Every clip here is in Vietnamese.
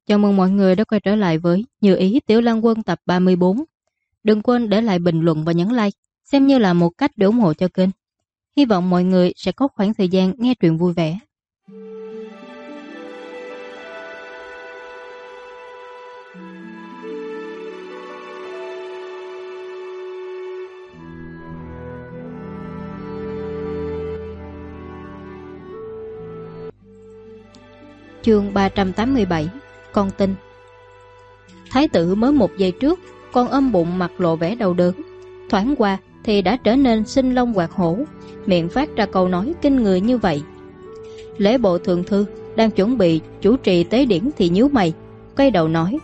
Chào mừng mọi người đã quay trở lại với Như Ý Tiểu Lan Quân tập 34. Đừng quên để lại bình luận và nhấn like, xem như là một cách để ủng hộ cho kênh. Hy vọng mọi người sẽ có khoảng thời gian nghe truyện vui vẻ. Chương 387, Con tin. Thái tử mới một giây trước còn ôm bụng mặt lộ vẻ đau đớn, thoáng qua thì đã trở nên sinh long hoạt hổ, miệng phát ra câu nói kinh người như vậy. Lễ bộ thượng thư đang chuẩn bị chủ trì tế điển thì nhíu mày, quay đầu nói: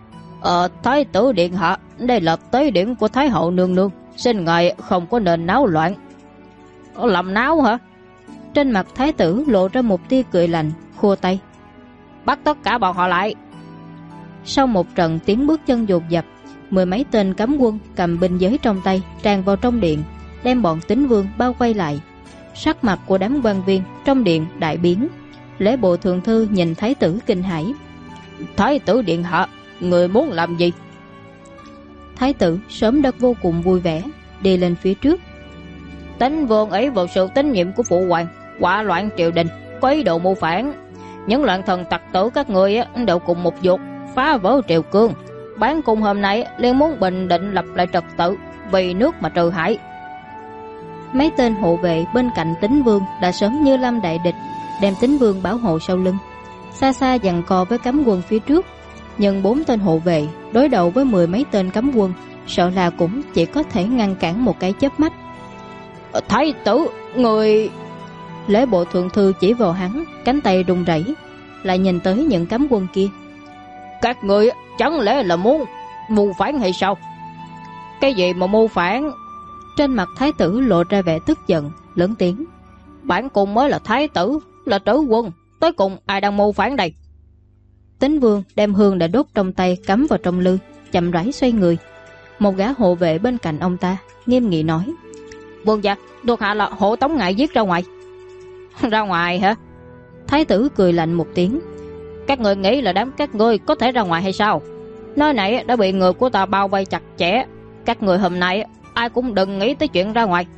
Thái tử điện hạ, đây là tế điển của Thái hậu nương nương, xin ngài không có nên náo loạn. Làm náo hả? Trên mặt thái tử lộ ra một tia cười lạnh, khua tay: Bắt tất cả bọn họ lại. Sau một trận tiếng bước chân dồn dập, mười mấy tên cấm quân cầm binh giới trong tay tràn vào trong điện, đem bọn Tín Vương bao quay lại. Sắc mặt của đám quan viên trong điện đại biến. Lễ bộ thượng thư nhìn thái tử kinh hãi: Thái tử điện hạ, người muốn làm gì? Thái tử sớm đã vô cùng vui vẻ, đi lên phía trước: Tín Vương ấy vào sự tín nhiệm của phụ hoàng, quả loạn triều đình, có ý đồ mưu phản. Những loạn thần tặc tử các người đều cùng một ruột, phá vỡ triều cương. Bán cung hôm nay liền muốn bình định lập lại trật tự, vì nước mà trừ hại. Mấy tên hộ vệ bên cạnh Tín Vương đã sớm như lâm đại địch, đem Tín Vương bảo hộ sau lưng, xa xa giằng co với cấm quân phía trước. Nhưng 4 tên hộ vệ đối đầu với 10 mấy tên cấm quân, sợ là cũng chỉ có thể ngăn cản một cái chớp mắt. Thái tử, người... Lễ bộ thượng thư chỉ vào hắn, cánh tay run rẩy, lại nhìn tới những cấm quân kia: Các người chẳng lẽ là muốn mưu phản hay sao? Cái gì mà mưu phản? Trên mặt thái tử lộ ra vẻ tức giận, lớn tiếng: Bản cung mới là thái tử, là trữ quân, tới cùng ai đang mưu phản đây? Tín Vương đem hương đã đốt trong tay cắm vào trong lư, chậm rãi xoay người. Một gã hộ vệ bên cạnh ông ta nghiêm nghị nói: Vương gia, thuộc hạ là hộ tống ngài giết ra ngoài. Ra ngoài hả? Thái tử cười lạnh một tiếng: Các người nghĩ là đám các ngươi có thể ra ngoài hay sao? Nơi này đã bị người của ta bao vây chặt chẽ, các người hôm nay ai cũng đừng nghĩ tới chuyện ra ngoài.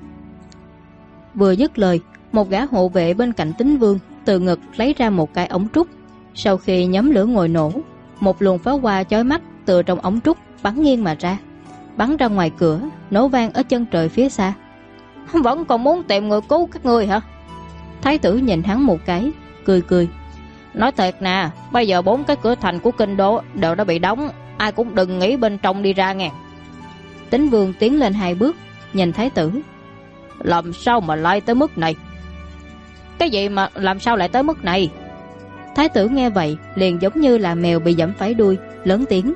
Vừa dứt lời, một gã hộ vệ bên cạnh Tín Vương từ ngực lấy ra một cái ống trúc. Sau khi nhóm lửa ngồi nổ, một luồng pháo hoa chói mắt từ trong ống trúc bắn nghiêng mà ra, bắn ra ngoài cửa, nổ vang ở chân trời phía xa. Vẫn còn muốn tìm người cứu các ngươi hả? Thái tử nhìn hắn một cái, cười cười: Nói thiệt nè, bây giờ 4 cái cửa thành của kinh đô đều đã bị đóng, ai cũng đừng nghĩ bên trong đi ra nghe. Tín Vương tiến lên 2 bước, nhìn thái tử: Làm sao mà lại tới mức này? Cái gì mà làm sao lại tới mức này? Thái tử nghe vậy liền giống như là mèo bị giẫm phải đuôi, lớn tiếng: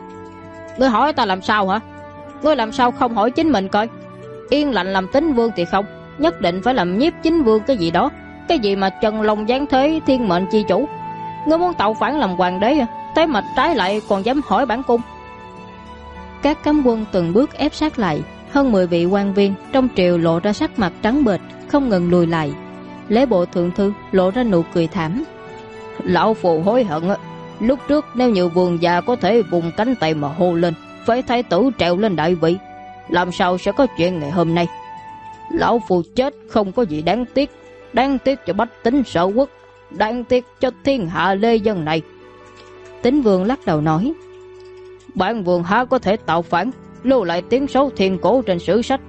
Ngươi hỏi ta làm sao hả? Ngươi làm sao không hỏi chính mình coi? Yên lặng làm Tín Vương thì không, nhất định phải làm Nhiếp Chính Vương cái gì đó. Cái gì mà trần long giáng thế, thiên mệnh chi chủ? Ngươi muốn tạo phản làm hoàng đế à? Thế mà trái lại còn dám hỏi bản cung. Các cấm quân từng bước ép sát lại, hơn 10 vị quan viên trong triều lộ ra sắc mặt trắng bệch, không ngừng lùi lại. Lễ bộ thượng thư lộ ra nụ cười thảm: Lão phù hối hận, lúc trước nếu như vương gia có thể vùng cánh tay mà hô lên, phải thái tử trèo lên đại vị, làm sao sẽ có chuyện ngày hôm nay? Lão phù chết không có gì đáng tiếc, đáng tiếc cho bách tính sở quốc, đáng tiếc cho thiên hạ lê dân này. Tín Vương lắc đầu nói: Bản vương há có thể tạo phản, lưu lại tiếng xấu thiên cổ trên sử sách.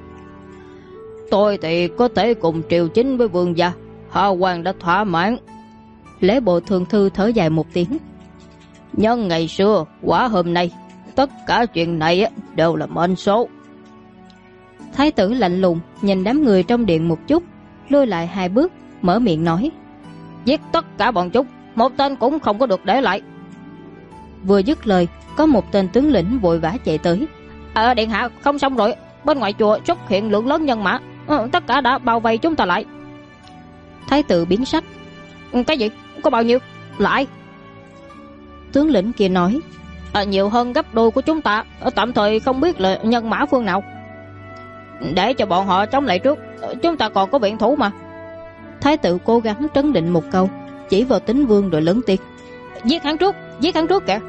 Tôi thì có thể cùng triều chính với vương gia, hạ hoàng đã thỏa mãn. Lễ bộ thượng thư thở dài một tiếng: Nhân ngày xưa, quả hôm nay, tất cả chuyện này đều là mệnh số. Thái tử lạnh lùng nhìn đám người trong điện một chút, lùi lại 2 bước, mở miệng nói: Giết tất cả bọn chúng, một tên cũng không có được để lại. Vừa dứt lời, có một tên tướng lĩnh vội vã chạy tới: Điện hạ, không xong rồi, bên ngoài chùa xuất hiện lượng lớn nhân mã, tất cả đã bao vây chúng ta lại. Thái tử biến sắc: Cái gì? Có bao nhiêu? Lại. Tướng lĩnh kia nói: Nhiều hơn gấp đôi của chúng ta, tạm thời không biết là nhân mã phương nào. Để cho bọn họ chống lại trước, chúng ta còn có viện thủ mà. Thái tử cố gắng trấn định một câu, chỉ vào Tín Vương rồi lớn tiếng: Giết hắn trước kìa.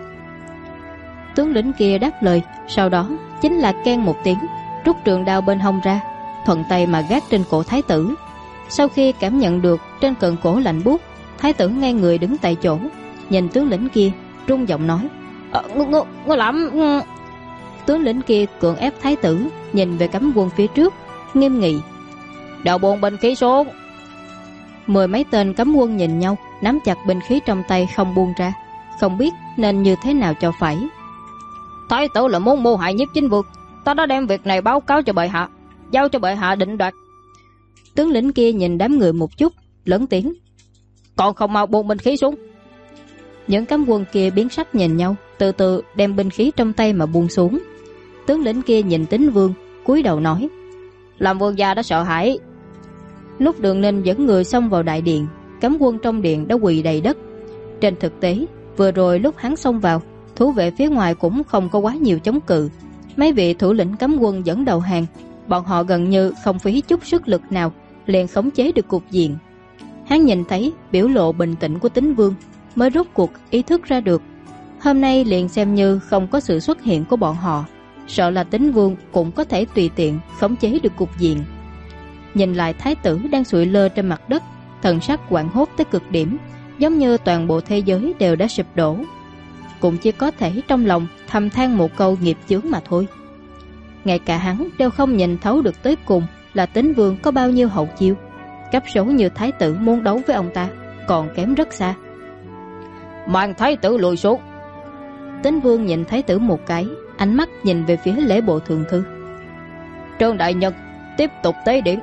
Tướng lĩnh kia đáp lời, sau đó chính là keng một tiếng, rút trường đao bên hông ra, thuận tay mà gác trên cổ thái tử. Sau khi cảm nhận được trên cận cổ lạnh buốt, thái tử ngay người đứng tại chỗ, nhìn tướng lĩnh kia, rung giọng nói: Ngươi làm... Tướng lĩnh kia cưỡng ép thái tử, nhìn về cấm quân phía trước, nghiêm nghị: Đầu buông binh khí xuống. 10 mấy tên cấm quân nhìn nhau, nắm chặt binh khí trong tay không buông ra, không biết nên như thế nào cho phải. Thái tử là muốn mưu hại Nhiếp Chính Vương, ta đã đem việc này báo cáo cho bệ hạ, giao cho bệ hạ định đoạt. Tướng lĩnh kia nhìn đám người một chút, lớn tiếng: Còn không mau buông binh khí xuống. Những cấm quân kia biến sắc nhìn nhau, từ từ đem binh khí trong tay mà buông xuống. Tướng lĩnh kia nhìn Tín Vương, cúi đầu nói: Làm vương gia đã sợ hãi. Lúc Đường Ninh dẫn người xông vào đại điện, cấm quân trong điện đã quỳ đầy đất. Trên thực tế, vừa rồi lúc hắn xông vào, thủ vệ phía ngoài cũng không có quá nhiều chống cự. Mấy vị thủ lĩnh cấm quân dẫn đầu hàng, bọn họ gần như không phí chút sức lực nào liền khống chế được cục diện. Hắn nhìn thấy biểu lộ bình tĩnh của Tín Vương, mới rốt cuộc ý thức ra được, hôm nay liền xem như không có sự xuất hiện của bọn họ, sợ là Tín Vương cũng có thể tùy tiện khống chế được cục diện. Nhìn lại thái tử đang sụi lơ trên mặt đất, thần sắc hoảng hốt tới cực điểm, giống như toàn bộ thế giới đều đã sụp đổ. Cũng chỉ có thể trong lòng thầm than một câu nghiệp chướng mà thôi. Ngay cả hắn đều không nhìn thấu được tới cùng là Tín Vương có bao nhiêu hậu chiêu. Cấp số như thái tử muốn đấu với ông ta còn kém rất xa. Mang thái tử lùi xuống. Tín Vương nhìn thái tử một cái, ánh mắt nhìn về phía lễ bộ thượng thư. Trương đại nhân, tiếp tục tế điện.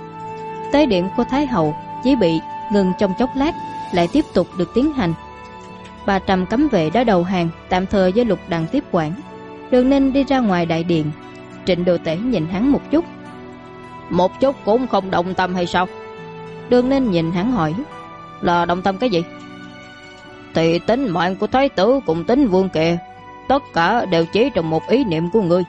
Tế điện của thái hậu chỉ bị ngừng trong chốc lát, lại tiếp tục được tiến hành. 300 cấm vệ đã đầu hàng, tạm thời với Lục Đằng tiếp quản. Đường Ninh đi ra ngoài đại điện. Trịnh Đồ Tể nhìn hắn một chút. Một chút cũng không động tâm hay sao? Đường Ninh nhìn hắn hỏi. Là động tâm cái gì? Thì tính mạng của thái tử cùng Tín Vương kìa, tất cả đều chỉ trong một ý niệm của ngươi.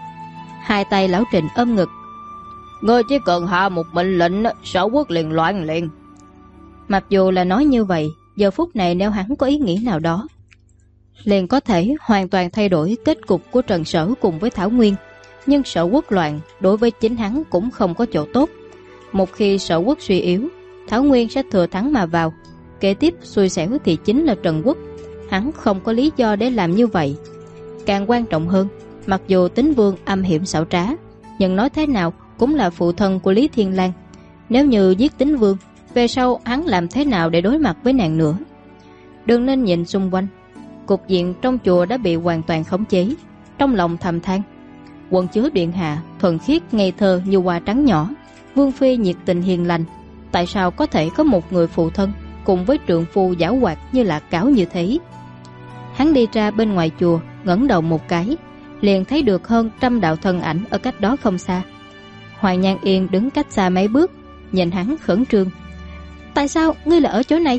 Hai tay lão Trịnh ôm ngực. Ngươi chỉ cần hạ một mệnh lệnh, sở quốc liền loạn liền. Mặc dù là nói như vậy, giờ phút này nếu hắn có ý nghĩ nào đó, liền có thể hoàn toàn thay đổi kết cục của Trần Sở cùng với Thảo Nguyên. Nhưng sở quốc loạn đối với chính hắn cũng không có chỗ tốt. Một khi sở quốc suy yếu, Thảo Nguyên sẽ thừa thắng mà vào, kế tiếp xui xẻo thì chính là Trần Quốc. Hắn không có lý do để làm như vậy. Càng quan trọng hơn, mặc dù Tín Vương âm hiểm xảo trá, nhưng nói thế nào cũng là phụ thân của Lý Thiên Lang. Nếu như giết Tín Vương, về sau hắn làm thế nào để đối mặt với nàng nữa? Đường Ninh nhìn xung quanh, cục diện trong chùa đã bị hoàn toàn khống chế. Trong lòng thầm than, quận chúa điện hạ thuần khiết ngây thơ như hoa trắng nhỏ, vương phi nhiệt tình hiền lành, tại sao có thể có một người phụ thân cùng với trượng phu giảo hoạt như Lạc Cảo như thế? Hắn đi ra bên ngoài chùa, ngẩng đầu một cái, liền thấy được hơn 100 đạo thân ảnh ở cách đó không xa. Hoài Nhan Yên đứng cách xa mấy bước, nhìn hắn khẩn trương. Tại sao ngươi lại ở chỗ này?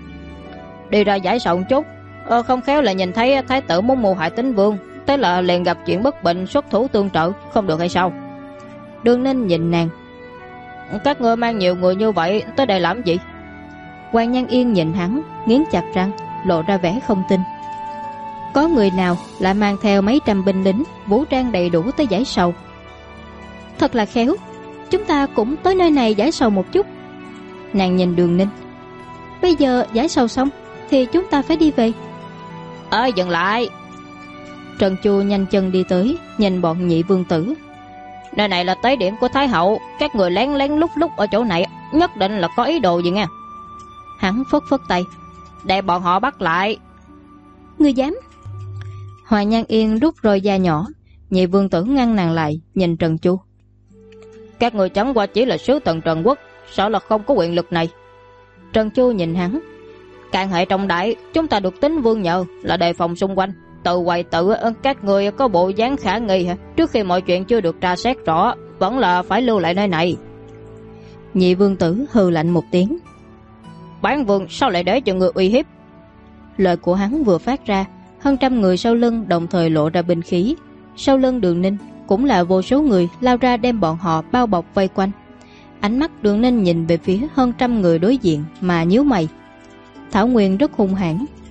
Đi ra giải sầu chút, không khéo lại nhìn thấy thái tử muốn mưu hại Tín Vương, thế là liền gặp chuyện bất bình, xuất thủ tương trợ, không được hay sao? Đường Ninh nhìn nàng. Các ngươi mang nhiều người như vậy tới đây làm gì? Hoàng Nhan Yên nhìn hắn, nghiến chặt răng, lộ ra vẻ không tin. Có người nào lại mang theo mấy trăm binh lính vũ trang đầy đủ tới giải sầu? Thật là khéo, chúng ta cũng tới nơi này giải sầu một chút. Nàng nhìn Đường Ninh. Bây giờ giải sầu xong thì chúng ta phải đi về. Dừng lại. Trần Chu nhanh chân đi tới, nhìn bọn nhị vương tử. Nơi này là tế điện của Thái hậu, các người lén lén lúc lúc ở chỗ này nhất định là có ý đồ gì nha. Hắn phất phất tay, để bọn họ bắt lại. Ngươi dám? Hoài Nhan Yên rút roi da nhỏ. Nhị vương tử ngăn nàng lại, nhìn Trần Chu. Các người chẳng qua chỉ là sứ thần Trần Quốc, sợ là không có quyền lực này. Trần Chu nhìn hắn. Càng hệ trọng đại, chúng ta được Tín Vương nhờ là đề phòng xung quanh. Tự hoài tự, các người có bộ dáng khả nghi hả? Trước khi mọi chuyện chưa được tra xét rõ, vẫn là phải lưu lại nơi này. Nhị vương tử hừ lạnh một tiếng. Bản vương sao lại để cho người uy hiếp? Lời của hắn vừa phát ra, hơn 100 người sau lưng đồng thời lộ ra binh khí. Sau lưng Đường Ninh cũng là vô số người lao ra đem bọn họ bao bọc vây quanh. Ánh mắt Đường Ninh nhìn về phía hơn 100 người đối diện mà nhíu mày. Thảo Nguyên rất hung hãn,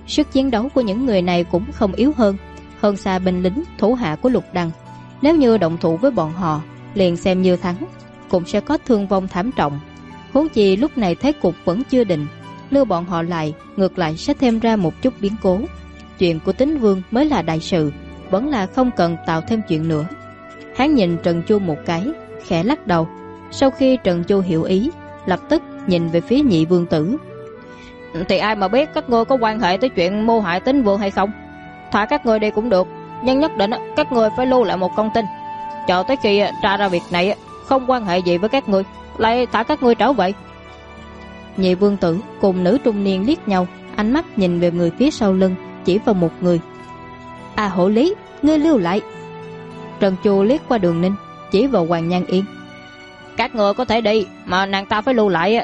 Sức chiến đấu của những người này cũng không yếu hơn xa binh lính thủ hạ của Lục Đằng. Nếu như động thủ với bọn họ, liền xem như thắng, cũng sẽ có thương vong thảm trọng. Huống chi lúc này thế cục vẫn chưa định, lưu bọn họ lại ngược lại sẽ thêm ra một chút biến cố. Chuyện của Tín Vương mới là đại sự, vẫn là không cần tạo thêm chuyện nữa. Hắn nhìn Trần Chu một cái, khẽ lắc đầu. Sau khi Trần Chu hiểu ý, lập tức nhìn về phía Nhị Vương Tử. Thì ai mà biết các ngươi có quan hệ tới chuyện mưu hại Tín Vương hay không? Thả các ngươi đi cũng được, nhưng nhất định các ngươi phải lưu lại một con tin. Chờ tới khi tra ra việc này không quan hệ gì với các ngươi, lại thả các ngươi trở về. Nhị Vương Tử cùng nữ trung niên liếc nhau, ánh mắt nhìn về người phía sau lưng, chỉ vào một người. Hộ lý, ngươi lưu lại. Trần Chu liếc qua Đường Ninh, chỉ vào Hoàng Nhan Yên. Các ngươi có thể đi, mà nàng ta phải lưu lại.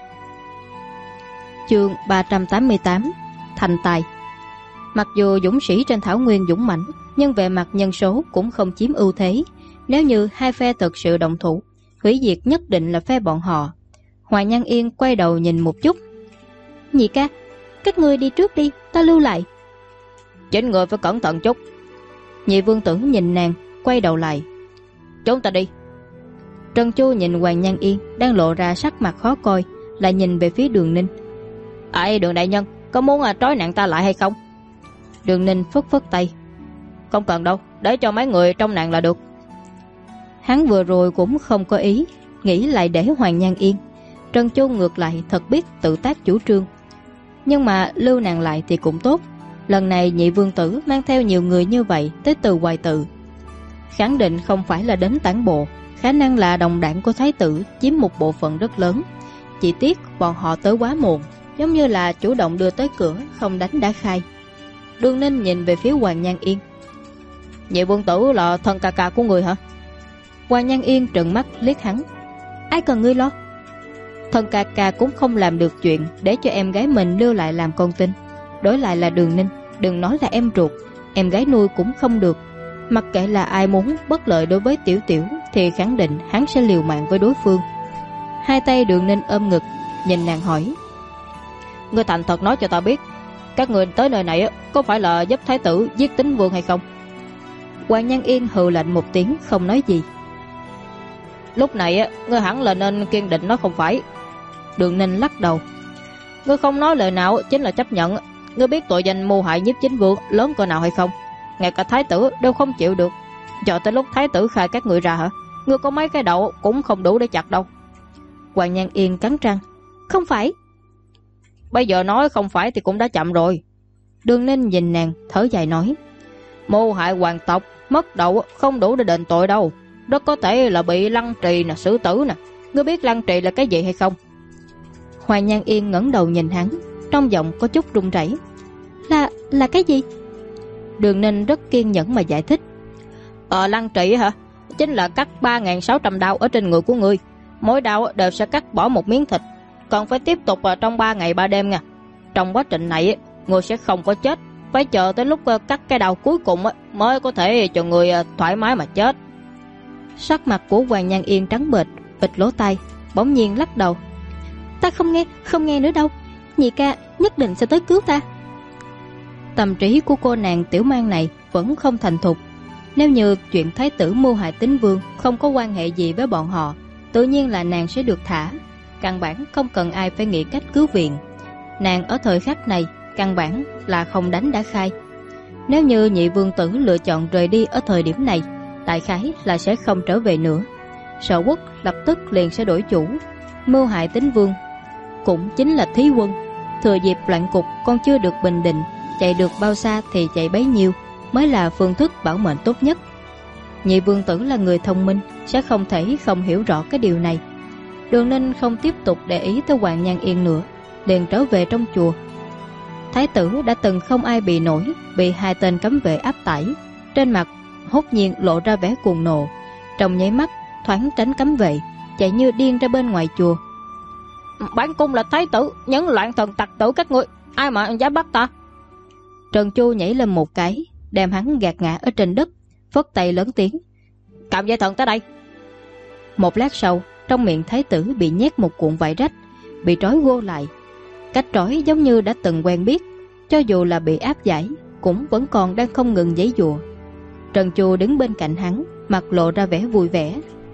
Chương 388 Thành tài. Mặc dù dũng sĩ trên thảo nguyên dũng mãnh, nhưng về mặt nhân số cũng không chiếm ưu thế. Nếu như hai phe thực sự động thủ, hủy diệt nhất định là phe bọn họ. Hoàng Nhan Yên quay đầu nhìn một chút. Nhị ca, các ngươi đi trước đi, ta lưu lại. Chính người phải cẩn thận chút. Nhị Vương Tử nhìn nàng, quay đầu lại. Chúng ta đi. Trần Chu nhìn Hoàng Nhan Yên đang lộ ra sắc mặt khó coi, lại nhìn về phía Đường Ninh. Đường đại nhân, có muốn trói nàng ta lại hay không? Đường Ninh phất phất tay. Không cần đâu, để cho mấy người trong nàng là được. Hắn vừa rồi cũng không có ý, nghĩ lại để Hoàng Nhan Yên. Trần Chu ngược lại thật biết tự tác chủ trương. Nhưng mà lưu nàng lại thì cũng tốt. Lần này Nhị Vương Tử mang theo nhiều người như vậy tới từ Hoài Tự, khẳng định không phải là đến tản bộ, khả năng là đồng đảng của Thái tử chiếm một bộ phận rất lớn. Chỉ tiếc bọn họ tới quá muộn, giống như là chủ động đưa tới cửa, không đánh đã khai. Đường Ninh nhìn về phía Hoàng Nhan Yên. Nhị Vương Tử là thân ca ca của người hả? Hoàng Nhan Yên trợn mắt liếc hắn. Ai cần ngươi lo? Thân ca ca cũng không làm được chuyện để cho em gái mình lưu lại làm con tin. Đối lại là Đường Ninh, đừng nói là em ruột, em gái nuôi cũng không được. Mặc kệ là ai muốn bất lợi đối với Tiểu Tiểu thì khẳng định hắn sẽ liều mạng với đối phương. Hai tay Đường Ninh ôm ngực, nhìn nàng hỏi. Ngươi thành thật nói cho ta biết, các người tới nơi này có phải là giúp Thái tử giết Tín Vương hay không? Hoàng Nhan Yên hừ lạnh một tiếng, không nói gì. Lúc này ngươi hẳn là nên kiên định nói không phải. Đường Ninh lắc đầu. Ngươi không nói lời nào chính là chấp nhận. Ngươi biết tội danh mưu hại Nhiếp Chính Vương lớn cỡ nào hay không? Ngay cả Thái tử đều không chịu được. Chờ tới lúc Thái tử khai các ngươi ra hả? Ngươi có mấy cái đầu cũng không đủ để chặt đâu. Hoàng Nhan Yên cắn răng. Không phải. Bây giờ nói không phải thì cũng đã chậm rồi. Đường Ninh nhìn nàng thở dài nói. Mưu hại hoàng tộc mất đầu không đủ để đền tội đâu. Đó có thể là bị lăng trì nè, xử tử nè. Ngươi biết lăng trì là cái gì hay không? Hoàng Nhan Yên ngẩng đầu nhìn hắn, trong giọng có chút run rẩy. Là cái gì? Đường Ninh rất kiên nhẫn mà giải thích. Lăng trì hả? Chính là cắt 3.600 đao ở trên người của ngươi. Mỗi đao đều sẽ cắt bỏ một miếng thịt, còn phải tiếp tục trong 3 ngày 3 đêm nha. Trong quá trình này ngươi sẽ không có chết, phải chờ tới lúc cắt cái đầu cuối cùng mới có thể cho người thoải mái mà chết. Sắc mặt của Hoàng Nhan Yên trắng bệch, bịt lỗ tai, bỗng nhiên lắc đầu. Ta không nghe nữa đâu. Nhị ca nhất định sẽ tới cứu ta. Tâm trí của cô nàng tiểu mang này vẫn không thành thục. Nếu như chuyện Thái tử mưu hại Tín Vương không có quan hệ gì với bọn họ, tự nhiên là nàng sẽ được thả. Căn bản không cần ai phải nghĩ cách cứu viện. Nàng ở thời khắc này căn bản là không đánh đã khai. Nếu như Nhị Vương Tử lựa chọn rời đi ở thời điểm này, đại khái là sẽ không trở về nữa. Sở Quốc lập tức liền sẽ đổi chủ. Mưu hại Tín Vương cũng chính là thí quân. Thừa dịp loạn cục còn chưa được bình định, chạy được bao xa thì chạy bấy nhiêu mới là phương thức bảo mệnh tốt nhất. Nhị Vương Tử là người thông minh, sẽ không thể không hiểu rõ cái điều này. Đường Ninh không tiếp tục để ý tới Hoàng Nhan Yên nữa, liền trở về trong chùa. Thái tử đã từng không ai bị nổi, bị hai tên cấm vệ áp tải, trên mặt hốt nhiên lộ ra vẻ cuồng nộ, trong nháy mắt thoáng tránh cấm vệ, chạy như điên ra bên ngoài chùa. Bản cung là thái tử, những loạn thần tặc tử các ngươi, ai mà dám bắt ta? Trần Chu nhảy lên một cái, đem hắn gạt ngã ở trên đất, phất tay lớn tiếng. Cầm dây thần tới đây. Một lát sau, trong miệng thái tử bị nhét một cuộn vải rách, bị trói vô lại. Cách trói giống như đã từng quen biết, cho dù là bị áp giải cũng vẫn còn đang không ngừng giãy giụa. Trần Chu đứng bên cạnh hắn, mặt lộ ra vẻ vui vẻ.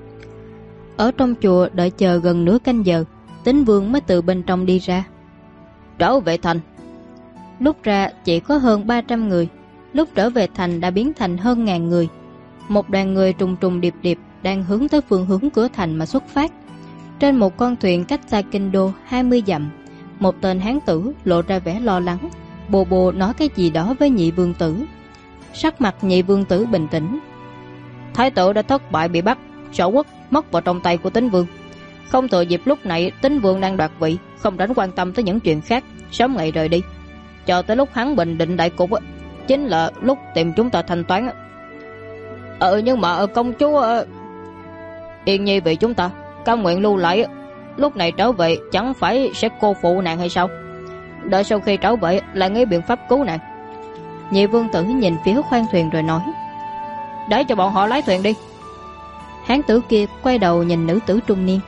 Ở trong chùa đợi chờ gần nửa canh giờ, Tín Vương mới từ bên trong đi ra. Trở về thành. Lúc ra chỉ có hơn 300 người, lúc trở về thành đã biến thành hơn 1000 người. Một đoàn người trùng trùng điệp điệp đang hướng tới phương hướng cửa thành mà xuất phát. Trên một con thuyền cách xa kinh đô 20 dặm, một tên hán tử lộ ra vẻ lo lắng, bồ bồ nói cái gì đó với nhị vương tử. Sắc mặt nhị vương tử bình tĩnh. Thái tử đã thất bại bị bắt, Sở Quốc mất vào trong tay của Tín Vương. Không thừa dịp lúc này Tín Vương đang đoạt vị, không đánh quan tâm tới những chuyện khác, sớm ngày rời đi. Chờ tới lúc hắn bình định đại cục chính là lúc tìm chúng ta thanh toán. Nhưng mà công chúa Yên Nhi vì chúng ta cam nguyện lưu lại, lúc này trở về chẳng phải sẽ cô phụ nàng hay sao? Đợi sau khi trở về lại nghĩ biện pháp cứu nàng. Nhị vương tử nhìn phía khoang thuyền rồi nói, để cho bọn họ lái thuyền đi. Hán tử kia quay đầu nhìn nữ tử trung niên.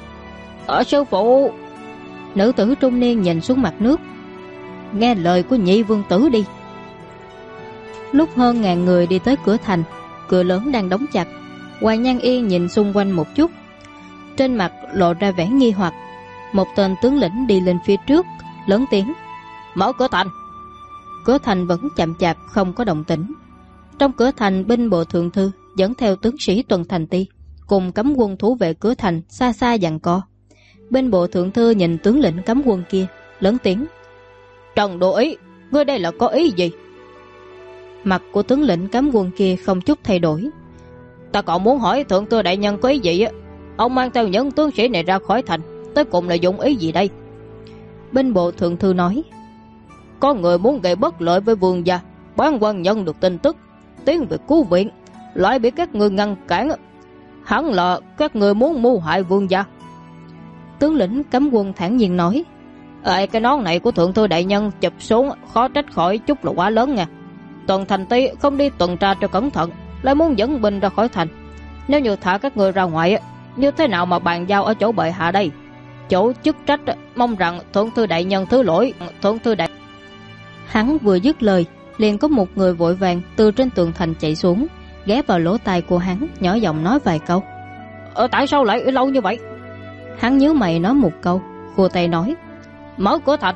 Sư phụ. Nữ tử trung niên nhìn xuống mặt nước. Nghe lời của nhị vương tử đi. Lúc hơn 1000 người đi tới cửa thành, cửa lớn đang đóng chặt. Hoàng Nhan Yên nhìn xung quanh một chút, trên mặt lộ ra vẻ nghi hoặc. Một tên tướng lĩnh đi lên phía trước, lớn tiếng, mở cửa thành. Cửa thành vẫn chậm chạp không có động tĩnh. Trong cửa thành, binh bộ thượng thư dẫn theo tướng sĩ tuần thành ti cùng cấm quân thủ vệ cửa thành xa xa giằng co. Binh bộ thượng thư nhìn tướng lĩnh cấm quân kia, lớn tiếng, Trần Đô Ý, ngươi đây là có ý gì? Mặt của tướng lĩnh cấm quân kia không chút thay đổi. Ta còn muốn hỏi thượng thư đại nhân có ý gì á? Ông mang theo những tướng sĩ này ra khỏi thành, tới cùng là dụng ý gì đây? Binh bộ thượng thư nói, có người muốn gây bất lợi với vương gia. Bản quan nhận được tin tức, tiến về cứu viện, lại bị các người ngăn cản. Hẳn là các người muốn mưu hại vương gia. Tướng lĩnh cấm quân thản nhiên nói, cái nón này của thượng thư đại nhân chụp xuống khó trách khỏi chút là quá lớn nha. Tuần thành ti không đi tuần tra cho cẩn thận, lại muốn dẫn binh ra khỏi thành. Nếu như thả các người ra ngoài, như thế nào mà bàn giao ở chỗ bệ hạ đây? Chỗ chức trách mong rằng thượng thư đại nhân thứ lỗi. Thượng thư đại. Hắn vừa dứt lời, liền có một người vội vàng từ trên tường thành chạy xuống, ghé vào lỗ tai của hắn, nhỏ giọng nói vài câu. Tại sao lại lâu như vậy? Hắn nhíu mày nói một câu, khua tay nói, mở cửa thành.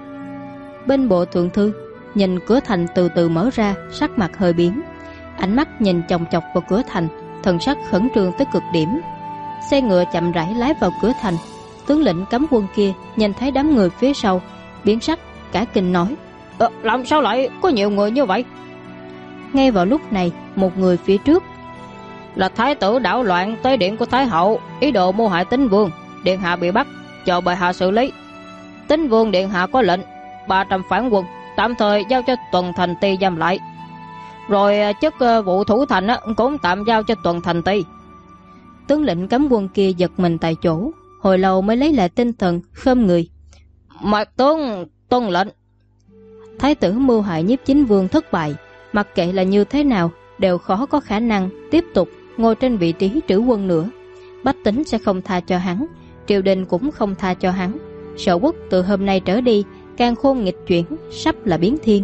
Bên bộ thượng thư nhìn cửa thành từ từ mở ra, sắc mặt hơi biến, ánh mắt nhìn chòng chọc vào cửa thành, thần sắc khẩn trương tới cực điểm. Xe ngựa chậm rãi lái vào cửa thành. Tướng lĩnh cấm quân kia nhìn thấy đám người phía sau, biến sắc cả kinh nói, làm sao lại có nhiều người như vậy? Ngay vào lúc này, một người phía trước, là thái tử đảo loạn tới điện của thái hậu, ý đồ mưu hại Tín Vương. Điện hạ bị bắt, chờ bệ hạ xử lý. Tín Vương điện hạ có lệnh 300 phản quân tạm thời giao cho tuần thành ti giam lại, rồi chức vụ thủ thành cũng tạm giao cho tuần thành ti. Tướng lĩnh cấm quân kia giật mình tại chỗ, hồi lâu mới lấy lại tinh thần, khom người, mạc tướng tuân lệnh. Thái tử mưu hại Nhiếp Chính Vương thất bại, mặc kệ là như thế nào đều khó có khả năng tiếp tục ngồi trên vị trí trữ quân nữa. Bách tính sẽ không tha cho hắn, triều đình cũng không tha cho hắn. Sở Quốc từ hôm nay trở đi càng khôn nghịch chuyển, sắp là biến thiên.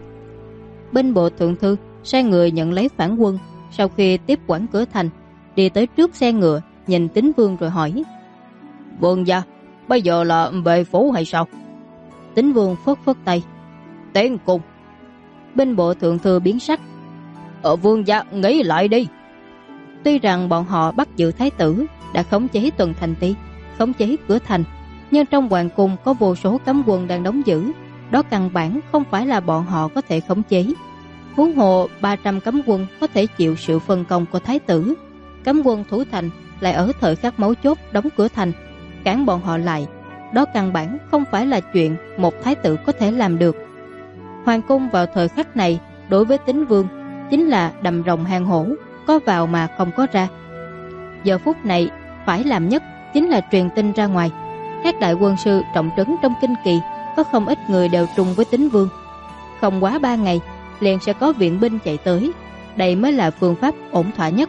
Binh bộ thượng thư sai người nhận lấy phản quân, sau khi tiếp quản cửa thành, đi tới trước xe ngựa, nhìn Tín Vương rồi hỏi, vương gia, bây giờ là về phủ hay sao? Tín Vương phất phất tay, tiến cùng. Binh bộ thượng thư biến sắc, vương gia nghĩ lại đi. Tuy rằng bọn họ bắt giữ thái tử, đã khống chế tuần thành ti, khống chế cửa thành, nhưng trong hoàng cung có vô số cấm quân đang đóng giữ, đó căn bản không phải là bọn họ có thể khống chế. Huống hồ 300 cấm quân có thể chịu sự phân công của thái tử, cấm quân thủ thành lại ở thời khắc mấu chốt đóng cửa thành, cản bọn họ lại, đó căn bản không phải là chuyện một thái tử có thể làm được. Hoàng cung vào thời khắc này đối với Tín Vương chính là đầm rồng hang hổ, có vào mà không có ra. Giờ phút này phải làm nhất chính là truyền tin ra ngoài. Các đại quân sư trọng trấn trong kinh kỳ có không ít người đều trùng với Tín Vương. Không quá 3 ngày liền sẽ có viện binh chạy tới, đây mới là phương pháp ổn thỏa nhất.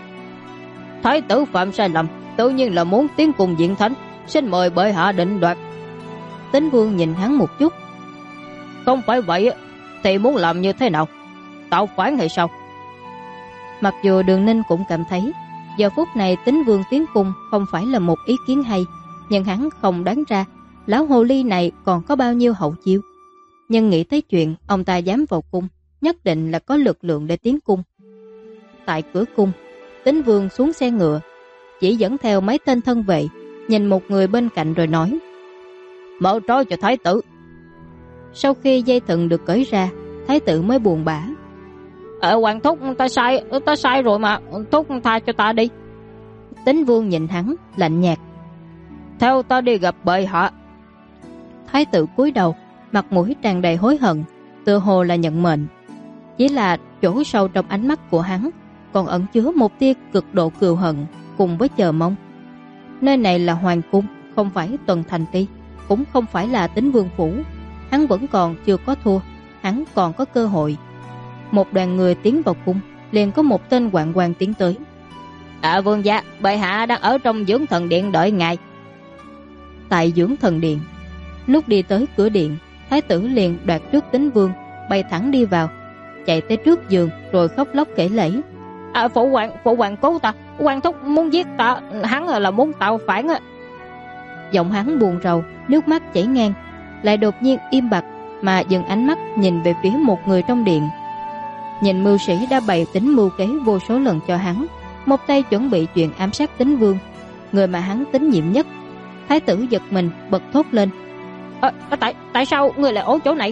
Thái tử phạm sai lầm, tự nhiên là muốn tiến cùng diện thánh, xin mời bệ hạ định đoạt. Tín Vương nhìn hắn một chút, Không phải vậy thì muốn làm như thế nào? Tạo phản hay sao? Mặc dù Đường Ninh cũng cảm thấy giờ phút này Tín Vương tiến cung không phải là một ý kiến hay, nhưng hắn không đoán ra lão hồ ly này còn có bao nhiêu hậu chiêu. Nhưng nghĩ tới chuyện ông ta dám vào cung, nhất định là có lực lượng để tiến cung. Tại cửa cung, Tín Vương xuống xe ngựa, chỉ dẫn theo mấy tên thân vệ, nhìn một người bên cạnh rồi nói: Mở trói cho thái tử. Sau khi dây thừng được cởi ra, thái tử mới buồn bã: Hoàng thúc, ta sai rồi mà, thúc tha cho ta đi. Tín Vương nhìn hắn lạnh nhạt: Theo ta đi gặp bệ hạ. Thái tử cúi đầu, mặt mũi tràn đầy hối hận, tựa hồ là nhận mệnh. Chỉ là chỗ sâu trong ánh mắt của hắn còn ẩn chứa một tia cực độ cừu hận cùng với chờ mong. Nơi này là hoàng cung, không phải Tuần Thành Ti, cũng không phải là Tín Vương phủ. Hắn vẫn còn chưa có thua, hắn còn có cơ hội. Một đoàn người tiến vào cung, liền có một tên hoạn quan tiến tới: Vương gia, bệ hạ đang ở trong dưỡng thần điện đợi ngài. Tại dưỡng thần điện, lúc đi tới cửa điện, thái tử liền đoạt trước Tín Vương, bay thẳng đi vào, chạy tới trước giường rồi khóc lóc kể lể: Phụ hoàng cứu ta, hoàng thúc muốn giết ta, hắn là muốn tạo phản. Giọng hắn buồn rầu, nước mắt chảy ngang, lại đột nhiên im bặt mà dừng ánh mắt nhìn về phía một người trong điện. Nhìn mưu sĩ đã bày tính mưu kế vô số lần cho hắn, một tay chuẩn bị chuyện ám sát Tín Vương, người mà hắn tín nhiệm nhất. Thái tử giật mình bật thốt lên: Tại sao người lại ở chỗ này?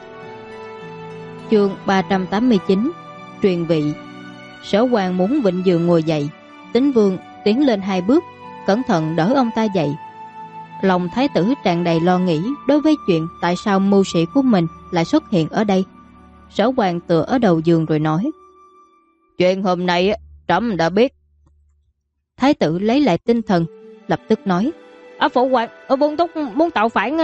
Chương 389 Truyền vị. Sở Hoàng muốn vịnh giường ngồi dậy, Tín Vương tiến lên 2 bước, cẩn thận đỡ ông ta dậy. Lòng thái tử tràn đầy lo nghĩ đối với chuyện tại sao mưu sĩ của mình lại xuất hiện ở đây. Sở Hoàng tựa ở đầu giường rồi nói: Chuyện hôm nay trẫm đã biết. Thái tử lấy lại tinh thần, lập tức nói: Phụ hoàng, Vương thúc muốn tạo phản.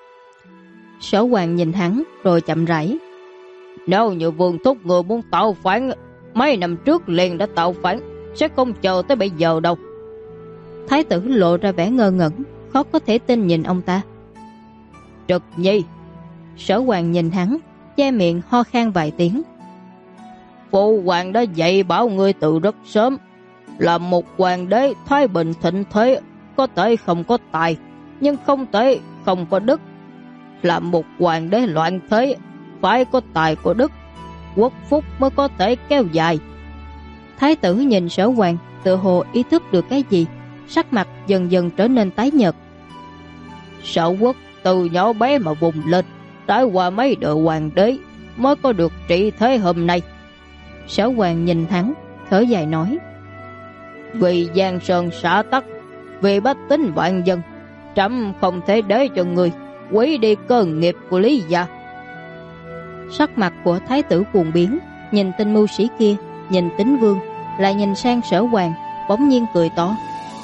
Sở Hoàng nhìn hắn rồi chậm rãi: Nếu như Vương thúc người muốn tạo phản, mấy năm trước liền đã tạo phản, sẽ không chờ tới bây giờ đâu. Thái tử lộ ra vẻ ngơ ngẩn, khó có thể tin nhìn ông ta. Trực Nhi. Sở Hoàng nhìn hắn, che miệng ho khan vài tiếng: Phụ hoàng đã dạy bảo ngươi từ rất sớm, là một hoàng đế thái bình thịnh thế, có thể không có tài, nhưng không thể không có đức. Là một hoàng đế loạn thế, phải có tài có đức, quốc phúc mới có thể kéo dài. Thái tử nhìn Sở Hoàng, tự hồ ý thức được cái gì, sắc mặt dần dần trở nên tái nhợt. Sở quốc từ nhỏ bé mà vùng lên, trải qua mấy đời hoàng đế mới có được trị thế hôm nay. Sở Hoàng nhìn hắn, thở dài nói: Vì giang sơn xã tắc, vì bách tính vạn dân, trẫm không thể để cho người quấy đi cơ nghiệp của Lý gia. Sắc mặt của thái tử cuồng biến, nhìn tên mưu sĩ kia, nhìn Tín Vương, lại nhìn sang Sở Hoàng, bỗng nhiên cười to: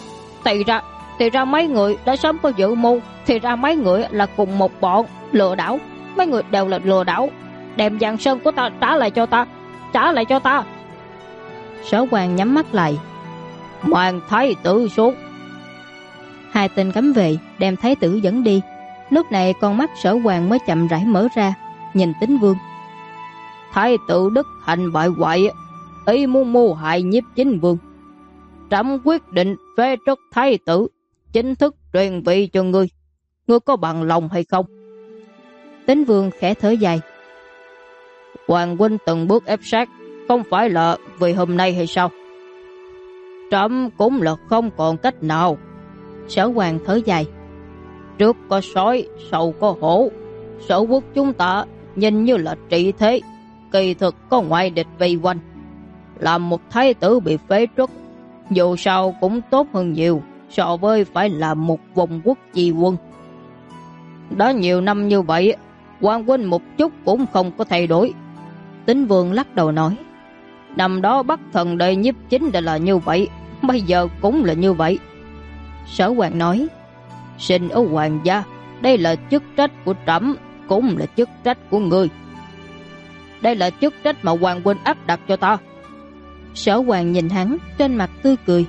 Thì ra mấy người đã sớm có dự mưu, thì ra mấy người là cùng một bọn lừa đảo, mấy người đều là lừa đảo, đem giang sơn của ta trả lại cho ta. Sở Hoàng nhắm mắt lại: Mang thái tử xuống. 2 tên cấm vệ đem thái tử dẫn đi. Lúc này con mắt Sở Hoàng mới chậm rãi mở ra, nhìn Tín Vương: Thái tử đức hạnh bại hoại, ý muốn mưu hại Nhiếp Chính Vương. Trẫm quyết định phế truất thái tử, chính thức truyền vị cho ngươi. Ngươi có bằng lòng hay không? Tín Vương khẽ thở dài: Hoàng huynh từng bước ép sát, không phải là vì hôm nay hay sao? Trẫm cũng là không còn cách nào. Sở Hoàng thở dài: Trước có sói, sau có hổ. Sở quốc chúng ta nhìn như là trị thế, kỳ thực có ngoại địch vây quanh. Làm một thái tử bị phế truất, dù sao cũng tốt hơn nhiều so với phải làm một vùng quốc chi quân. Đã nhiều năm như vậy, Hoàng huynh một chút cũng không có thay đổi. Tín Vương lắc đầu nói: Năm đó Bắc Thần Đệ Nhiếp Chính đã là như vậy, bây giờ cũng là như vậy. Sở Hoàng nói: Sinh ở hoàng gia, đây là chức trách của trẫm, cũng là chức trách của ngươi. Đây là chức trách mà Hoàng huynh áp đặt cho ta. Sở Hoàng nhìn hắn, trên mặt tươi cười: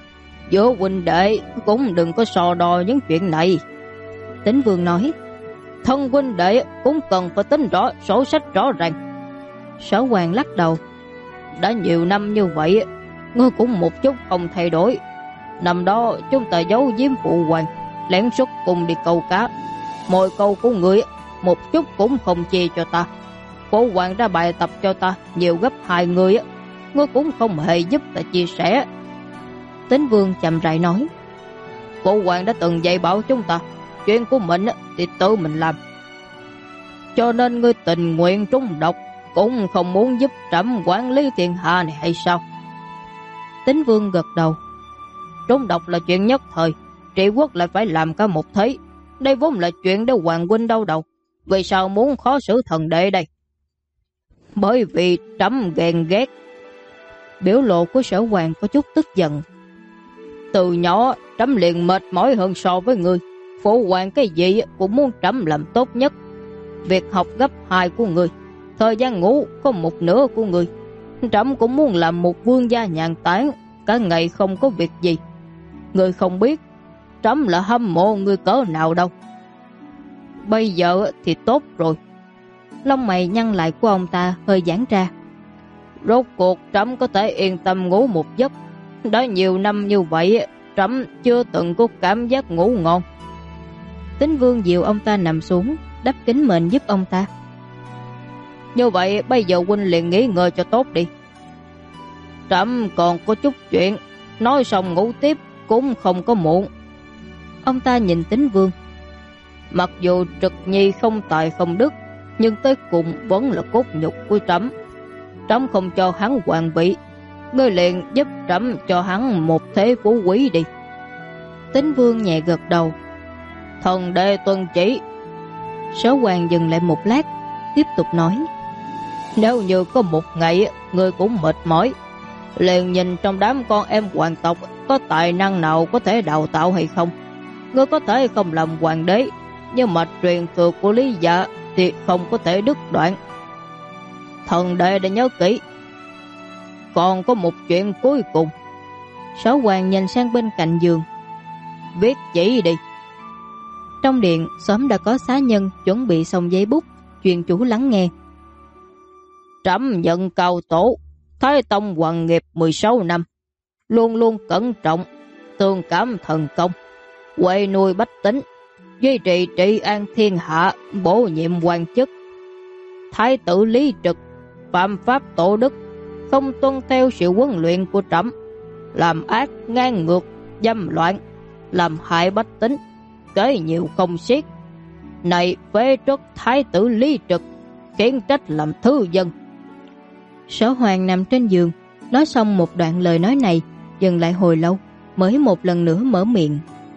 Giữa huynh đệ cũng đừng có so đo những chuyện này. Tín Vương nói: thân huynh đệ cũng cần phải tính rõ sổ sách rõ ràng. Sở Hoàng lắc đầu. Đã nhiều năm như vậy, ngươi cũng một chút không thay đổi. Năm đó chúng ta giấu giếm phụ hoàng, lén xuất cùng đi câu cá. Mỗi câu của ngươi một chút cũng không chia cho ta. Phụ hoàng ra bài tập cho ta nhiều gấp 2 người, ngươi cũng không hề giúp ta chia sẻ. Tín Vương chậm rãi nói. Phụ hoàng đã từng dạy bảo chúng ta, chuyện của mình thì tự mình làm. Cho nên ngươi tình nguyện trúng độc, cũng không muốn giúp trẫm quản lý thiên hạ này hay sao? Tín Vương gật đầu. Trúng độc là chuyện nhất thời, trị quốc lại phải làm cả một thế. Đây vốn là chuyện để hoàng huynh đau đầu. Vì sao muốn khó xử thần đệ đây? Bởi vì trẫm ghen ghét. Biểu lộ của Sở Hoàng có chút tức giận. Từ nhỏ trẫm liền mệt mỏi hơn so với ngươi. Phụ hoàng cái gì cũng muốn trẫm làm tốt nhất. Việc học gấp 2 của ngươi, thời gian ngủ có một nửa của ngươi. Trẫm cũng muốn làm một vương gia nhàn tản, cả ngày không có việc gì. Ngươi không biết trẫm là hâm mộ ngươi cỡ nào đâu. Bây giờ thì tốt rồi. Lông mày nhăn lại của ông ta hơi giãn ra. Rốt cuộc trẫm có thể yên tâm ngủ một giấc. Đã nhiều năm như vậy, trẫm chưa từng có cảm giác ngủ ngon. Tín Vương dìu ông ta nằm xuống, đắp kính mền giúp ông ta. Như vậy bây giờ huynh liền nghỉ ngơi cho tốt đi. Trẫm còn có chút chuyện, nói xong ngủ tiếp cũng không có muộn. Ông ta nhìn Tín Vương. Mặc dù Trực Nhi không tài không đức, nhưng tới cùng vẫn là cốt nhục của trẫm. Trẫm không cho hắn hoàng vị, ngươi liền giúp trẫm cho hắn một thế phú quý đi. Tín Vương nhẹ gật đầu. Thần đệ tuân chỉ. Sở Hoàng dừng lại một lát, tiếp tục nói. Nếu như có một ngày ngươi cũng mệt mỏi, liền nhìn trong đám con em hoàng tộc có tài năng nào có thể đào tạo hay không. Ngươi có thể không làm hoàng đế, nhưng mà truyền thừa của Lý Dạ thì không có thể đứt đoạn. Thần đệ đã nhớ kỹ. Còn có một chuyện cuối cùng. Sở Hoàng nhìn sang bên cạnh giường. Viết chỉ đi. Trong điện sớm đã có xá nhân chuẩn bị xong giấy bút, truyền chủ lắng nghe. Trẫm nhận cao tổ Thái Tông hoàng nghiệp 16 năm, luôn luôn cẩn trọng, tương cảm thần công, huệ nuôi bách tính, duy trì trị an thiên hạ, bổ nhiệm quan chức. Thái tử Lý Trực phạm pháp tổ đức, không tuân theo sự huấn luyện của trẫm, làm ác ngang ngược, dâm loạn, làm hại bách tính, kế nhiều không xiết. Này phế truất Thái tử Lý Trực, khiển trách làm thứ dân. Sở Hoàng nằm trên giường, nói xong một đoạn lời nói này, dừng lại hồi lâu, mới một lần nữa mở miệng.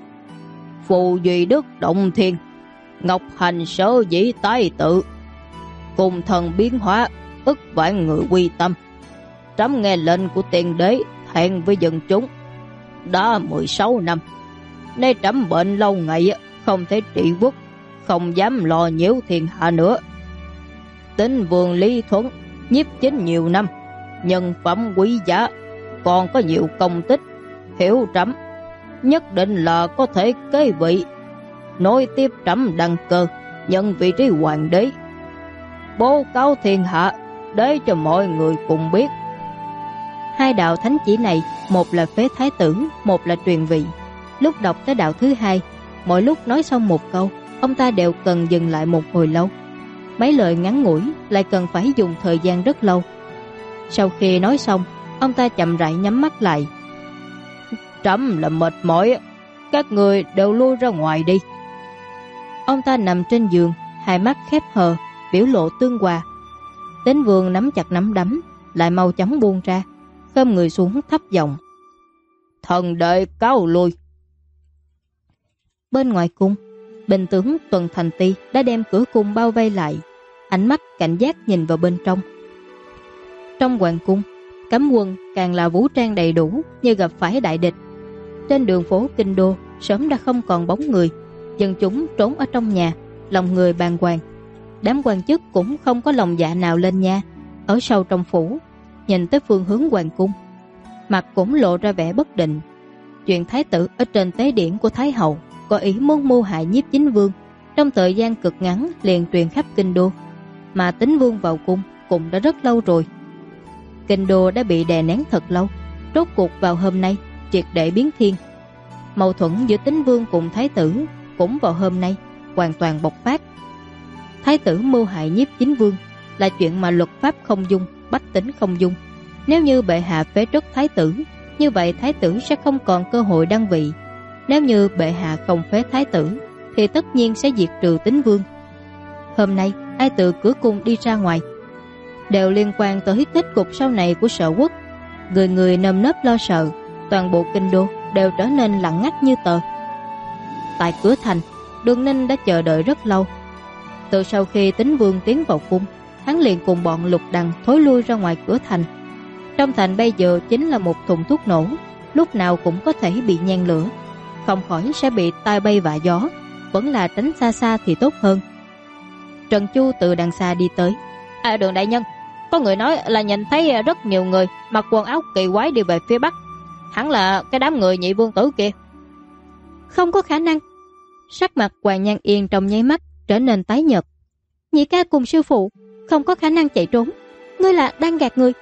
Phù duy đức động thiên, ngọc hành sở dĩ tái tự, cùng thần biến hóa, ức vạn người quy tâm. Trẫm nghe lệnh của tiền đế, hẹn với dân chúng. Đã 16 năm, nay trẫm bệnh lâu ngày, không thể trị quốc, không dám lo nhiễu thiên hạ nữa. Tín Vương Lý Thuấn nhiếp chính nhiều năm, nhân phẩm quý giá, còn có nhiều công tích, hiểu trẫm nhất định là có thể kế vị, nối tiếp trẫm đăng cơ, nhận vị trí hoàng đế, bố cáo thiên hạ để cho mọi người cùng biết. Hai đạo thánh chỉ này, một là phế thái tử, một là truyền vị. Lúc đọc tới đạo thứ hai, mỗi lúc nói xong một câu, ông ta đều cần dừng lại một hồi lâu. Mấy lời ngắn ngủi lại cần phải dùng thời gian rất lâu. Sau khi nói xong, ông ta chậm rãi nhắm mắt lại. Trẫm là mệt mỏi, các người đều lui ra ngoài đi. Ông ta nằm trên giường, hai mắt khép hờ, biểu lộ tương hòa. Tín Vương nắm chặt nắm đấm, lại mau chóng buông ra, khom người xuống thấp giọng. Thần đệ cáo lui. Bên ngoài cung, binh tướng Tuần Thành Ti đã đem cửa cung bao vây lại, ánh mắt cảnh giác nhìn vào bên trong. Trong hoàng cung, cấm quân càng là vũ trang đầy đủ như gặp phải đại địch. Trên đường phố kinh đô sớm đã không còn bóng người, dân chúng trốn ở trong nhà, lòng người bàng hoàng. Đám quan chức cũng không có lòng dạ nào lên nha, ở sâu trong phủ, nhìn tới phương hướng hoàng cung, mặt cũng lộ ra vẻ bất định. Chuyện thái tử ở trên tế điển của Thái hậu có ý muốn mưu hại Nhiếp Chính Vương, trong thời gian cực ngắn liền truyền khắp kinh đô, mà Tín Vương vào cung cũng đã rất lâu rồi. Kinh đô đã bị đè nén thật lâu, rốt cuộc vào hôm nay triệt để biến thiên. Mâu thuẫn giữa Tín Vương cùng Thái tử cũng vào hôm nay hoàn toàn bộc phát. Thái tử mưu hại Nhiếp Chính Vương là chuyện mà luật pháp không dung, bách tính không dung. Nếu như bệ hạ phế truất Thái tử, như vậy Thái tử sẽ không còn cơ hội đăng vị. Nếu như bệ hạ không phế Thái tử, thì tất nhiên sẽ diệt trừ Tín Vương. Hôm nay ai từ cửa cung đi ra ngoài đều liên quan tới kết cục sau này của Sở Quốc. Người người nơm nớp lo sợ, toàn bộ kinh đô đều trở nên lặng ngắt như tờ. Tại cửa thành, Đường Ninh đã chờ đợi rất lâu. Từ sau khi Tín Vương tiến vào cung, hắn liền cùng bọn Lục Đằng thối lui ra ngoài cửa thành. Trong thành bây giờ chính là một thùng thuốc nổ, lúc nào cũng có thể bị nhen lửa, không khỏi sẽ bị tai bay vạ gió, vẫn là tránh xa xa thì tốt hơn. Trần Chu từ đằng xa đi tới. Đường đại nhân, có người nói là nhìn thấy rất nhiều người mặc quần áo kỳ quái đi về phía bắc, hẳn là cái đám người Nhị Vương tử kia. Không có khả năng. Sắc mặt Hoàng Nhan Yên trong nháy mắt trở nên tái nhợt. Nhị ca cùng sư phụ không có khả năng chạy trốn, ngươi là đang gạt người.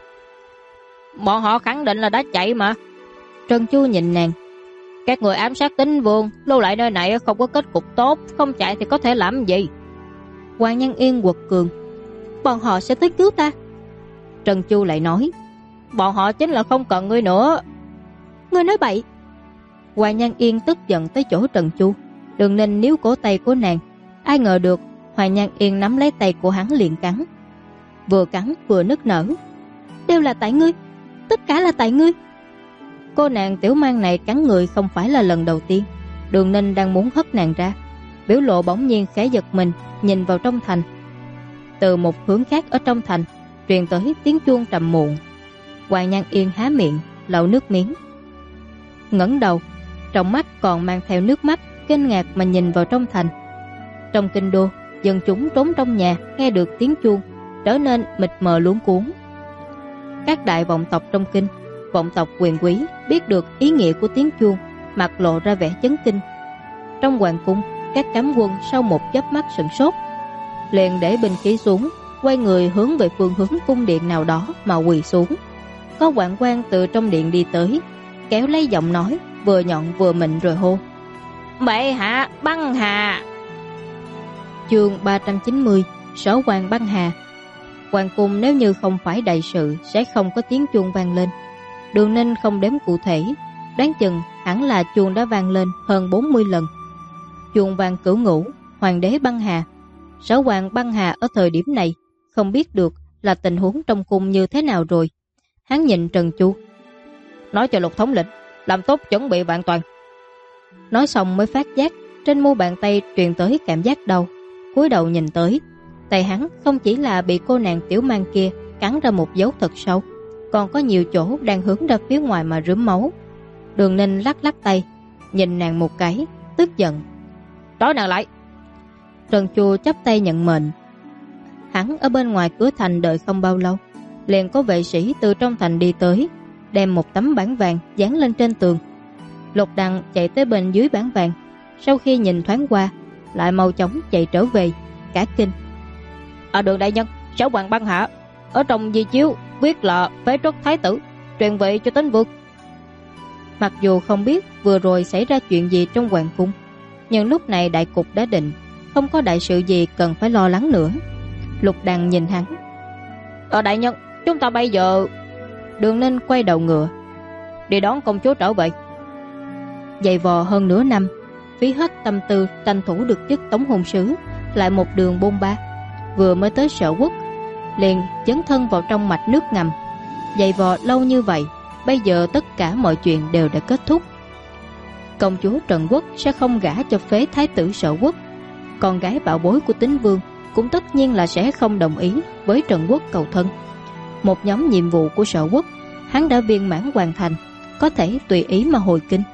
Bọn họ khẳng định là đã chạy mà. Trần Chu nhìn nàng. Các người ám sát Tín Vương, lưu lại nơi này không có kết cục tốt, không chạy thì có thể làm gì? Hoàng Nhan Yên quật cường. Bọn họ sẽ tới cứu ta. Trần Chu lại nói. Bọn họ chính là không cần ngươi nữa. Ngươi nói bậy. Hoàng Nhan Yên tức giận tới chỗ Trần Chu. Đường Ninh níu cổ tay của nàng. Ai ngờ được Hoàng Nhan Yên nắm lấy tay của hắn liền cắn. Vừa cắn vừa nức nở. Đều là tại ngươi, tất cả là tại ngươi. Cô nàng tiểu mang này cắn người không phải là lần đầu tiên. Đường Ninh đang muốn hất nàng ra, biểu lộ bỗng nhiên khẽ giật mình, nhìn vào trong thành. Từ một hướng khác ở trong thành truyền tới tiếng chuông trầm muộn. Hoàng Nhan Yên há miệng lậu nước miếng, ngẩng đầu, trong mắt còn mang theo nước mắt, kinh ngạc mà nhìn vào trong thành. Trong kinh đô, dân chúng trốn trong nhà nghe được tiếng chuông trở nên mịt mờ luống cuống. Các đại vọng tộc trong kinh, vọng tộc quyền quý biết được ý nghĩa của tiếng chuông, mặt lộ ra vẻ chấn kinh. Trong hoàng cung, các cấm quân sau một chớp mắt sửng sốt, liền để binh khí xuống, quay người hướng về phương hướng cung điện nào đó mà quỳ xuống. Có hoạn quan từ trong điện đi tới, kéo lấy giọng nói vừa nhọn vừa mịn rồi hô: Bệ hạ băng hà. Chương 390, Sở Hoàng băng hà. Hoàng cung nếu như không phải đại sự sẽ không có tiếng chuông vang lên. Đường Ninh không đếm cụ thể, đoán chừng hẳn là chuông đã vang lên hơn 40 lần. Chuông vang cửu ngũ, hoàng đế băng hà. Sở Hoàng băng hà ở thời điểm này không biết được là tình huống trong cung như thế nào rồi. Hắn nhìn Trần Chu, nói cho Lục thống lĩnh làm tốt chuẩn bị vạn toàn. Nói xong mới phát giác trên mu bàn tay truyền tới cảm giác đau. Cúi đầu nhìn tới, tay hắn không chỉ là bị cô nàng tiểu mang kia cắn ra một dấu thật sâu, còn có nhiều chỗ đang hướng ra phía ngoài mà rướm máu. Đường Ninh lắc lắc tay, nhìn nàng một cái, tức giận: Trói nàng lại. Trần Chu chắp tay nhận mệnh. Hắn ở bên ngoài cửa thành đợi không bao lâu, liền có vệ sĩ từ trong thành đi tới, đem một tấm bảng vàng dán lên trên tường. Lục Đằng chạy tới bên dưới bảng vàng, sau khi nhìn thoáng qua lại mau chóng chạy trở về, cả kinh: Đường đại nhân, Sở Hoàng băng hạ, ở trong di chiếu viết là phế truất thái tử, truyền vị cho Tín Vương. Mặc dù không biết vừa rồi xảy ra chuyện gì trong hoàng cung, nhưng lúc này đại cục đã định, không có đại sự gì cần phải lo lắng nữa. Lục Đằng nhìn hắn: Đại nhân, chúng ta bây giờ... Đường Ninh quay đầu ngựa, đi đón công chúa trở về. Dày vò hơn nửa năm, phí hết tâm tư tranh thủ được chức tống hôn sứ, lại một đường bôn ba, vừa mới tới Sở Quốc liền dấn thân vào trong mạch nước ngầm. Dày vò lâu như vậy, bây giờ tất cả mọi chuyện đều đã kết thúc. Công chúa Trần Quốc sẽ không gả cho phế thái tử Sở Quốc, con gái bảo bối của Tín Vương cũng tất nhiên là sẽ không đồng ý với Trần Quốc cầu thân. Một nhóm nhiệm vụ của Sở Quốc hắn đã viên mãn hoàn thành, có thể tùy ý mà hồi kinh.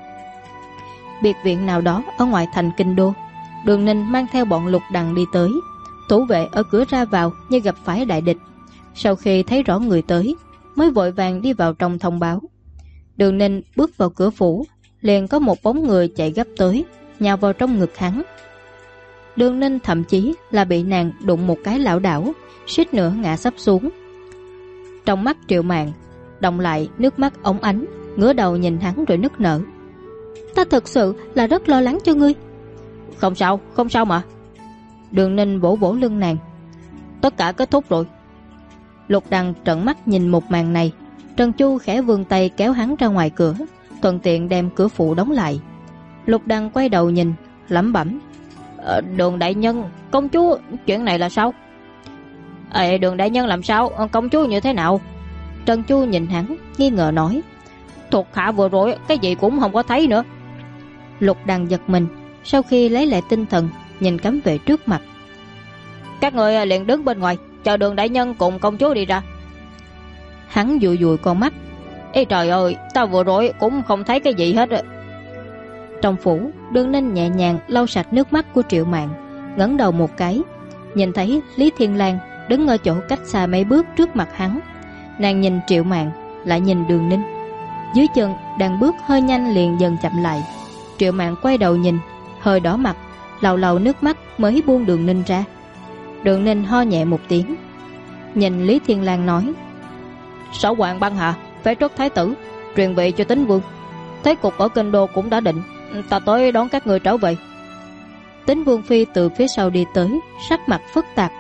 Biệt viện nào đó ở ngoại thành kinh đô, Đường Ninh mang theo bọn Lục Đằng đi tới. Thủ vệ ở cửa ra vào như gặp phải đại địch, sau khi thấy rõ người tới mới vội vàng đi vào trong thông báo. Đường Ninh bước vào cửa phủ, liền có một bóng người chạy gấp tới, nhào vào trong ngực hắn. Đường Ninh thậm chí là bị nàng đụng một cái lảo đảo, suýt nữa ngã sắp xuống. Trong mắt Triệu Mạn đọng lại nước mắt óng ánh, ngửa đầu nhìn hắn rồi nức nở. Ta thật sự là rất lo lắng cho ngươi. Không sao, không sao mà. Đường Ninh vỗ vỗ lưng nàng. Tất cả kết thúc rồi. Lục Đằng trợn mắt nhìn một màn này. Trần Chu khẽ vươn tay kéo hắn ra ngoài cửa, thuận tiện đem cửa phụ đóng lại. Lục Đằng quay đầu nhìn, lẩm bẩm. Đường đại nhân, công chúa, chuyện này là sao? Đường đại nhân làm sao, công chúa như thế nào? Trần Chu nhìn hắn, nghi ngờ nói. Thuộc hạ vừa rồi cái gì cũng không có thấy nữa. Lục Đằng giật mình, sau khi lấy lại tinh thần, nhìn cấm vệ trước mặt. Các người liền đứng bên ngoài, chờ đường đại nhân cùng công chúa đi ra. Hắn dụi dụi con mắt. Ê trời ơi, ta vừa rồi cũng không thấy cái gì hết. Trong phủ, Đường Ninh nhẹ nhàng lau sạch nước mắt của Triệu Mạn, ngẩng đầu một cái, nhìn thấy Lý Thiên Lang đứng ở chỗ cách xa mấy bước trước mặt hắn. Nàng nhìn Triệu Mạn, lại nhìn Đường Ninh. Dưới chân đang bước hơi nhanh liền dần chậm lại. Triệu Mạn quay đầu nhìn, hơi đỏ mặt, lầu lầu nước mắt mới buông Đường Ninh ra. Đường Ninh ho nhẹ một tiếng, nhìn Lý Thiên Lang nói. Sở Hoàng băng hà phế truất thái tử, truyền vị cho Tín Vương. Thế cục ở kinh đô cũng đã định, ta tới đón các người trở về. Tín Vương phi từ phía sau đi tới, sắc mặt phức tạp.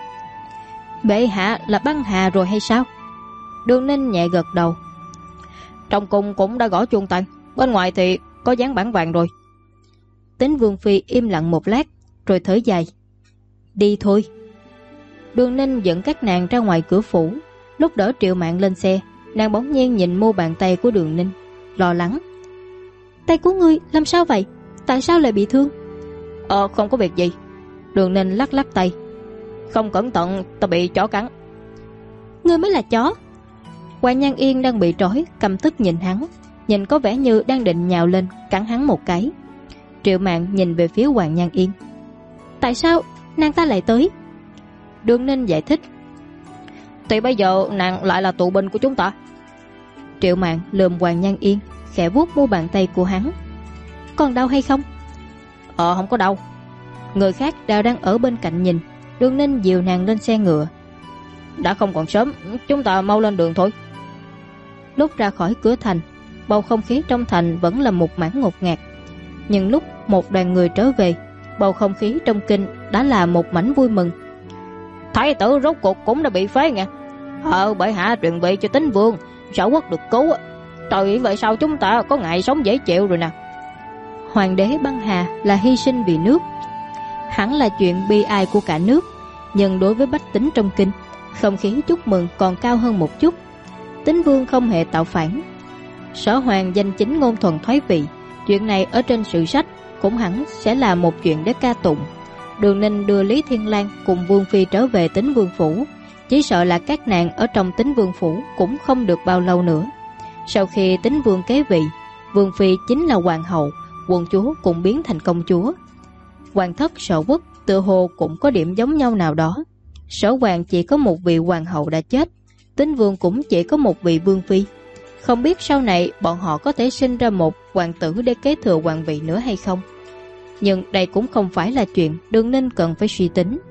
Bệ hạ là băng hà rồi hay sao? Đường Ninh nhẹ gật đầu. Trong cung cũng đã gõ chuông tàn, bên ngoài thì có dán bản vàng rồi. Tín Vương phi im lặng một lát, rồi thở dài. Đi thôi. Đường Ninh dẫn các nàng ra ngoài cửa phủ. Lúc đỡ Triệu Mạn lên xe, nàng bỗng nhiên nhìn mu bàn tay của Đường Ninh, lo lắng. Tay của ngươi làm sao vậy? Tại sao lại bị thương? Không có việc gì. Đường Ninh lắc lắc tay. Không cẩn thận ta bị chó cắn. Ngươi mới là chó. Hoàng Nhan Yên đang bị trói, căm tức nhìn hắn, nhìn có vẻ như đang định nhào lên cắn hắn một cái. Triệu Mạn nhìn về phía Hoàng Nhan Yên. Tại sao nàng ta lại tới? Đường Ninh giải thích. Thì bây giờ nàng lại là tù binh của chúng ta. Triệu Mạn lườm Hoàng Nhan Yên, khẽ vuốt mu bàn tay của hắn. Còn đau hay không? Không có đau. Người khác đều đang ở bên cạnh nhìn. Đường Ninh dìu nàng lên xe ngựa. Đã không còn sớm, chúng ta mau lên đường thôi. Lúc ra khỏi cửa thành, bầu không khí trong thành vẫn là một mảng ngột ngạt. Nhưng lúc một đoàn người trở về, bầu không khí trong kinh đã là một mảnh vui mừng. Thái tử rốt cuộc cũng đã bị phế nha. Bệ hạ truyền vị cho Tín Vương, Sở quốc được cứu. Trời, vậy sao chúng ta có ngày sống dễ chịu rồi nè. Hoàng đế băng hà là hy sinh vì nước, hẳn là chuyện bi ai của cả nước. Nhưng đối với bách tính trong kinh, không khí chúc mừng còn cao hơn một chút. Tín Vương không hề tạo phản. Sở Hoàng danh chính ngôn thuận thoái vị, chuyện này ở trên sử sách cũng hẳn sẽ là một chuyện để ca tụng. Đường Ninh đưa Lý Thiên Lang cùng Vương phi trở về Tín Vương phủ, chỉ sợ là các nàng ở trong Tín Vương phủ cũng không được bao lâu nữa. Sau khi Tín Vương kế vị, Vương phi chính là hoàng hậu, quận chúa cũng biến thành công chúa. Hoàng thất Sở quốc tự hồ cũng có điểm giống nhau nào đó. Sở Hoàng chỉ có một vị hoàng hậu đã chết, Tín Vương cũng chỉ có một vị vương phi. Không biết sau này bọn họ có thể sinh ra một hoàng tử để kế thừa hoàng vị nữa hay không. Nhưng đây cũng không phải là chuyện Đường Ninh cần phải suy tính.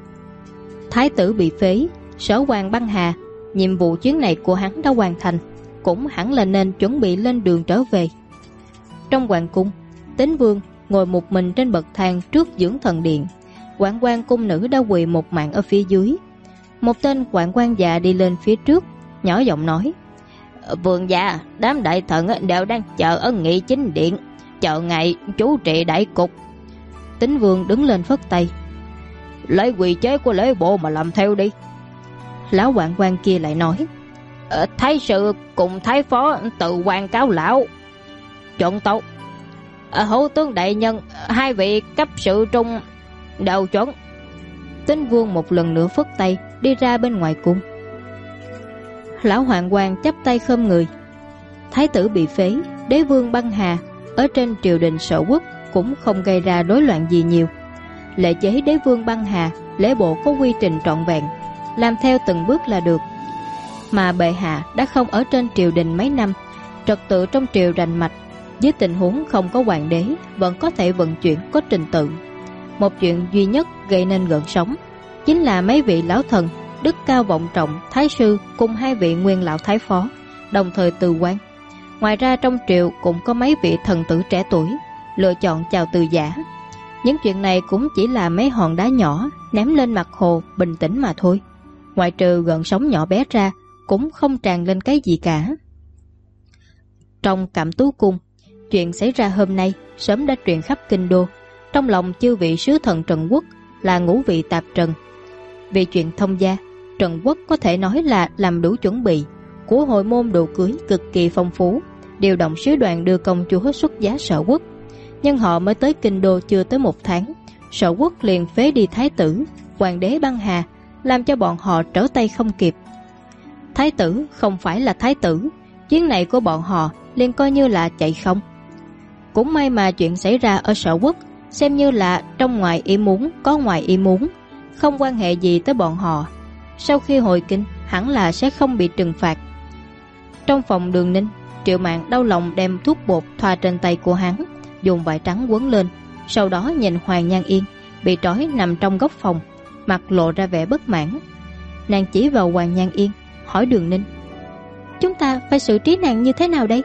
Thái tử bị phế, Sở Hoàng băng hà, nhiệm vụ chuyến này của hắn đã hoàn thành, cũng hẳn là nên chuẩn bị lên đường trở về. Trong hoàng cung, Tín Vương ngồi một mình trên bậc thang trước dưỡng thần điện. Hoạn quan cung nữ đã quỳ một mạng ở phía dưới. Một tên hoạn quan già đi lên phía trước, nhỏ giọng nói. Vương gia, đám đại thần đều đang chờ ở nghị chính điện, chờ ngài chủ trì đại cục. Tín Vương đứng lên phất tay. Lấy quy chế của lễ bộ mà làm theo đi. Lão hoạn quan kia lại nói. Thái sự cùng thái phó tự quan cáo lão. Chọn tấu. Hữu tướng đại nhân, hai vị cấp sự trung đều chuẩn. Tín Vương một lần nữa phất tay đi ra bên ngoài cung. Lão hoạn quan chắp tay khom người. Thái tử bị phế, đế vương băng hà ở trên triều đình Sở quốc cũng không gây ra rối loạn gì nhiều. Lệ chế đế vương băng hà, lễ bộ có quy trình trọn vẹn, làm theo từng bước là được. Mà bệ hạ đã không ở trên triều đình mấy năm, trật tự trong triều rành mạch, dưới tình huống không có hoàng đế vẫn có thể vận chuyển có trình tự. Một chuyện duy nhất gây nên gợn sóng chính là mấy vị lão thần đức cao vọng trọng thái sư cùng hai vị nguyên lão thái phó đồng thời từ quan. Ngoài ra trong triều cũng có mấy vị thần tử trẻ tuổi lựa chọn chào từ giả. Những chuyện này cũng chỉ là mấy hòn đá nhỏ ném lên mặt hồ bình tĩnh mà thôi. Ngoại trừ gợn sóng nhỏ bé ra cũng không tràn lên cái gì cả. Trong Cẩm Tú Cung, chuyện xảy ra hôm nay sớm đã truyền khắp kinh đô. Trong lòng chư vị sứ thần Trần Quốc là ngũ vị tạp trần. Vì chuyện thông gia, Trần Quốc có thể nói là làm đủ chuẩn bị. Của hồi môn đồ cưới cực kỳ phong phú, điều động sứ đoàn đưa công chúa xuất giá Sở Quốc. Nhưng họ mới tới kinh đô chưa tới 1 tháng, Sở Quốc liền phế đi thái tử, hoàng đế băng hà, làm cho bọn họ trở tay không kịp. Thái tử không phải là thái tử, chuyến này của bọn họ liền coi như là chạy không. Cũng may mà chuyện xảy ra ở Sở Quốc xem như là trong ngoài ý muốn có ngoài ý muốn, không quan hệ gì tới bọn họ. Sau khi hồi kinh hẳn là sẽ không bị trừng phạt. Trong phòng Đường Ninh, Triệu Mạn đau lòng đem thuốc bột thoa trên tay của hắn, dùng vải trắng quấn lên, sau đó nhìn Hoàng Nhan Yên bị trói nằm trong góc phòng, mặt lộ ra vẻ bất mãn. Nàng chỉ vào Hoàng Nhan Yên hỏi Đường Ninh: "Chúng ta phải xử trí nàng như thế nào đây?"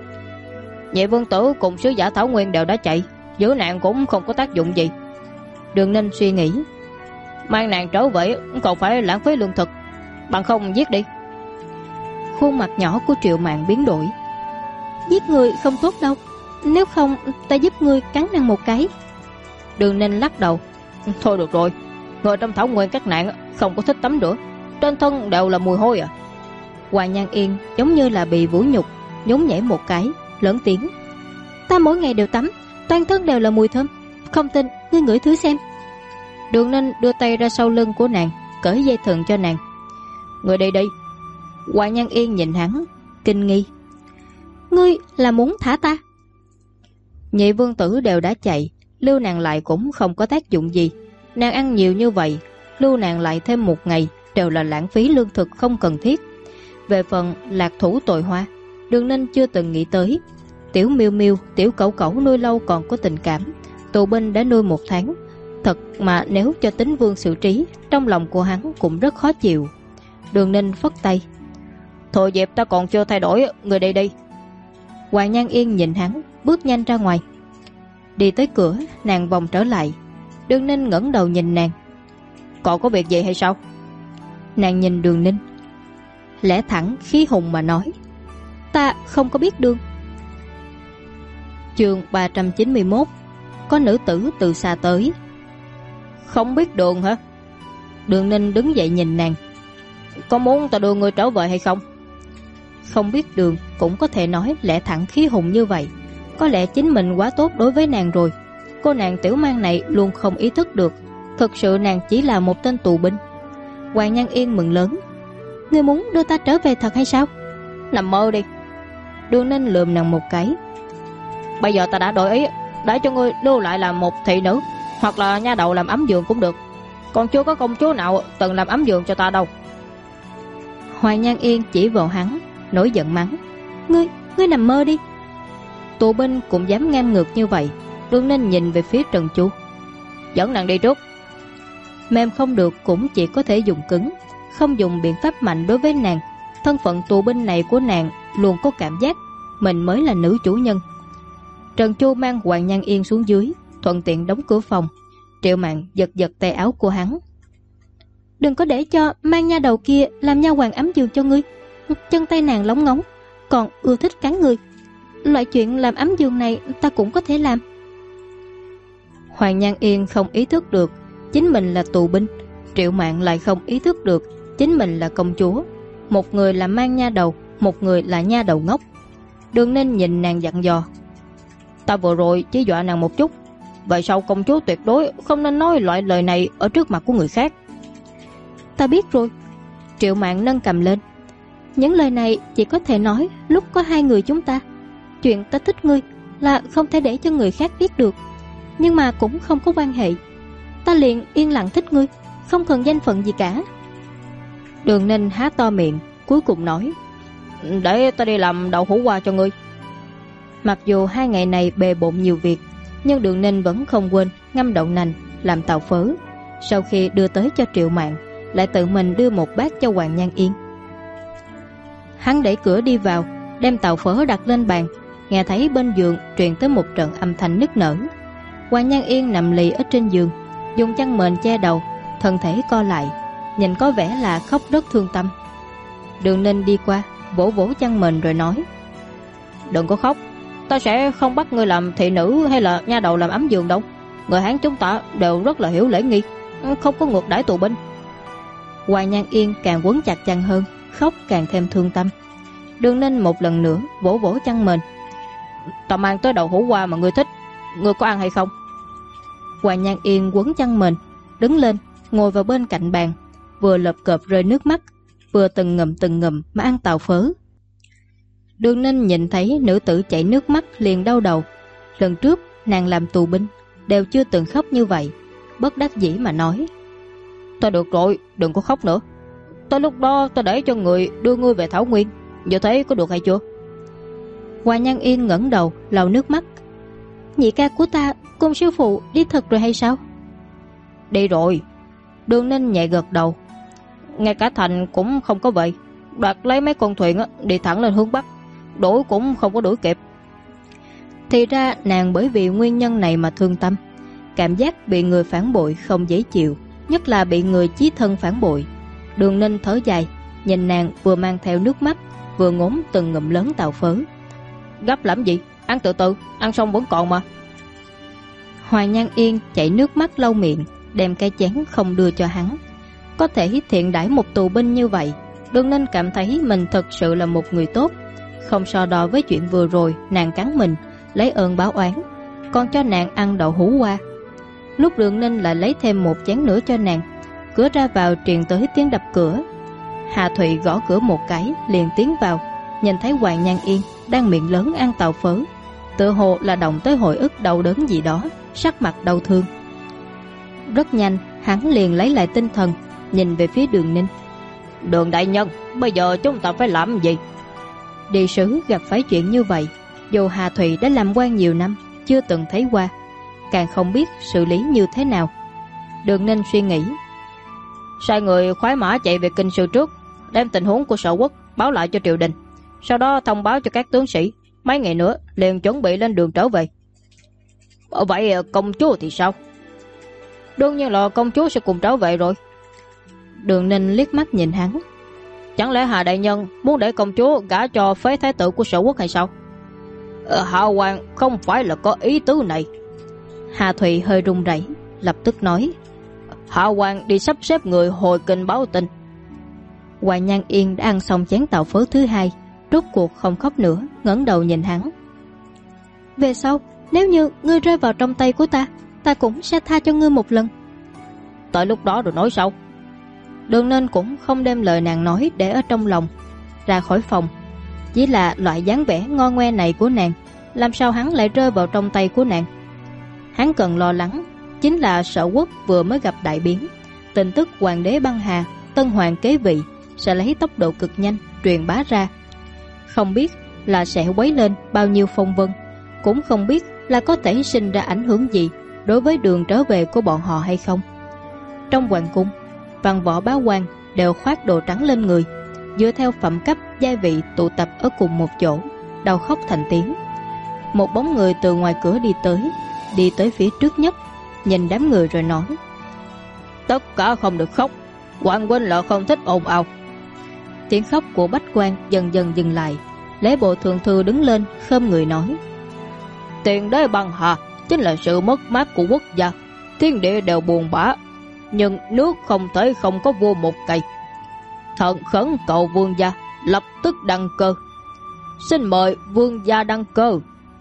Nhị vương tử cùng sứ giả Thảo Nguyên đều đã chạy, giữ nàng cũng không có tác dụng gì. Đường Ninh suy nghĩ: mang nàng trở về còn phải lãng phí lương thực, bằng không giết đi. Khuôn mặt nhỏ của Triệu Mạn biến đổi: "Giết người không tốt đâu, nếu không ta giúp ngươi cắn nàng một cái." Đường Ninh lắc đầu: thôi được rồi, người trong Thảo Nguyên các nạn không có thích tắm rửa, trên thân đều là mùi hôi à. Hoàng Nhan Yên giống như là bị vũ nhục, nhún nhảy một cái, lớn tiếng: "Ta mỗi ngày đều tắm, toàn thân đều là mùi thơm, không tin ngươi ngửi thử xem." Đường Ninh đưa tay ra sau lưng của nàng, cởi dây thừng cho nàng. "Người đi đi." Hoàng Nhan Yên nhìn hắn, kinh nghi: "Ngươi là muốn thả ta?" Nhị vương tử đều đã chạy, lưu nàng lại cũng không có tác dụng gì. Nàng ăn nhiều như vậy, lưu nàng lại thêm 1 ngày đều là lãng phí lương thực không cần thiết. Về phần lạc thủ tội hoa, Đường Ninh chưa từng nghĩ tới. Tiểu Miêu Miêu, tiểu cẩu cẩu nuôi lâu còn có tình cảm, tù binh đã nuôi 1 tháng. Thật mà nếu cho Tính Vương xử trí, trong lòng của hắn cũng rất khó chịu. Đường Ninh phất tay: thôi dẹp, ta còn chưa thay đổi, người đi đi. Hoàng Nhan Yên nhìn hắn, bước nhanh ra ngoài. Đi tới cửa, nàng vòng trở lại. Đường Ninh ngẩng đầu nhìn nàng: còn có việc gì hay sao? Nàng nhìn Đường Ninh, lẽ thẳng khí hùng mà nói: ta không có biết đường. Chương 391: có nữ tử từ xa tới. Không biết đường hả? Đường Ninh đứng dậy nhìn nàng: có muốn ta đưa người trở về hay không? Không biết đường cũng có thể nói lẽ thẳng khí hùng như vậy. Có lẽ chính mình quá tốt đối với nàng rồi. Cô nàng tiểu mang này luôn không ý thức được, thực sự nàng chỉ là một tên tù binh. Hoàng Nhan Yên mừng lớn: ngươi muốn đưa ta trở về thật hay sao? Nằm mơ đi. Đường Ninh lườm nàng một cái: bây giờ ta đã đổi ý, để cho ngươi lưu lại làm một thị nữ, hoặc là nha đầu làm ấm giường cũng được. Còn chưa có công chúa nào từng làm ấm giường cho ta đâu. Hoàng Nhan Yên chỉ vào hắn, nổi giận mắng: ngươi nằm mơ đi. Tù binh cũng dám ngang ngược như vậy. Đường Ninh nhìn về phía Trần Chu: dẫn nàng đi trước. Mềm không được cũng chỉ có thể dùng cứng, không dùng biện pháp mạnh đối với nàng. Thân phận tù binh này của nàng luôn có cảm giác mình mới là nữ chủ nhân. Trần Chu mang Hoàng Nhan Yên xuống dưới, thuận tiện đóng cửa phòng. Triệu Mạn giật giật tay áo của hắn: đừng có để cho mang nha đầu kia làm nha hoàng ấm giường cho ngươi. Chân tay nàng lóng ngóng, còn ưa thích cắn người. Loại chuyện làm ấm giường này ta cũng có thể làm. Hoàng Nhan Yên không ý thức được chính mình là tù binh, Triệu Mạn lại không ý thức được chính mình là công chúa. Một người là mang nha đầu, một người là nha đầu ngốc. Đường Ninh nhìn nàng dặn dò: ta vừa rồi chỉ dọa nàng một chút, vậy sau công chúa tuyệt đối không nên nói loại lời này ở trước mặt của người khác. Ta biết rồi. Triệu Mạn nâng cầm lên: những lời này chỉ có thể nói lúc có 2 người chúng ta. Chuyện ta thích ngươi là không thể để cho người khác biết được, nhưng mà cũng không có quan hệ. Ta liền yên lặng thích ngươi, không cần danh phận gì cả. Đường Ninh há to miệng, cuối cùng nói: để ta đi làm đậu hũ qua cho ngươi. Mặc dù 2 ngày này bề bộn nhiều việc, nhưng Đường Ninh vẫn không quên ngâm đậu nành, làm tàu phớ. Sau khi đưa tới cho Triệu Mạn, lại tự mình đưa một bát cho Hoàng Nhan Yên. Hắn đẩy cửa đi vào, đem tàu phớ đặt lên bàn, nghe thấy bên giường truyền tới một trận âm thanh nức nở. Hoàng Nhan Yên nằm lì ở trên giường, dùng chăn mền che đầu, thân thể co lại, nhìn có vẻ là khóc rất thương tâm. Đường Ninh đi qua, vỗ vỗ chăn mền rồi nói: "Đừng có khóc, ta sẽ không bắt ngươi làm thị nữ hay là nha đầu làm ấm giường đâu. Người Hán chúng ta đều rất là hiểu lễ nghi, không có ngược đãi tù binh." Hoàng Nhan Yên càng quấn chặt chăn hơn, khóc càng thêm thương tâm. Đường Ninh một lần nữa vỗ vỗ chăn mền: "Ta mang tới đậu hũ qua mà ngươi thích, ngươi có ăn hay không?" Hoàng Nhan Yên quấn chăn mền, đứng lên ngồi vào bên cạnh bàn, vừa lợp cợp rơi nước mắt, vừa từng ngụm mà ăn tàu phớ. Đường Ninh nhìn thấy nữ tử chảy nước mắt liền đau đầu. Lần trước nàng làm tù binh đều chưa từng khóc như vậy, bất đắc dĩ mà nói: "Ta được rồi, đừng có khóc nữa. Tới lúc đó ta để cho người đưa ngươi về Thảo Nguyên, như thế có được hay chưa?" Hoàng Nhan Yên ngẩng đầu lau nước mắt: "Nhị ca của ta cùng sư phụ đi thật rồi hay sao?" "Đi rồi." Đường Ninh nhẹ gật đầu. "Ngay cả thành cũng không có vậy, đoạt lấy mấy con thuyền đi thẳng lên hướng Bắc, đuổi cũng không có đuổi kịp." Thì ra nàng bởi vì nguyên nhân này mà thương tâm. Cảm giác bị người phản bội không dễ chịu, nhất là bị người chí thân phản bội. Đường Ninh thở dài, nhìn nàng vừa mang theo nước mắt, vừa ngốn từng ngụm lớn tàu phớ. "Gấp làm gì, ăn từ từ, ăn xong vẫn còn mà." Hoàng Nhan Yên chảy nước mắt lau miệng, đem cái chén không đưa cho hắn. Có thể thiện đãi một tù binh như vậy, Đường Ninh cảm thấy mình thật sự là một người tốt, không so đo với chuyện vừa rồi nàng cắn mình lấy ơn báo oán, còn cho nàng ăn đậu hũ qua. Lúc Đường Ninh lại lấy thêm một chén nữa cho nàng. Cửa ra vào truyền tới tiếng đập cửa. Hà Thụy gõ cửa một cái liền tiến vào, nhìn thấy Hoàng Nhan Yên đang miệng lớn ăn tàu phớ, tựa hồ là động tới hồi ức đau đớn gì đó, sắc mặt đau thương. Rất nhanh hắn liền lấy lại tinh thần, nhìn về phía Đường Ninh: "Đường đại nhân, bây giờ chúng ta phải làm gì?" Đi sứ gặp phải chuyện như vậy, dù Hà Thụy đã làm quan nhiều năm chưa từng thấy qua, càng không biết xử lý như thế nào. Đường Ninh suy nghĩ: "Sai người khoái mã chạy về kinh sư trước, đem tình huống của Sở Quốc báo lại cho triều đình, sau đó thông báo cho các tướng sĩ, mấy ngày nữa liền chuẩn bị lên đường trở về." "Vậy công chúa thì sao?" "Đương nhiên là công chúa sẽ cùng trở về rồi." Đường Ninh liếc mắt nhìn hắn: "Chẳng lẽ Hà đại nhân muốn để công chúa gả cho phế thái tử của Sở Quốc hay sao?" "Hạ hoàng không phải là có ý tứ này." Hà Thụy hơi run rẩy, lập tức nói: "Hạ hoàng đi sắp xếp người hồi kinh báo tin." Hoàng Nhan Yên đã ăn xong chén tàu phớ thứ hai, rốt cuộc không khóc nữa, ngẩng đầu nhìn hắn: "Về sau nếu như ngươi rơi vào trong tay của ta, ta cũng sẽ tha cho ngươi một lần." "Tới lúc đó rồi nói sau." Đường Ninh cũng không đem lời nàng nói để ở trong lòng, ra khỏi phòng. Chỉ là loại dáng vẻ ngon ngoe này của nàng, làm sao hắn lại rơi vào trong tay của nàng? Hắn cần lo lắng chính là Sở Quốc vừa mới gặp đại biến, tin tức hoàng đế băng hà, tân hoàng kế vị sẽ lấy tốc độ cực nhanh truyền bá ra, không biết là sẽ quấy lên bao nhiêu phong vân, cũng không biết là có thể sinh ra ảnh hưởng gì đối với đường trở về của bọn họ hay không. Trong hoàng cung, văn võ bá quan đều khoác đồ trắng lên người, dựa theo phẩm cấp giai vị tụ tập ở cùng một chỗ, đau khóc thành tiếng. Một bóng người từ ngoài cửa đi tới phía trước nhất, nhìn đám người rồi nói: "Tất cả không được khóc, hoàng huynh là không thích ồn ào." Tiếng khóc của bách quan dần dần dừng lại. Lễ bộ thượng thư đứng lên khom người nói: "Tiền đế băng hà chính là sự mất mát của quốc gia, thiên địa đều buồn bã, nhưng nước không thể không có vua một cây. Thần khẩn cầu vương gia lập tức đăng cơ. Xin mời vương gia đăng cơ."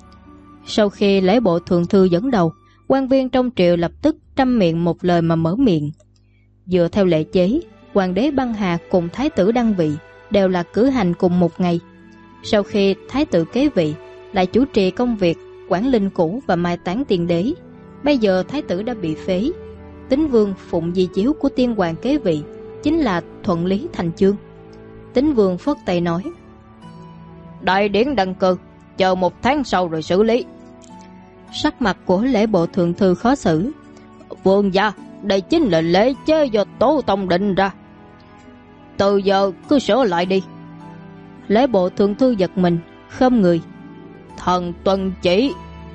Sau khi lễ bộ thượng thư dẫn đầu, quan viên trong triều lập tức trăm miệng một lời mà mở miệng. Dựa theo lệ chế, hoàng đế băng hà cùng thái tử đăng vị đều là cử hành cùng một ngày. Sau khi thái tử kế vị, lại chủ trì công việc quản linh cũ và mai táng tiền đế. Bây giờ thái tử đã bị phế, Tín vương phụng di chiếu của tiên hoàng kế vị, chính là thuận lý thành chương. Tín vương phất tay nói: "Đại điển đăng cơ, chờ 1 tháng sau rồi xử lý." Sắc mặt của lễ bộ thượng thư khó xử: Vương gia, đây chính là lễ chế do tổ tông định ra. Từ giờ cứ sửa lại đi. Lễ bộ thượng thư giật mình, khom người. Thần tuân chỉ.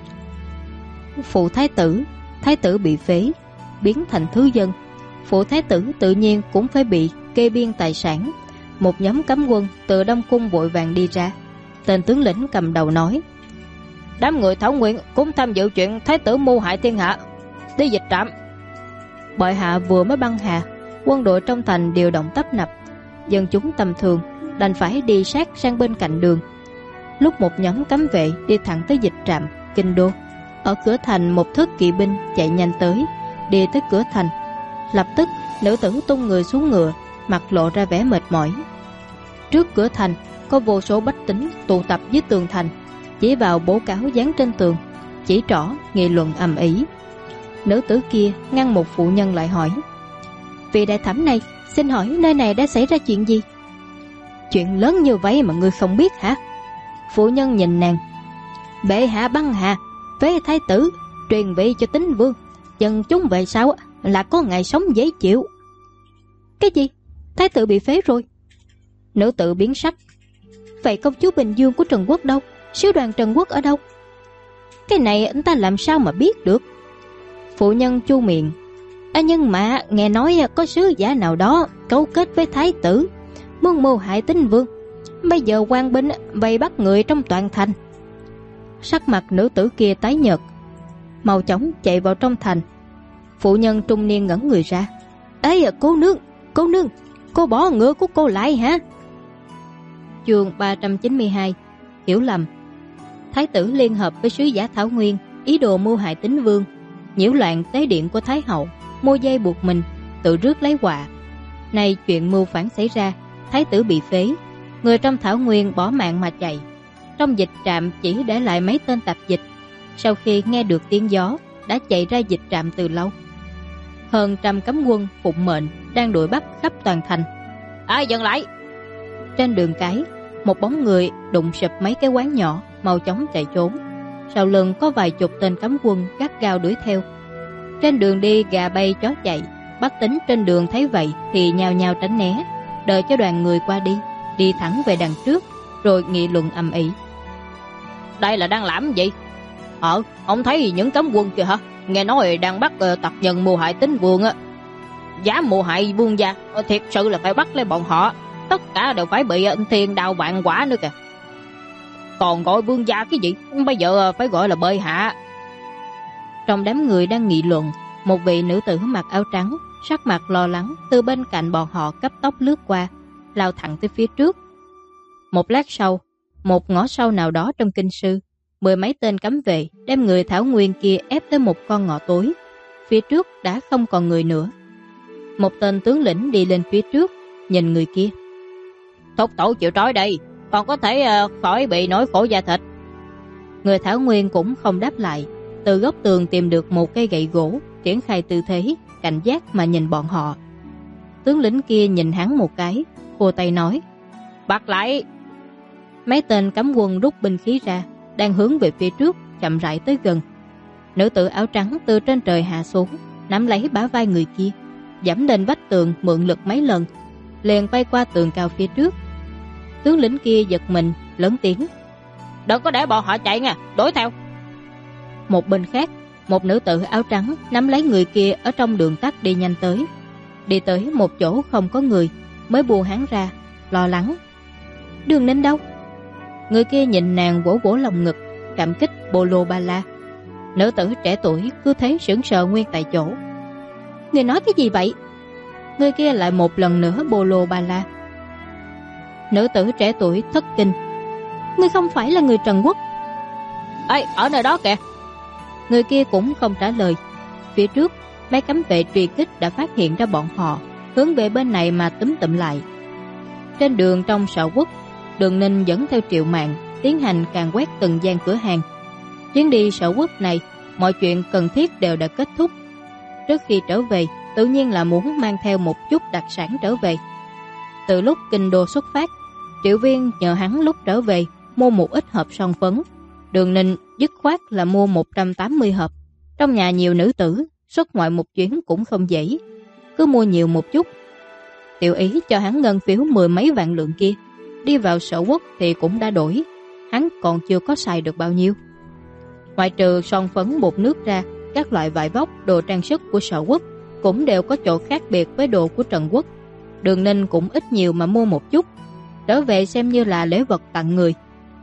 Phụ thái tử bị phế, biến thành thứ dân. Phụ thái tử tự nhiên cũng phải bị kê biên tài sản. Một nhóm cấm quân từ Đông Cung vội vàng đi ra. Tên tướng lĩnh cầm đầu nói: Đám người Thảo Nguyên cũng tham dự chuyện thái tử mưu hại thiên hạ, đi dịch trạm. Bệ hạ vừa mới băng hà, quân đội trong thành điều động tấp nập. Dân chúng tầm thường đành phải đi sát sang bên cạnh đường. Lúc một nhóm cấm vệ đi thẳng tới dịch trạm kinh đô, ở cửa thành một thớt kỵ binh chạy nhanh tới, đi tới cửa thành. Lập tức nữ tử tung người xuống ngựa, mặt lộ ra vẻ mệt mỏi. Trước cửa thành có vô số bách tính tụ tập dưới tường thành, chỉ vào bố cáo dán trên tường, chỉ trỏ nghị luận ầm ĩ. Nữ tử kia ngăn một phụ nhân lại hỏi: Vị đại thẩm này, xin hỏi nơi này đã xảy ra chuyện gì? Chuyện lớn như vậy mà ngươi không biết hả? Phụ nhân nhìn nàng: Bệ hạ băng hà, phế thái tử, truyền vị cho Tín vương, dân chúng về sau là có ngày sống dễ chịu. Cái gì? Thái tử bị phế rồi? Nữ tử biến sắc: Vậy công chúa Bình Dương của Trần Quốc đâu? Sứ đoàn Trần Quốc ở đâu? Cái này anh ta làm sao mà biết được? Phụ nhân chu miệng: Nhưng mà nghe nói có sứ giả nào đó cấu kết với thái tử, muốn mưu hại Tín vương. Bây giờ quan binh vây bắt người trong toàn thành. Sắc mặt nữ tử kia tái nhợt, mau chóng chạy vào trong thành. Phụ nhân trung niên ngẩn người ra: Ê cô nương, cô bỏ ngựa của cô lại hả? Chương 392 hiểu lầm. Thái tử liên hợp với sứ giả Thảo Nguyên ý đồ mưu hại Tín vương, nhiễu loạn tế điện của Thái hậu, mua dây buộc mình, tự rước lấy họa. Nay chuyện mưu phản xảy ra, thái tử bị phế, người trong Thảo Nguyên bỏ mạng mà chạy. Trong dịch trạm chỉ để lại mấy tên tạp dịch, sau khi nghe được tiếng gió đã chạy ra dịch trạm từ lâu. Hơn trăm cấm quân phụng mệnh đang đuổi bắt khắp toàn thành. Ai dừng lại? Trên đường cái, một bóng người đụng sụp mấy cái quán nhỏ, mau chóng chạy trốn. Sau lưng có vài chục tên cấm quân gắt gao đuổi theo. Trên đường đi gà bay chó chạy, bách tính trên đường thấy vậy thì nhao nhao tránh né, đợi cho đoàn người qua đi, đi thẳng về đằng trước, rồi nghị luận ầm ĩ. Đây là đang làm gì? Ông thấy những cấm quân kìa hả? Nghe nói đang bắt tặc nhân mưu hại Tín vương á. Dám mưu hại vương gia, thiệt sự là phải bắt lấy bọn họ. Tất cả đều phải bị thiên đao vạn quả nữa kìa. Còn gọi vương gia cái gì? Bây giờ phải gọi là bệ hạ. Trong đám người đang nghị luận, một vị nữ tử mặc áo trắng, sắc mặt lo lắng từ bên cạnh bọn họ cấp tốc lướt qua, lao thẳng tới phía trước. Một lát sau, một ngõ sâu nào đó trong kinh sư, 10 mấy tên cấm vệ đem người Thảo Nguyên kia ép tới một con ngõ tối. Phía trước đã không còn người nữa. Một tên tướng lĩnh đi lên phía trước, nhìn người kia: Thúc tổ chịu trói đây, còn có thể khỏi bị nỗi khổ da thịt. Người Thảo Nguyên cũng không đáp lại, từ góc tường tìm được một cây gậy gỗ, triển khai tư thế cảnh giác mà nhìn bọn họ. Tướng lĩnh kia nhìn hắn một cái, khua tay nói: Bắt lại. Mấy tên cấm quân rút binh khí ra, đang hướng về phía trước, chậm rãi tới gần. Nữ tử áo trắng từ trên trời hạ xuống, nắm lấy bả vai người kia, giẫm lên vách tường mượn lực mấy lần, liền bay qua tường cao phía trước. Tướng lĩnh kia giật mình, lớn tiếng: Đừng có để bọn họ chạy nha, đuổi theo. Một bên khác, một nữ tử áo trắng nắm lấy người kia ở trong đường tắt đi nhanh tới. Đi tới một chỗ không có người, mới buông hắn ra, lo lắng: Đường Ninh đâu? Người kia nhìn nàng vỗ vỗ lòng ngực, cảm kích bô lô ba la. Nữ tử trẻ tuổi cứ thế sững sờ nguyên tại chỗ. Người nói cái gì vậy? Người kia lại một lần nữa bô lô ba la. Nữ tử trẻ tuổi thất kinh: Ngươi không phải là người Trần Quốc? Ê, ở nơi đó kìa. Người kia cũng không trả lời. Phía trước, mấy cấm vệ truy kích đã phát hiện ra bọn họ, hướng về bên này mà túm tụm lại. Trên đường trong Sở Quốc, Đường Ninh dẫn theo Triệu Mạn tiến hành càn quét từng gian cửa hàng. Chuyến đi Sở Quốc này, mọi chuyện cần thiết đều đã kết thúc. Trước khi trở về, tự nhiên là muốn mang theo một chút đặc sản trở về. Từ lúc kinh đô xuất phát, Triệu Viên nhờ hắn lúc trở về mua một ít hộp son phấn. Đường Ninh dứt khoát là mua 180 hộp. Trong nhà nhiều nữ tử, xuất ngoại một chuyến cũng không dễ, cứ mua nhiều một chút. Tiểu Ý cho hắn ngân phiếu 10 mấy vạn lượng kia, đi vào Sở Quốc thì cũng đã đổi, hắn còn chưa có xài được bao nhiêu. Ngoại trừ son phấn bột nước ra, các loại vải vóc, đồ trang sức của Sở Quốc cũng đều có chỗ khác biệt với đồ của Trần Quốc. Đường Ninh cũng ít nhiều mà mua một chút, trở về xem như là lễ vật tặng người.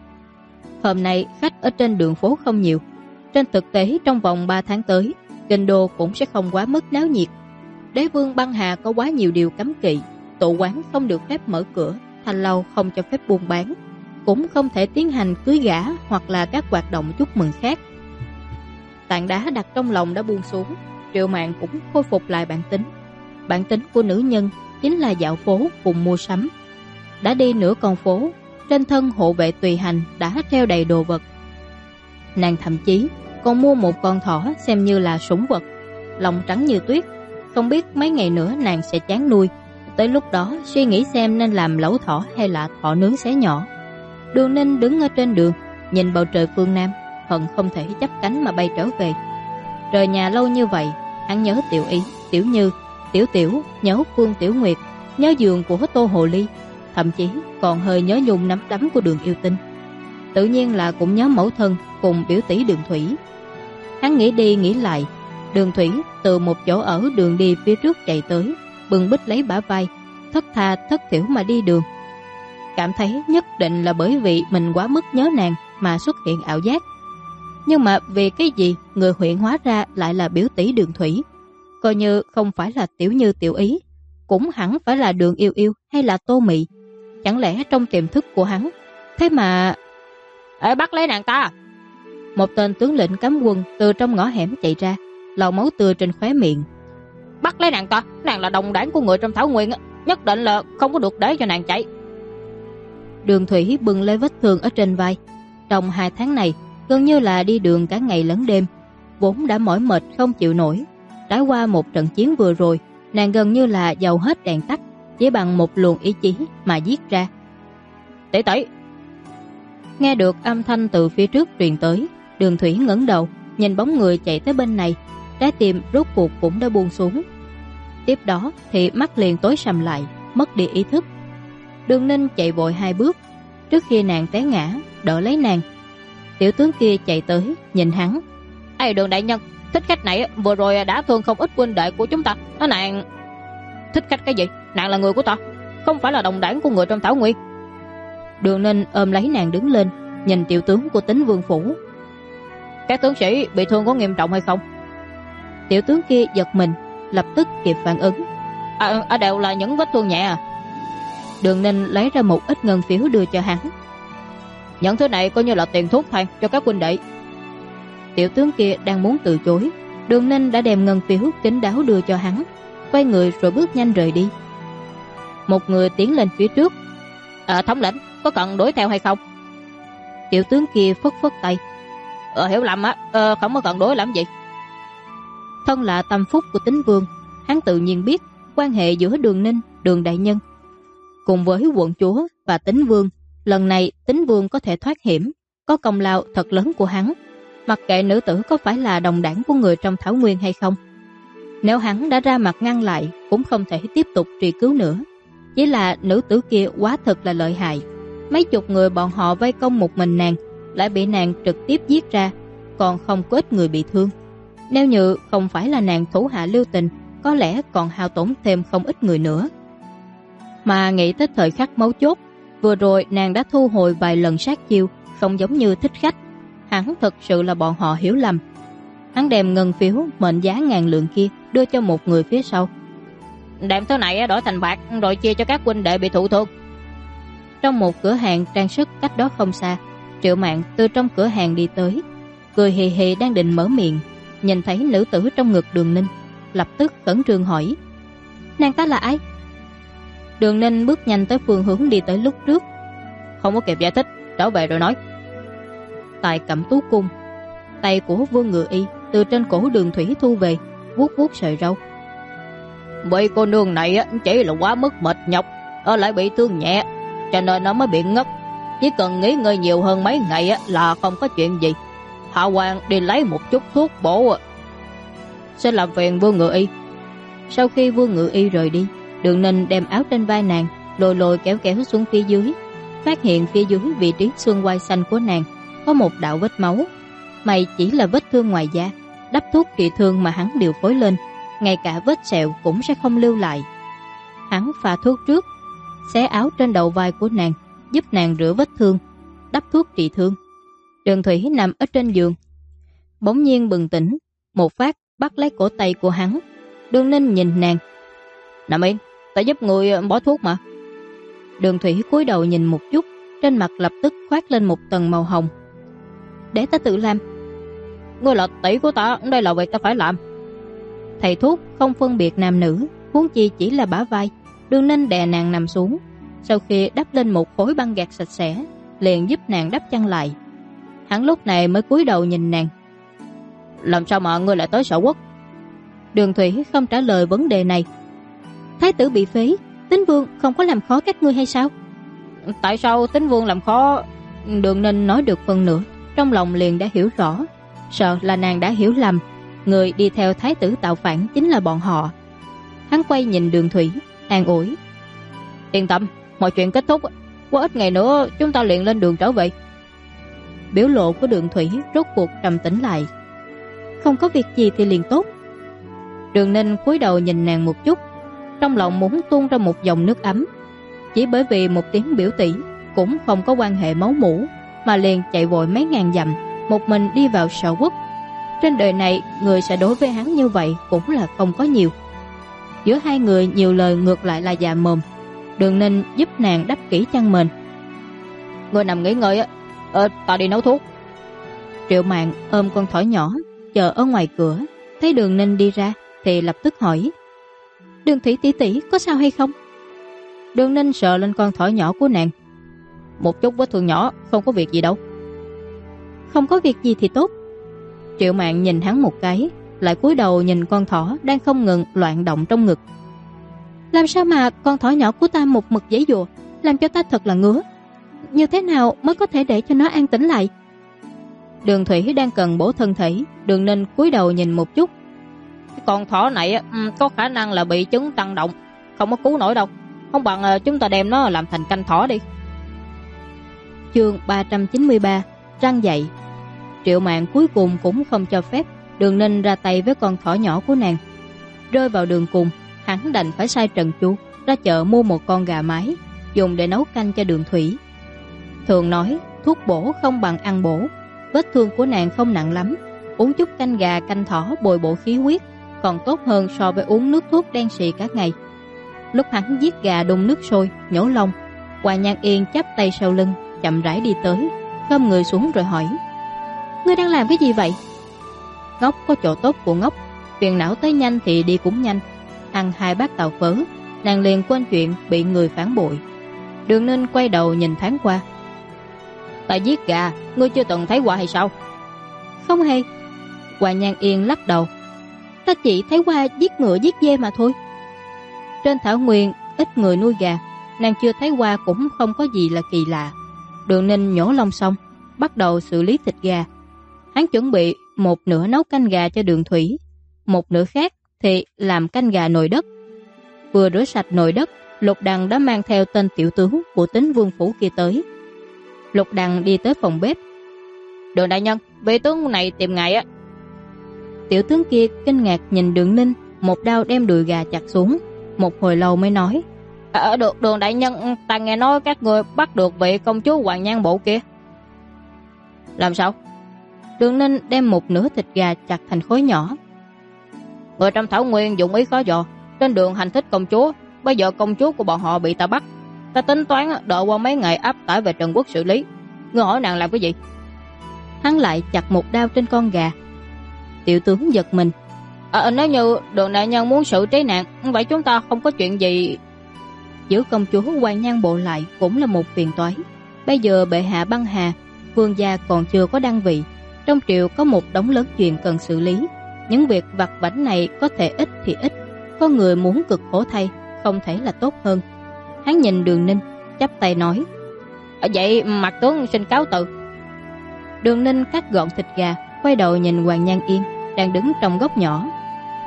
Hôm nay khách ở trên đường phố không nhiều. Trên thực tế trong vòng 3 tháng tới, kinh đô cũng sẽ không quá mức náo nhiệt. Đế vương băng hà có quá nhiều điều cấm kỵ, tụ quán không được phép mở cửa, thanh lâu không cho phép buôn bán, cũng không thể tiến hành cưới gả hoặc là các hoạt động chúc mừng khác. Tảng đá đặt trong lòng đã buông xuống, Triệu Mạn cũng khôi phục lại bản tính. Bản tính của nữ nhân chính là dạo phố cùng mua sắm. Đã đi nửa con phố, trên thân hộ vệ tùy hành đã treo đầy đồ vật. Nàng thậm chí còn mua một con thỏ xem như là sủng vật, lòng trắng như tuyết. Không biết mấy ngày nữa nàng sẽ chán nuôi, tới lúc đó suy nghĩ xem nên làm lẩu thỏ hay là thỏ nướng xé nhỏ. Đường Ninh đứng ở trên đường, nhìn bầu trời phương Nam, hận không thể chắp cánh mà bay trở về. Rời nhà lâu như vậy, hắn nhớ Tiểu Ý, Tiểu Như, Tiểu Tiểu, nhớ Phương Tiểu Nguyệt, nhớ giường của Tô Hồ Ly, thậm chí còn hơi nhớ nhung nắm đấm của Đường Yêu Tinh. Tự nhiên là cũng nhớ mẫu thân cùng biểu tỷ Đường Thủy. Hắn nghĩ đi nghĩ lại, Đường Thủy từ một chỗ ở đường đi phía trước chạy tới, bưng bít lấy bả vai, thất tha thất thểu mà đi đường. Cảm thấy nhất định là bởi vì mình quá mức nhớ nàng mà xuất hiện ảo giác. Nhưng mà vì cái gì người huyện hóa ra lại là biểu tỷ Đường Thủy? Coi như không phải là Tiểu Như Tiểu Ý, cũng hẳn phải là Đường Yêu Yêu hay là Tô Mị. Chẳng lẽ trong tiềm thức của hắn? Thế mà... Ê, bắt lấy nàng ta! Một tên tướng lĩnh cấm quân từ trong ngõ hẻm chạy ra, lau máu tươi trên khóe miệng. Bắt lấy nàng ta! Nàng là đồng đảng của người trong Thảo Nguyên, nhất định là không có được để cho nàng chạy. Đường Thủy bưng lấy vết thương ở trên vai. Trong 2 tháng này gần như là đi đường cả ngày lẫn đêm, vốn đã mỏi mệt không chịu nổi. Trải qua một trận chiến vừa rồi, nàng gần như là dầu hết đèn tắt, chỉ bằng một luồng ý chí mà giết ra. Tỷ tỷ! Nghe được âm thanh từ phía trước truyền tới, Đường Thủy ngẩng đầu nhìn bóng người chạy tới bên này, trái tim rốt cuộc cũng đã buông xuống. Tiếp đó thì mắt liền tối sầm lại, mất đi ý thức. Đường Ninh chạy vội 2 bước, trước khi nàng té ngã, đỡ lấy nàng. Tiểu tướng kia chạy tới, nhìn hắn. Ê Đường đại nhân, thích khách này vừa rồi đã thương không ít huynh đệ của chúng ta. Nàng... Thích khách cái gì? Nàng là người của ta, không phải là đồng đảng của người trong Thảo Nguyên. Đường Ninh ôm lấy nàng đứng lên, nhìn tiểu tướng của Tính Vương phủ. Các tướng sĩ bị thương có nghiêm trọng hay không? Tiểu tướng kia giật mình, lập tức kịp phản ứng. Đều là những vết thương nhẹ à? Đường Ninh lấy ra một ít ngân phiếu đưa cho hắn. Những thứ này coi như là tiền thuốc thang cho các huynh đệ. Tiểu tướng kia đang muốn từ chối, Đường Ninh đã đem ngân phiếu kín đáo đưa cho hắn, quay người rồi bước nhanh rời đi. Một người tiến lên phía trước. Thống lĩnh, có cần đuổi theo hay không? Tiểu tướng kia phất phất tay. Hiểu lầm á, không có cần đuổi làm gì. Thân là tâm phúc của Tính Vương, hắn tự nhiên biết quan hệ giữa Đường Ninh, Đường đại nhân cùng với quận chúa và Tính Vương. Lần này Tính Vương có thể thoát hiểm, có công lao thật lớn của hắn, mặc kệ nữ tử có phải là đồng đảng của người trong Thảo Nguyên hay không. Nếu hắn đã ra mặt ngăn lại, cũng không thể tiếp tục truy cứu nữa. Chỉ là nữ tử kia quá thật là lợi hại, mấy chục người bọn họ vây công một mình nàng, lại bị nàng trực tiếp giết ra, còn không có ít người bị thương. Nếu như không phải là nàng thủ hạ lưu tình, có lẽ còn hao tổn thêm không ít người nữa. Mà nghĩ tới thời khắc mấu chốt, vừa rồi nàng đã thu hồi vài lần sát chiêu, không giống như thích khách. Hắn thật sự là bọn họ hiểu lầm. Hắn đem ngân phiếu mệnh giá 1000 lượng kia đưa cho một người phía sau. Đem thứ này đổi thành bạc rồi chia cho các huynh đệ bị thụ thương. Trong một cửa hàng trang sức cách đó không xa, Triệu Mạn từ trong cửa hàng đi tới, cười hì hì đang định mở miệng, nhìn thấy nữ tử trong ngực Đường Ninh, lập tức khẩn trương hỏi: nàng ta là ai? Đường Ninh bước nhanh tới phương hướng đi tới lúc trước. Không có kịp giải thích, trở về rồi nói. Tại Cẩm Tú cung, tay của Vương Ngự Y từ trên cổ Đường Thủy thu về, vuốt vuốt sợi râu. Vậy cô nương này chỉ là quá mức mệt nhọc, lại bị thương nhẹ, cho nên nó mới bị ngất. Chỉ cần nghỉ ngơi nhiều hơn mấy ngày là không có chuyện gì. Hạ Hoàng đi lấy một chút thuốc bổ. Xin làm phiền Vương Ngự Y. Sau khi Vương Ngự Y rời đi, Đường Ninh đem áo trên vai nàng lôi lôi kéo kéo xuống phía dưới, phát hiện phía dưới vị trí xương quai xanh của nàng có một đạo vết máu. May chỉ là vết thương ngoài da, đắp thuốc trị thương mà hắn điều phối lên, ngay cả vết sẹo cũng sẽ không lưu lại. Hắn pha thuốc trước, xé áo trên đầu vai của nàng, giúp nàng rửa vết thương, đắp thuốc trị thương. Đường Thủy nằm ở trên giường, bỗng nhiên bừng tỉnh, một phát bắt lấy cổ tay của hắn. Đường Ninh nhìn nàng. Nằm yên, ta giúp người bỏ thuốc mà. Đường Thủy cúi đầu nhìn một chút, trên mặt lập tức khoác lên một tầng màu hồng. Để ta tự làm. Ngươi là tỷ của ta, đây là việc ta phải làm. Thầy thuốc không phân biệt nam nữ, huống chi chỉ là bả vai. Đường Ninh đè nàng nằm xuống, sau khi đắp lên một khối băng gạc sạch sẽ, liền giúp nàng đắp chăn lại. Hắn lúc này mới cúi đầu nhìn nàng. Làm sao mà ngươi lại tới Sở Quốc? Đường Thủy không trả lời vấn đề này. Thái tử bị phế, Tín Vương không có làm khó các ngươi hay sao? Tại sao Tín Vương làm khó? Đường Ninh nói được phần nửa, trong lòng liền đã hiểu rõ, sợ là nàng đã hiểu lầm, người đi theo thái tử tạo phản chính là bọn họ. Hắn quay nhìn Đường Thủy, an ủi. Yên tâm, mọi chuyện kết thúc, qua ít ngày nữa chúng ta liền lên đường trở về. Biểu lộ của Đường Thủy rốt cuộc trầm tĩnh lại. Không có việc gì thì liền tốt. Đường Ninh cúi đầu nhìn nàng một chút, trong lòng muốn tuôn ra một dòng nước ấm. Chỉ bởi vì một tiếng biểu tỷ, cũng không có quan hệ máu mủ, mà liền chạy vội mấy ngàn dặm, một mình đi vào Sở Quốc. Trên đời này, người sẽ đối với hắn như vậy cũng là không có nhiều. Giữa hai người nhiều lời ngược lại là dạ mồm. Đường Ninh giúp nàng đắp kỹ chăn mền. Ngươi nằm nghỉ ngơi á, ta đi nấu thuốc. Triệu Mạn ôm con thỏ nhỏ chờ ở ngoài cửa, thấy Đường Ninh đi ra thì lập tức hỏi. Đường Thủy tỷ tỷ có sao hay không? Đường Ninh sợ lên con thỏ nhỏ của nàng. Một chút vết thương nhỏ, không có việc gì đâu. Không có việc gì thì tốt. Triệu Mạn nhìn hắn một cái, lại cúi đầu nhìn con thỏ đang không ngừng loạn động trong ngực. Làm sao mà con thỏ nhỏ của ta một mực giãy giụa, làm cho ta thật là ngứa. Như thế nào mới có thể để cho nó an tĩnh lại? Đường Thủy đang cần bổ thân thể, Đường Ninh cúi đầu nhìn một chút. Con thỏ này có khả năng là bị chứng tăng động, không có cứu nổi đâu. Không bằng chúng ta đem nó làm thành canh thỏ đi. Chương 393 răng dậy. Triệu Mạn cuối cùng cũng không cho phép Đường Ninh ra tay với con thỏ nhỏ của nàng. Rơi vào đường cùng, hắn đành phải sai Trần Chu ra chợ mua một con gà mái, dùng để nấu canh cho Đường Thủy. Thường nói thuốc bổ không bằng ăn bổ. Vết thương của nàng không nặng lắm, uống chút canh gà canh thỏ bồi bổ khí huyết còn tốt hơn so với uống nước thuốc đen xì cả ngày. Lúc hắn giết gà đun nước sôi nhổ lông, Hoàng Nhan Yên chắp tay sau lưng chậm rãi đi tới, khom người xuống rồi hỏi. Ngươi đang làm cái gì vậy? Ngốc có chỗ tốt của ngốc, phiền não tới nhanh thì đi cũng nhanh. Ăn 2 bát tàu phớ, nàng liền quên chuyện bị người phản bội. Đường Ninh quay đầu nhìn thoáng qua. Ta giết gà, ngươi chưa từng thấy qua hay sao? Không hề. Hoàng Nhan Yên lắc đầu. Ta chỉ thấy qua giết ngựa giết dê mà thôi. Trên thảo nguyên ít người nuôi gà, nàng chưa thấy qua cũng không có gì là kỳ lạ. Đường Ninh nhổ lông xong, bắt đầu xử lý thịt gà. Hắn chuẩn bị một nửa nấu canh gà cho Đường Thủy, một nửa khác thì làm canh gà nồi đất. Vừa rửa sạch nồi đất, Lục Đằng đã mang theo tên tiểu tướng của Tín Vương phủ kia tới. Lục Đằng đi tới phòng bếp. Đường đại nhân, vị tướng này tìm ngài á. Tiểu tướng kia kinh ngạc nhìn Đường Ninh, một đao đem đùi gà chặt xuống, một hồi lâu mới nói. Đường đại nhân, ta nghe nói các người bắt được vị công chúa Hoàng Nhan Bộ kia. Làm sao? Đường Ninh đem một nửa thịt gà chặt thành khối nhỏ. Người trong thảo nguyên dụng ý khó dò, trên đường hành thích công chúa. Bây giờ công chúa của bọn họ bị ta bắt, ta tính toán đợi qua mấy ngày áp tải về Trần Quốc xử lý. Ngươi hỏi nàng làm cái gì? Hắn lại chặt một đao trên con gà. Tiểu tướng giật mình. Nếu như Đường đại nhân muốn xử trí nàng, vậy chúng ta không có chuyện gì. Giữ công chúa Hoàng Nhan Bộ lại cũng là một phiền toái. Bây giờ bệ hạ băng hà, vương gia còn chưa có đăng vị, trong triều có một đống lớn chuyện cần xử lý. Những việc vặt vãnh này có thể ít thì ít, có người muốn cực khổ thay, không thể là tốt hơn. Hắn nhìn Đường Ninh, chắp tay nói. Vậy mặt tướng xin cáo từ. Đường Ninh cắt gọn thịt gà, quay đầu nhìn Hoàng Nhan Yên đang đứng trong góc nhỏ.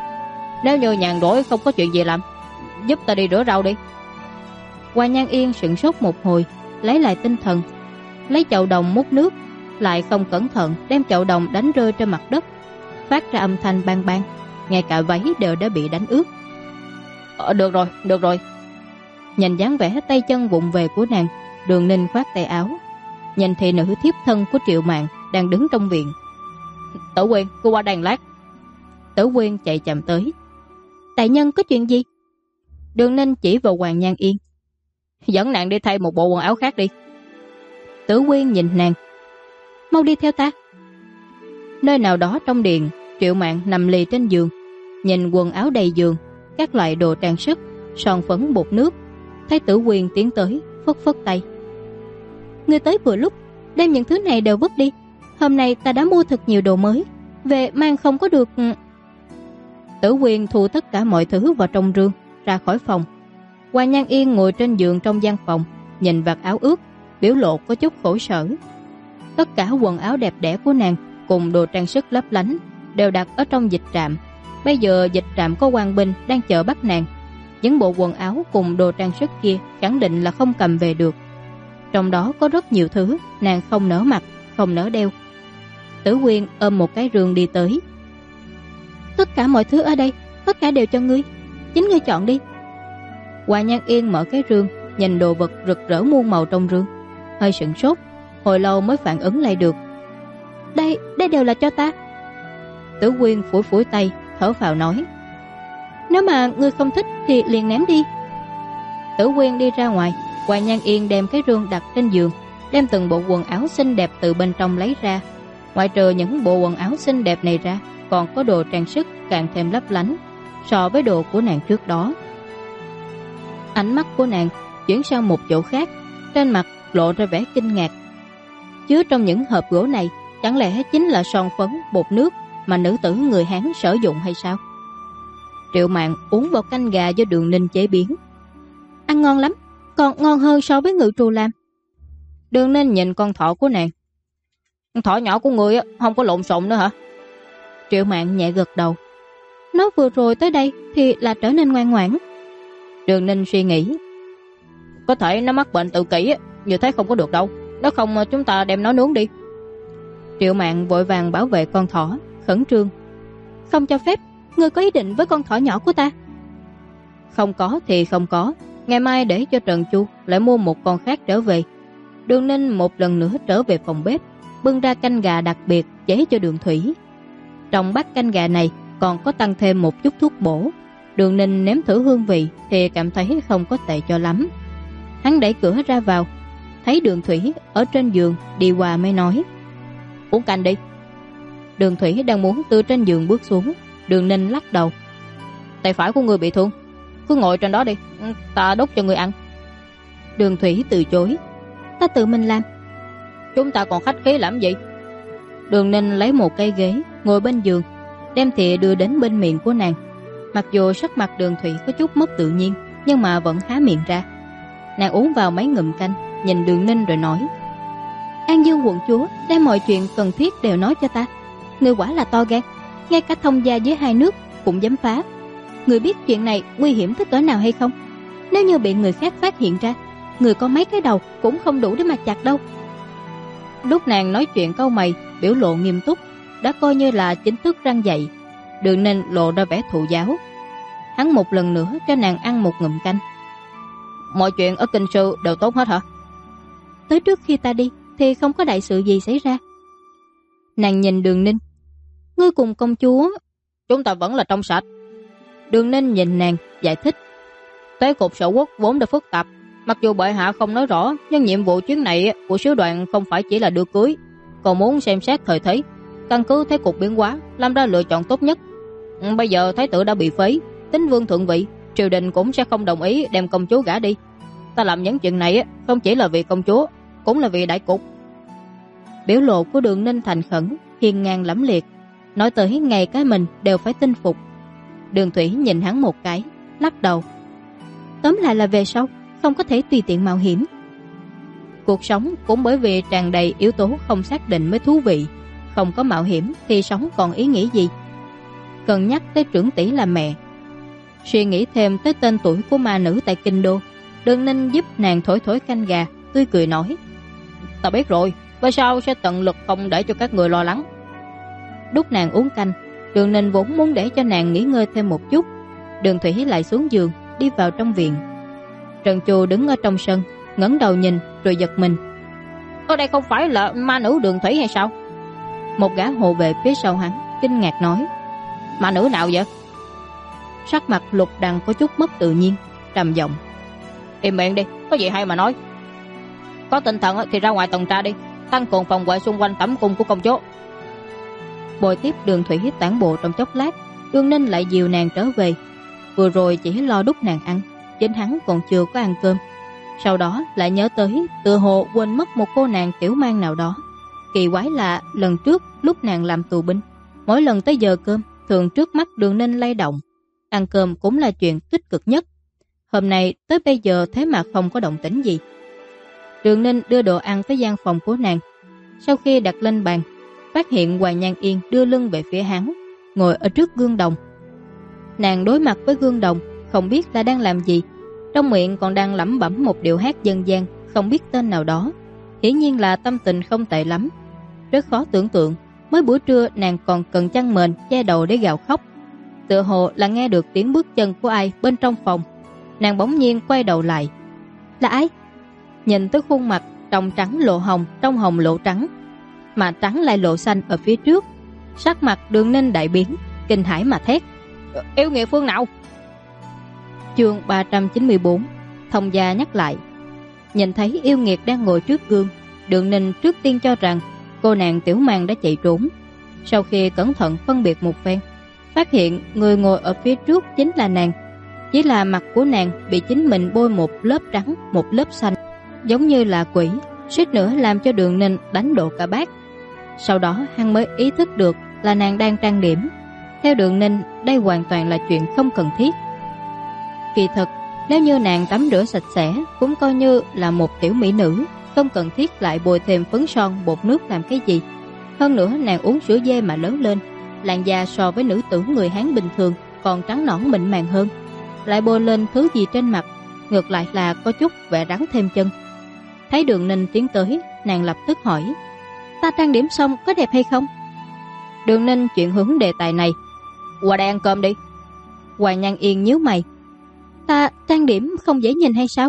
Nếu như nhàn rỗi không có chuyện gì làm, giúp ta đi rửa rau đi. Hoa Nhan Yên sửng sốt một hồi, lấy lại tinh thần, lấy chậu đồng múc nước, lại không cẩn thận đem chậu đồng đánh rơi trên mặt đất, phát ra âm thanh bang bang, ngay cả váy đều đã bị đánh ướt. Được rồi. Nhìn dáng vẻ tay chân vụng về của nàng, Đường Ninh khoát tay áo, nhìn thị nữ thiếp thân của Triệu Mạn đang đứng trong viện. Tử Quyên, cô qua đây lát. Tử Quyên chạy chậm tới. Đại nhân có chuyện gì? Đường Ninh chỉ vào Hoàng Nhan Yên. Dẫn nàng đi thay một bộ quần áo khác đi. Tử Quyên nhìn nàng. Mau đi theo ta. Nơi nào đó trong điện, Triệu Mạn nằm lì trên giường, nhìn quần áo đầy giường, các loại đồ trang sức, son phấn, bột nước. Thấy Tử Quyên tiến tới, phất phất tay. Ngươi tới vừa lúc, đem những thứ này đều vứt đi. Hôm nay ta đã mua thật nhiều đồ mới, về mang không có được. Tử Quyên thu tất cả mọi thứ vào trong rương, ra khỏi phòng. Hoàng Nhan Yên ngồi trên giường trong gian phòng, nhìn vạt áo ướt, biểu lộ có chút khổ sở. Tất cả quần áo đẹp đẽ của nàng cùng đồ trang sức lấp lánh đều đặt ở trong dịch trạm. Bây giờ dịch trạm có quan binh đang chờ bắt nàng. Những bộ quần áo cùng đồ trang sức kia khẳng định là không cầm về được. Trong đó có rất nhiều thứ nàng không nỡ mặc, không nỡ đeo. Tử Quyên ôm một cái rương đi tới. Tất cả mọi thứ ở đây, tất cả đều cho ngươi, chính ngươi chọn đi. Hoa Nhan Yên mở cái rương, nhìn đồ vật rực rỡ muôn màu trong rương, hơi sửng sốt, hồi lâu mới phản ứng lại được. Đây đều là cho ta. Tử Quyên phủi phủi tay, thở phào nói. Nếu mà ngươi không thích thì liền ném đi. Tử Quyên đi ra ngoài, Hoa Nhan Yên đem cái rương đặt trên giường, đem từng bộ quần áo xinh đẹp từ bên trong lấy ra. Ngoại trừ những bộ quần áo xinh đẹp này ra, còn có đồ trang sức càng thêm lấp lánh so với đồ của nàng trước đó. Ánh mắt của nàng chuyển sang một chỗ khác, trên mặt lộ ra vẻ kinh ngạc. Chứa trong những hộp gỗ này chẳng lẽ chính là son phấn, bột nước mà nữ tử người Hán sử dụng hay sao? Triệu Mạn uống vào canh gà do Đường Ninh chế biến. Ăn ngon lắm, còn ngon hơn so với ngự trù làm. Đường Ninh nhìn con thỏ của nàng. Thỏ nhỏ của người không có lộn xộn nữa hả? Triệu Mạn nhẹ gật đầu. Nó vừa rồi tới đây thì là trở nên ngoan ngoãn. Đường Ninh suy nghĩ. Có thể nó mắc bệnh tự kỷ, như thế không có được đâu. Nếu không chúng ta đem nó nướng đi. Triệu Mạn vội vàng bảo vệ con thỏ, khẩn trương. Không cho phép, ngươi có ý định với con thỏ nhỏ của ta? Không có thì không có, ngày mai để cho Trần Chu lại mua một con khác trở về. Đường Ninh một lần nữa trở về phòng bếp, bưng ra canh gà đặc biệt chế cho Đường Thủy. Trong bát canh gà này còn có tăng thêm một chút thuốc bổ. Đường Ninh nếm thử hương vị thì cảm thấy không có tệ cho lắm. Hắn đẩy cửa ra vào, thấy Đường Thủy ở trên giường đi qua mới nói. Uống canh đi. Đường Thủy đang muốn từ trên giường bước xuống, Đường Ninh lắc đầu. Tay phải của người bị thương, cứ ngồi trên đó đi, ta đút cho người ăn. Đường Thủy từ chối. Ta tự mình làm. Chúng ta còn khách khí làm gì? Đường Ninh lấy một cây ghế ngồi bên giường, đem thìa đưa đến bên miệng của nàng. Mặc dù sắc mặt Đường Thủy có chút mất tự nhiên, nhưng mà vẫn há miệng ra. Nàng uống vào mấy ngụm canh, nhìn Đường Ninh rồi nói. An Dương quận chúa đem mọi chuyện cần thiết đều nói cho ta. Người quả là to gan, ngay cả thông gia với hai nước cũng dám phá. Người biết chuyện này nguy hiểm tới cỡ nào hay không? Nếu như bị người khác phát hiện ra, người có mấy cái đầu cũng không đủ để mà chặt đâu. Lúc nàng nói chuyện câu mày, biểu lộ nghiêm túc, đã coi như là chính thức răn dạy. Đường Ninh lộ ra vẻ thụ giáo. Hắn một lần nữa cho nàng ăn một ngụm canh. Mọi chuyện ở kinh sư đều tốt hết hả? Tới trước khi ta đi thì không có đại sự gì xảy ra. Nàng nhìn Đường Ninh. Ngươi cùng công chúa, chúng ta vẫn là trong sạch. Đường Ninh nhìn nàng giải thích. Thế cục sở quốc vốn đã phức tạp, mặc dù bệ hạ không nói rõ, nhưng nhiệm vụ chuyến này của sứ đoàn không phải chỉ là đưa cưới, còn muốn xem xét thời thế, căn cứ thế cục biến hóa, làm ra lựa chọn tốt nhất. Bây giờ thái tử đã bị phế, tính vương thượng vị, triều đình cũng sẽ không đồng ý đem công chúa gả đi. Ta làm những chuyện này không chỉ là vì công chúa, cũng là vì đại cục. Biểu lộ của Đường Ninh thành khẩn, hiên ngang lẫm liệt, nói tới ngay cái mình đều phải tin phục. Đường Thủy nhìn hắn một cái, lắc đầu. Tóm lại là về sau không có thể tùy tiện mạo hiểm. Cuộc sống cũng bởi vì tràn đầy yếu tố không xác định mới thú vị. Không có mạo hiểm thì sống còn ý nghĩa gì? Cân nhắc tới trưởng tỷ là mẹ, Suy nghĩ thêm tới tên tuổi của ma nữ tại kinh đô, Đường Ninh giúp nàng thổi thổi canh gà, tươi cười nói: Ta biết rồi, về sau sẽ tận lực không để cho các người lo lắng. Đút nàng uống canh. Đường Ninh vốn muốn để cho nàng nghỉ ngơi thêm một chút. Đường Thủy lại xuống giường, đi vào trong viện. Trần Chu đứng ở trong sân, ngẩng đầu nhìn rồi giật mình. Ở đây không phải là ma nữ Đường Thủy hay sao? Một gã hộ vệ phía sau hắn kinh ngạc nói: Ma nữ nào vậy? Sắc mặt Lục Đằng có chút mất tự nhiên, trầm giọng: Im miệng đi, có gì hay mà nói. Có tinh thần thì ra ngoài tuần tra đi, tăng cường phòng vệ xung quanh tẩm cung của công chúa. Bồi tiếp Đường Thủy tản bộ trong chốc lát, Đường Ninh lại dìu nàng trở về. Vừa rồi chỉ lo đút nàng ăn, chính hắn còn chưa có ăn cơm. Sau đó lại nhớ tới tựa hồ quên mất một cô nàng tiểu mang nào đó. Kỳ quái là lần trước lúc nàng làm tù binh, mỗi lần tới giờ cơm thường trước mắt Đường Ninh lay động. Ăn cơm cũng là chuyện tích cực nhất. Hôm nay tới bây giờ thế mà không có động tĩnh gì. Đường Ninh đưa đồ ăn tới gian phòng của nàng. Sau khi đặt lên bàn, phát hiện Hoài Nhan Yên đưa lưng về phía hắn, ngồi ở trước gương đồng. Nàng đối mặt với gương đồng, không biết là đang làm gì, trong miệng còn đang lẩm bẩm một điệu hát dân gian không biết tên nào đó. Hiển nhiên là tâm tình không tệ lắm. Rất khó tưởng tượng, mới buổi trưa nàng còn cần chăn mền che đầu để gào khóc. Tựa hồ là nghe được tiếng bước chân của ai bên trong phòng. Nàng bỗng nhiên quay đầu lại. Là ai? Nhìn tới khuôn mặt trong trắng lộ hồng, trong hồng lộ trắng, mà trắng lại lộ xanh ở phía trước. Sắc mặt Đường Ninh đại biến, kinh hãi mà thét: Yêu nghiệt phương nào? Chương 394. Thông gia nhắc lại. Nhìn thấy yêu nghiệt đang ngồi trước gương, Đường Ninh trước tiên cho rằng cô nàng tiểu mang đã chạy trốn. Sau khi cẩn thận phân biệt một phen, phát hiện người ngồi ở phía trước chính là nàng. Chỉ là mặt của nàng bị chính mình bôi một lớp trắng, một lớp xanh, giống như là quỷ, suýt nữa làm cho Đường Ninh đánh đổ cả bát. Sau đó hắn mới ý thức được là nàng đang trang điểm. Theo Đường Ninh, đây hoàn toàn là chuyện không cần thiết. Kỳ thực, nếu như nàng tắm rửa sạch sẽ cũng coi như là một tiểu mỹ nữ, không cần thiết lại bôi thêm phấn son bột nước làm cái gì. Hơn nữa nàng uống sữa dê mà lớn lên, làn da so với nữ tử người Hán bình thường còn trắng nõn mịn màng hơn. Lại bôi lên thứ gì trên mặt, ngược lại là có chút vẻ rắn thêm chân. Thấy Đường Ninh tiến tới, nàng lập tức hỏi: Ta trang điểm xong có đẹp hay không? Đường Ninh chuyển hướng đề tài này: Qua đây ăn cơm đi. Hoài Nhan Yên nhíu mày: Ta trang điểm không dễ nhìn hay sao?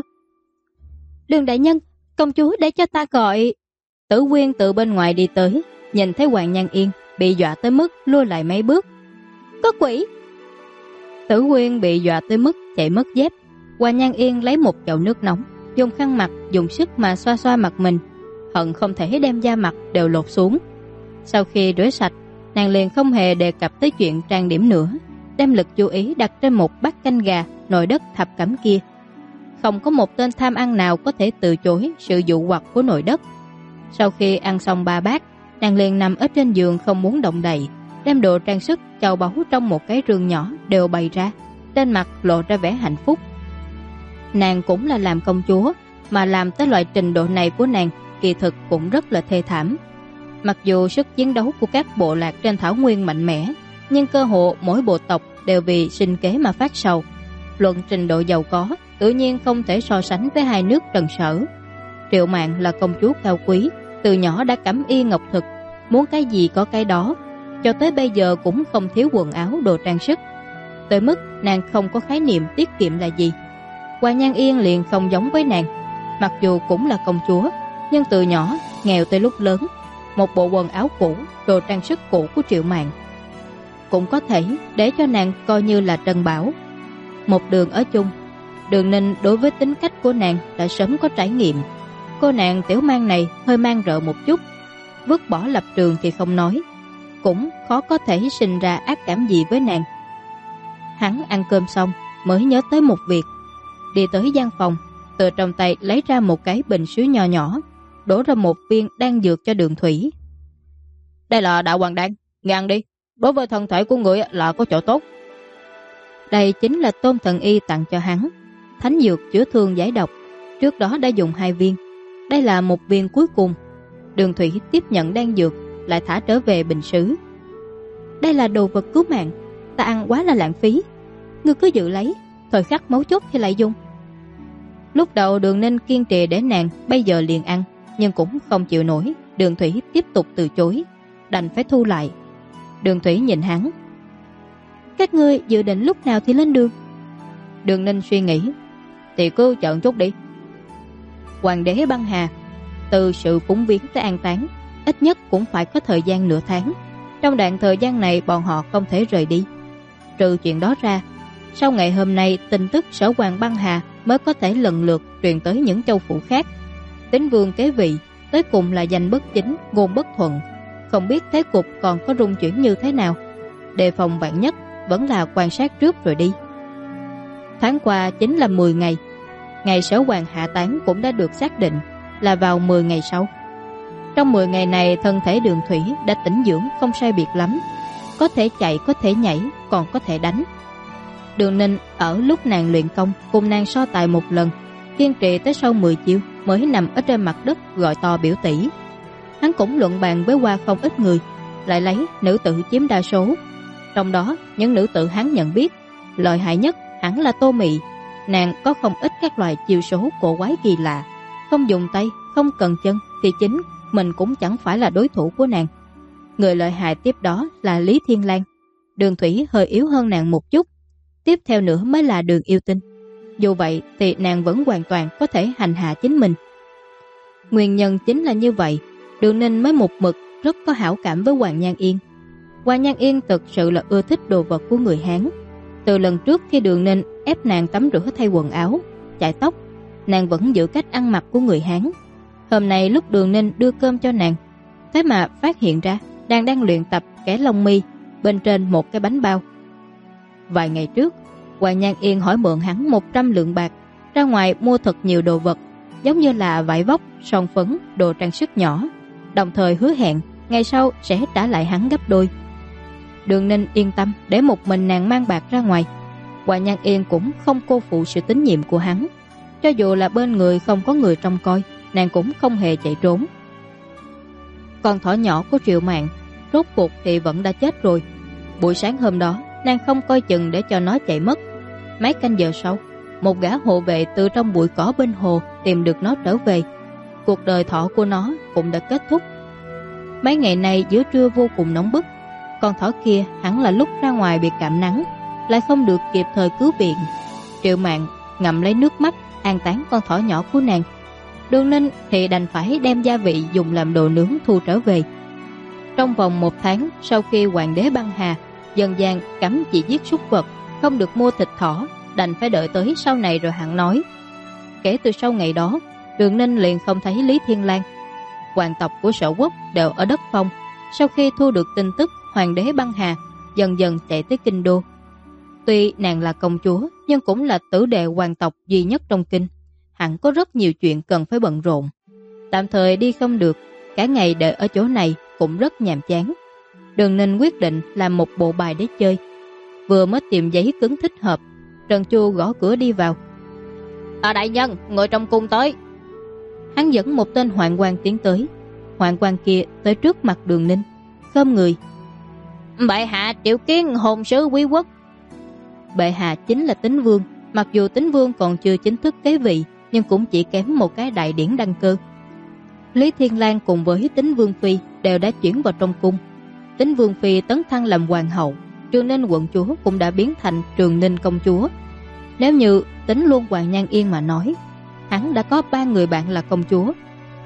Đường đại nhân, công chúa để cho ta gọi. Tử Quyên từ bên ngoài đi tới, nhìn thấy Hoài Nhan Yên bị dọa tới mức lui lại mấy bước. Có quỷ! Tử Quyên bị dọa tới mức chạy mất dép. Hoài Nhan Yên lấy một chậu nước nóng, dùng khăn mặt dùng sức mà xoa xoa mặt mình, hận không thể đem da mặt đều lột xuống. Sau khi rửa sạch, nàng liền không hề đề cập tới chuyện trang điểm nữa, đem lực chú ý đặt trên một bát canh gà nồi đất thập cẩm kia. Không có một tên tham ăn nào có thể từ chối sự dụ hoặc của nồi đất. Sau khi ăn xong 3 bát, nàng liền nằm ở trên giường không muốn động đậy, đem đồ trang sức châu báu trong một cái rương nhỏ đều bày ra, trên mặt lộ ra vẻ hạnh phúc. Nàng cũng là làm công chúa, mà làm tới loại trình độ này của nàng kỳ thực cũng rất là thê thảm. Mặc dù sức chiến đấu của các bộ lạc trên thảo nguyên mạnh mẽ, nhưng cơ hồ mỗi bộ tộc đều vì sinh kế mà phát sầu. Luận trình độ giàu có, tự nhiên không thể so sánh với hai nước Trần Sở. Triệu Mạn là công chúa cao quý, từ nhỏ đã cẩm y ngọc thực, muốn cái gì có cái đó, cho tới bây giờ cũng không thiếu quần áo đồ trang sức, tới mức nàng không có khái niệm tiết kiệm là gì. Hoài Nhan Yên liền không giống với nàng, mặc dù cũng là công chúa, nhưng từ nhỏ nghèo tới lúc lớn, một bộ quần áo cũ, đồ trang sức cũ của Triệu Mạn cũng có thể để cho nàng coi như là trân bảo. Một đường ở chung, Đường Ninh đối với tính cách của nàng đã sớm có trải nghiệm. Cô nàng tiểu mang này hơi mang rợ một chút, vứt bỏ lập trường thì không nói, cũng khó có thể sinh ra ác cảm gì với nàng. Hắn ăn cơm xong mới nhớ tới một việc, đi tới gian phòng, từ trong tay lấy ra một cái bình sứ nhỏ nhỏ, đổ ra một viên đan dược cho Đường Thủy. Đây là đạo hoàng đan, ngươi ăn đi, đối với thân thể của người là có chỗ tốt. Đây chính là Tôn Thần Y tặng cho hắn, thánh dược chữa thương giải độc, trước đó đã dùng 2 viên, đây là một viên cuối cùng. Đường Thủy tiếp nhận đan dược, lại thả trở về bình sứ. Đây là đồ vật cứu mạng, ta ăn quá là lãng phí. Ngươi cứ giữ lấy, thời khắc mấu chốt thì lại dùng. Lúc đầu Đường Ninh kiên trì để nàng bây giờ liền ăn, nhưng cũng không chịu nổi. Đường Thủy tiếp tục từ chối, đành phải thu lại. Đường Thủy nhìn hắn: các ngươi dự định lúc nào thì lên đường? Đường Ninh suy nghĩ: thì cứ chọn chút đi. Hoàng đế băng hà, từ sự phúng viếng tới an táng, ít nhất cũng phải có thời gian nửa tháng. Trong đoạn thời gian này bọn họ không thể rời đi. Trừ chuyện đó ra, sau ngày hôm nay tin tức Sở Hoàng băng hà mới có thể lần lượt truyền tới những châu phủ khác. Tín vương kế vị, tới cùng là danh bất chính, ngôn bất thuận. Không biết thế cục còn có rung chuyển như thế nào. Đề phòng vạn nhất vẫn là quan sát trước rồi đi. Tháng qua chính là 10 ngày. Ngày Sở Hoàng hạ táng cũng đã được xác định là vào 10 ngày sau. Trong 10 ngày này, thân thể Đường Thủy đã tĩnh dưỡng không sai biệt lắm. Có thể chạy, có thể nhảy, còn có thể đánh. Đường Ninh ở lúc nàng luyện công cùng nàng so tài một lần, kiên trì tới sau 10 chiêu mới nằm ở trên mặt đất gọi to biểu tỷ. Hắn cũng luận bàn với qua không ít người, lại lấy nữ tử chiếm đa số. Trong đó, những nữ tử hắn nhận biết lợi hại nhất hẳn là Tô Mị. Nàng có không ít các loại chiêu số cổ quái kỳ lạ, không dùng tay, không cần chân thì chính mình cũng chẳng phải là đối thủ của nàng. Người lợi hại tiếp đó là Lý Thiên Lang. Đường Thủy hơi yếu hơn nàng một chút. Tiếp theo nữa mới là Đường Yêu Tinh. Dù vậy thì nàng vẫn hoàn toàn có thể hành hạ chính mình. Nguyên nhân chính là như vậy, Đường Ninh mới một mực rất có hảo cảm với Hoàng Nhan Yên. Hoàng Nhan Yên thực sự là ưa thích đồ vật của người Hán. Từ lần trước khi Đường Ninh ép nàng tắm rửa thay quần áo, chải tóc, nàng vẫn giữ cách ăn mặc của người Hán. Hôm nay lúc Đường Ninh đưa cơm cho nàng, thế mà phát hiện ra nàng đang luyện tập kẻ lông mi bên trên một cái bánh bao. Vài ngày trước, Hoàng Nhan Yên hỏi mượn hắn 100 lượng bạc ra ngoài mua thật nhiều đồ vật, giống như là vải vóc, son phấn, đồ trang sức nhỏ, đồng thời hứa hẹn ngày sau sẽ trả lại hắn gấp đôi. Đường Ninh yên tâm để một mình nàng mang bạc ra ngoài. Hoàng Nhan Yên cũng không cô phụ sự tín nhiệm của hắn. Cho dù là bên người không có người trông coi, nàng cũng không hề chạy trốn. Con thỏ nhỏ của Triệu Mạn rốt cuộc thì vẫn đã chết rồi. Buổi sáng hôm đó, nàng không coi chừng để cho nó chạy mất. Mấy canh giờ sau, một gã hộ vệ từ trong bụi cỏ bên hồ tìm được nó trở về. Cuộc đời thỏ của nó cũng đã kết thúc. Mấy ngày nay giữa trưa vô cùng nóng bức. Con thỏ kia hẳn là lúc ra ngoài bị cảm nắng, lại không được kịp thời cứu viện. Triệu Mạn ngậm lấy nước mắt an táng con thỏ nhỏ của nàng. Đường Ninh thì đành phải đem gia vị dùng làm đồ nướng thu trở về. Trong vòng 1 tháng sau khi Hoàng đế băng hà dần dàng cấm chỉ giết súc vật, không được mua thịt thỏ, đành phải đợi tới sau này rồi hẳn nói. Kể từ sau ngày đó, Đường Ninh liền không thấy Lý Thiên Lang. Hoàng tộc của Sở Quốc đều ở đất Phong. Sau khi thu được tin tức Hoàng đế băng hà, dần dần chạy tới kinh đô. Tuy nàng là công chúa, nhưng cũng là tử đệ hoàng tộc duy nhất trong kinh, hẳn có rất nhiều chuyện cần phải bận rộn. Tạm thời đi không được, cả ngày đợi ở chỗ này cũng rất nhàm chán. Đường Ninh quyết định làm một bộ bài để chơi. Vừa mới tìm giấy cứng thích hợp, Trần Chu gõ cửa đi vào. Đại nhân, người trong cung tới. Hắn dẫn một tên hoạn quan tiến tới. Hoạn quan kia tới trước mặt Đường Ninh, khom người. Bệ hạ triệu kiến hồn sứ quý quốc. Bệ hạ chính là Tín Vương. Mặc dù Tín Vương còn chưa chính thức kế vị, nhưng cũng chỉ kém một cái đại điển đăng cơ. Lý Thiên Lang cùng với Tín Vương Phi đều đã chuyển vào trong cung. Tín Vương Phi tấn thăng làm hoàng hậu, Trường Ninh quận chúa cũng đã biến thành Trường Ninh công chúa. Nếu như tính luôn Hoàng Nhan Yên mà nói, hắn đã có 3 người bạn là công chúa.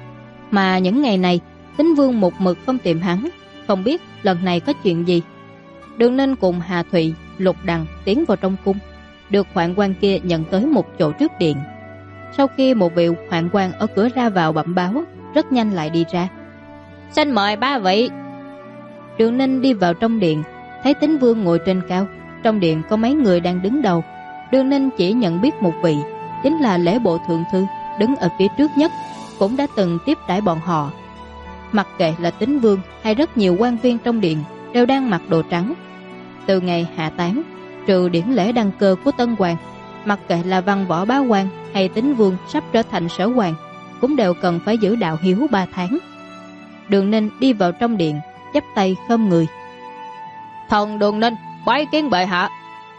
Mà những ngày này, Tín Vương một mực không tìm hắn, không biết lần này có chuyện gì. Đường Ninh cùng Hà Thụy, Lục Đằng tiến vào trong cung, được hoạn quan kia nhận tới một chỗ trước điện. Sau khi một vị hoạn quan ở cửa ra vào bẩm báo, rất nhanh lại đi ra. Xin mời 3 vị. Đường Ninh đi vào trong điện, thấy Tín Vương ngồi trên cao. Trong điện có mấy người đang đứng đầu. Đường Ninh chỉ nhận biết một vị, chính là lễ bộ thượng thư, đứng ở phía trước nhất, cũng đã từng tiếp đãi bọn họ. Mặc kệ là Tín Vương hay rất nhiều quan viên trong điện đều đang mặc đồ trắng. Từ ngày hạ táng, trừ điển lễ đăng cơ của Tân Hoàng, mặc kệ là văn võ bá quan hay Tín Vương sắp trở thành Sở Hoàng, cũng đều cần phải giữ đạo hiếu 3 tháng. Đường Ninh đi vào trong điện, chắp tay khom người. Thần Đường Ninh bái kiến bệ hạ.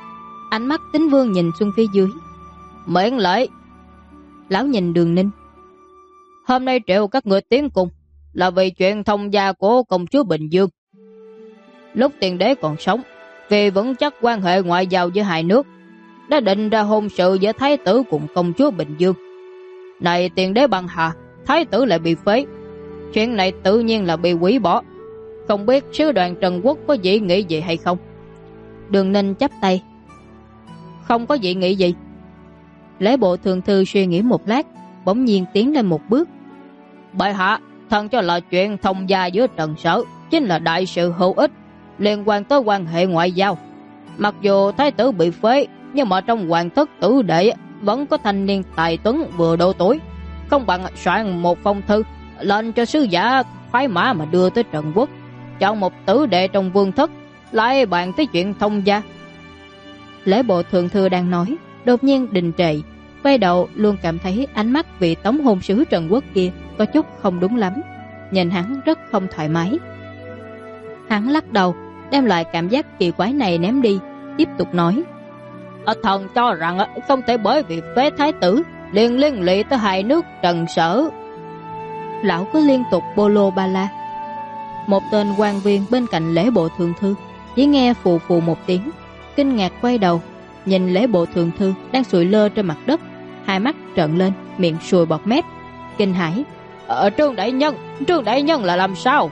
Ánh mắt Tín Vương nhìn xuống phía dưới. Miễn lễ. Lão nhìn Đường Ninh. Hôm nay triệu các người tiến cùng là vì chuyện thông gia của công chúa Bình Dương. Lúc tiền đế còn sống, vì vững chắc quan hệ ngoại giao giữa hai nước, đã định ra hôn sự giữa thái tử cùng công chúa Bình Dương. Này tiền đế băng hà, thái tử lại bị phế. Chuyện này tự nhiên là bị hủy bỏ. Không biết sứ đoàn Trần Quốc có dị nghị gì hay không? Đường Ninh chắp tay. Không có dị nghị gì. Lễ bộ thượng thư suy nghĩ một lát, bỗng nhiên tiến lên một bước. Bệ hạ, thần cho là chuyện thông gia giữa Trần Sở chính là đại sự hữu ích, liên quan tới quan hệ ngoại giao. Mặc dù thái tử bị phế, nhưng mà trong hoàng thất tử đệ vẫn có thanh niên tài tuấn vừa độ tuổi. Không bằng soạn một phong thư lệnh cho sứ giả phái mã mà đưa tới Trần Quốc, chọn một tử đệ trong vương thất, lại bàn tới chuyện thông gia. Lễ bộ thượng thư đang nói, đột nhiên đình trệ, quay đầu luôn cảm thấy ánh mắt vị tống hôn sứ Trần Quốc kia có chút không đúng lắm, nhìn hắn rất không thoải mái. Hắn lắc đầu, đem loại cảm giác kỳ quái này ném đi, tiếp tục nói: Thần cho rằng không thể bởi vì phế thái tử liền liên lụy tới hai nước Trần Sở. Lão cứ liên tục bô lô ba la. Một tên quan viên bên cạnh lễ bộ thượng thư chỉ nghe phù phù một tiếng, kinh ngạc quay đầu nhìn lễ bộ thượng thư đang sụi lơ trên mặt đất, hai mắt trợn lên, miệng sùi bọt mép, kinh hãi. Trương đại nhân là làm sao?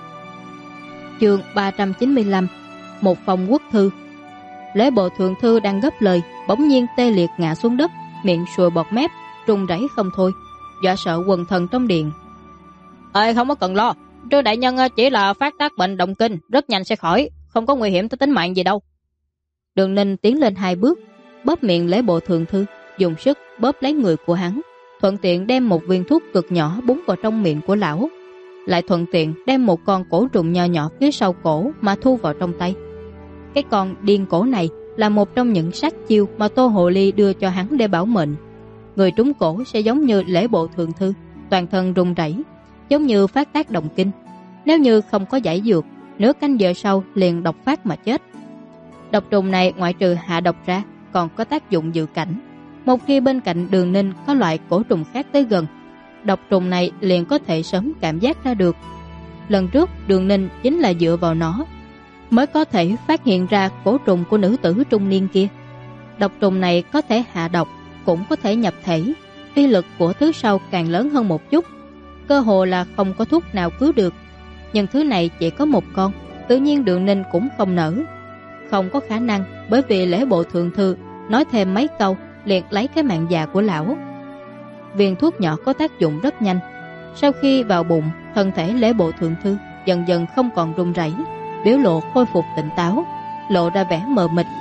Chương 395. Một phong quốc thư. Lễ bộ thượng thư đang gấp lời, bỗng nhiên tê liệt ngã xuống đất, miệng sùi bọt mép, run rẩy không thôi, dọa sợ quần thần trong điện. Không có cần lo, Trương đại nhân chỉ là phát tác bệnh động kinh, rất nhanh sẽ khỏi, không có nguy hiểm tới tính mạng gì đâu. Đường Ninh tiến lên 2 bước, bóp miệng lễ bộ thượng thư, dùng sức bóp lấy người của hắn, thuận tiện đem một viên thuốc cực nhỏ búng vào trong miệng của lão, lại thuận tiện đem một con cổ trùng nho nhỏ phía sau cổ mà thu vào trong tay. Cái con điên cổ này là một trong những sát chiêu mà Tô Hồ Ly đưa cho hắn để bảo mệnh. Người trúng cổ sẽ giống như lễ bộ thượng thư, toàn thân run rẩy, giống như phát tác động kinh. Nếu như không có giải dược, nửa canh giờ sau liền độc phát mà chết. Độc trùng này ngoại trừ hạ độc ra, còn có tác dụng dự cảnh. Một khi bên cạnh Đường Ninh có loại cổ trùng khác tới gần, độc trùng này liền có thể sớm cảm giác ra được. Lần trước Đường Ninh chính là dựa vào nó mới có thể phát hiện ra cổ trùng của nữ tử trung niên kia. Độc trùng này có thể hạ độc, cũng có thể nhập thể. Uy lực của thứ sau càng lớn hơn một chút, cơ hồ là không có thuốc nào cứu được. Nhưng thứ này chỉ có một con, tự nhiên Đường Ninh cũng không nỡ. Không có khả năng, bởi vì lễ bộ thượng thư nói thêm mấy câu liền lấy cái mạng già của lão. Viên thuốc nhỏ có tác dụng rất nhanh. Sau khi vào bụng, thân thể lễ bộ thượng thư dần dần không còn run rẩy, biểu lộ khôi phục tỉnh táo, lộ ra vẻ mờ mịt.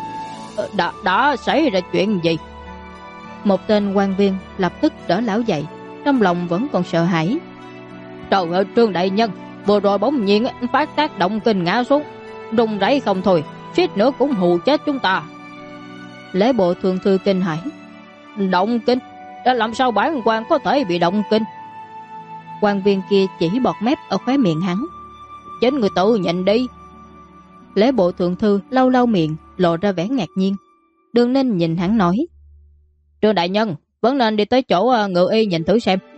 Đã xảy ra chuyện gì? Một tên quan viên lập tức đỡ lão dậy, trong lòng vẫn còn sợ hãi. Trời ơi, Trương đại nhân vừa rồi bỗng nhiên phát tác động kinh ngã xuống, run rẩy không thôi, suýt nữa cũng hù chết chúng ta. Lễ bộ thượng thư kinh hãi. Động kinh? Đã làm sao bản quan có thể bị động kinh? Quan viên kia chỉ bọt mép ở khóe miệng hắn. Chính người tự nhìn đi. Lễ bộ thượng thư lau lau miệng, lộ ra vẻ ngạc nhiên. Đường Ninh nhìn hắn nói: Trương đại nhân vẫn nên đi tới chỗ ngự y nhìn thử xem.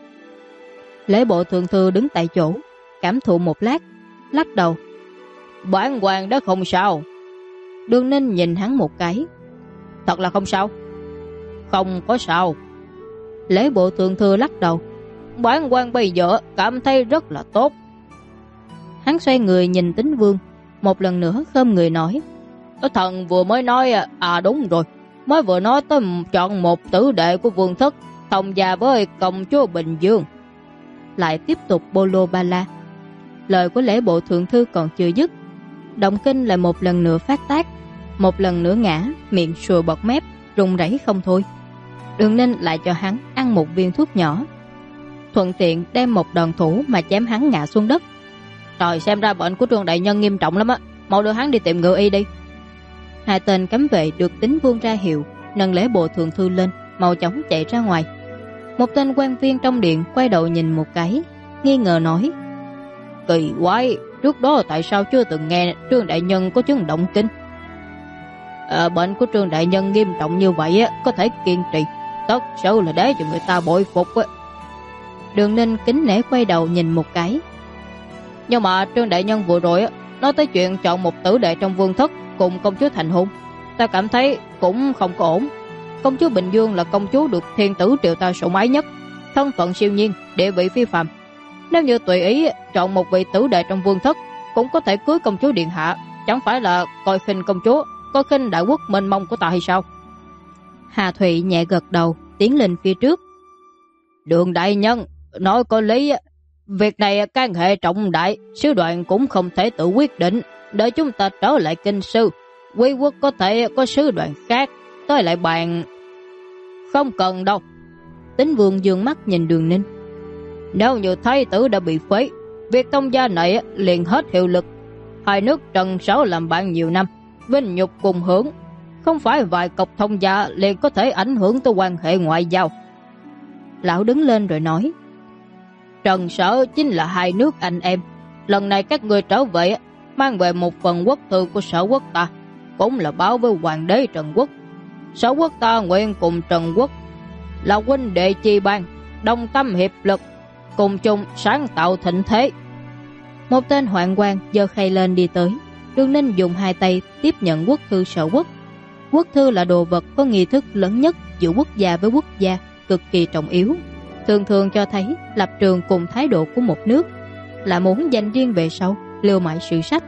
Lễ bộ thượng thư đứng tại chỗ, cảm thụ một lát, lắc đầu. Bản quan đã không sao. Đường Ninh nhìn hắn một cái. Thật là không sao? Không có sao. Lễ bộ thượng thư lắc đầu. Bản quan bây giờ cảm thấy rất là tốt. Hắn xoay người nhìn Tín Vương, một lần nữa khom người nói: Thần vừa mới nói, đúng rồi, mới vừa nói tới chọn một tử đệ của vương thất thông gia với công chúa Bình Dương. Lại tiếp tục bô lô ba la. Lời của lễ bộ thượng thư còn chưa dứt, động kinh lại một lần nữa phát tác, một lần nữa ngã, miệng sùi bọt mép, run rẩy không thôi. Đường Ninh lại cho hắn ăn một viên thuốc nhỏ, thuận tiện đem một đòn thủ mà chém hắn ngã xuống đất. Trời, xem ra bệnh của Trương đại nhân nghiêm trọng lắm á, mau đưa hắn đi tìm ngự y đi. Hai tên cấm vệ được Tín Vương ra hiệu, nâng lễ bộ thượng thư lên, mau chóng chạy ra ngoài. Một tên quan viên trong điện quay đầu nhìn một cái, nghi ngờ nói: Kỳ quái, trước đó tại sao chưa từng nghe Trương đại nhân có chứng động kinh? Bệnh của Trương đại nhân nghiêm trọng như vậy có thể kiên trì, tất sự là để cho người ta bội phục. Đường Ninh kính nể quay đầu nhìn một cái. Nhưng mà Trương đại nhân vừa rồi nói tới chuyện chọn một tử đệ trong vương thất cùng công chúa thành hôn, ta cảm thấy cũng không có ổn. Công chúa Bình Dương là công chúa được thiên tử triều ta sủng ái nhất, thân phận siêu nhiên, địa vị phi phàm. Nếu như tùy ý chọn một vị tử đệ trong vương thất cũng có thể cưới công chúa điện hạ, chẳng phải là coi khinh công chúa, coi khinh đại quốc mênh mông của ta hay sao? Hà Thụy nhẹ gật đầu, tiến lên phía trước. Đường đại nhân nói có lý, việc này can hệ trọng đại, sứ đoàn cũng không thể tự quyết định, đợi chúng ta trở lại kinh sư, quý quốc có thể có sứ đoàn khác tới lại bàn. Không cần đâu. Tín Vương dương mắt nhìn Đường Ninh. Nếu như thái tử đã bị phế, việc thông gia này liền hết hiệu lực. Hai nước Trần Sở làm bạn nhiều năm, vinh nhục cùng hưởng, không phải vài cọc thông gia liền có thể ảnh hưởng tới quan hệ ngoại giao. Lão đứng lên rồi nói, Trần Sở chính là hai nước anh em. Lần này các ngươi trở về mang về một phần quốc thư của Sở quốc ta, cũng là báo với hoàng đế Trần Quốc. Sở quốc ta nguyện cùng Trần Quốc là huynh đệ chi bang, đồng tâm hiệp lực, cùng chung sáng tạo thịnh thế. Một tên hoạn quan giơ khay lên đi tới. Đường Ninh dùng hai tay tiếp nhận quốc thư Sở quốc. Quốc thư là đồ vật có nghi thức lớn nhất giữa quốc gia với quốc gia, cực kỳ trọng yếu, thường thường cho thấy lập trường cùng thái độ của một nước, là muốn dành riêng về sau, lưu mãi sử sách.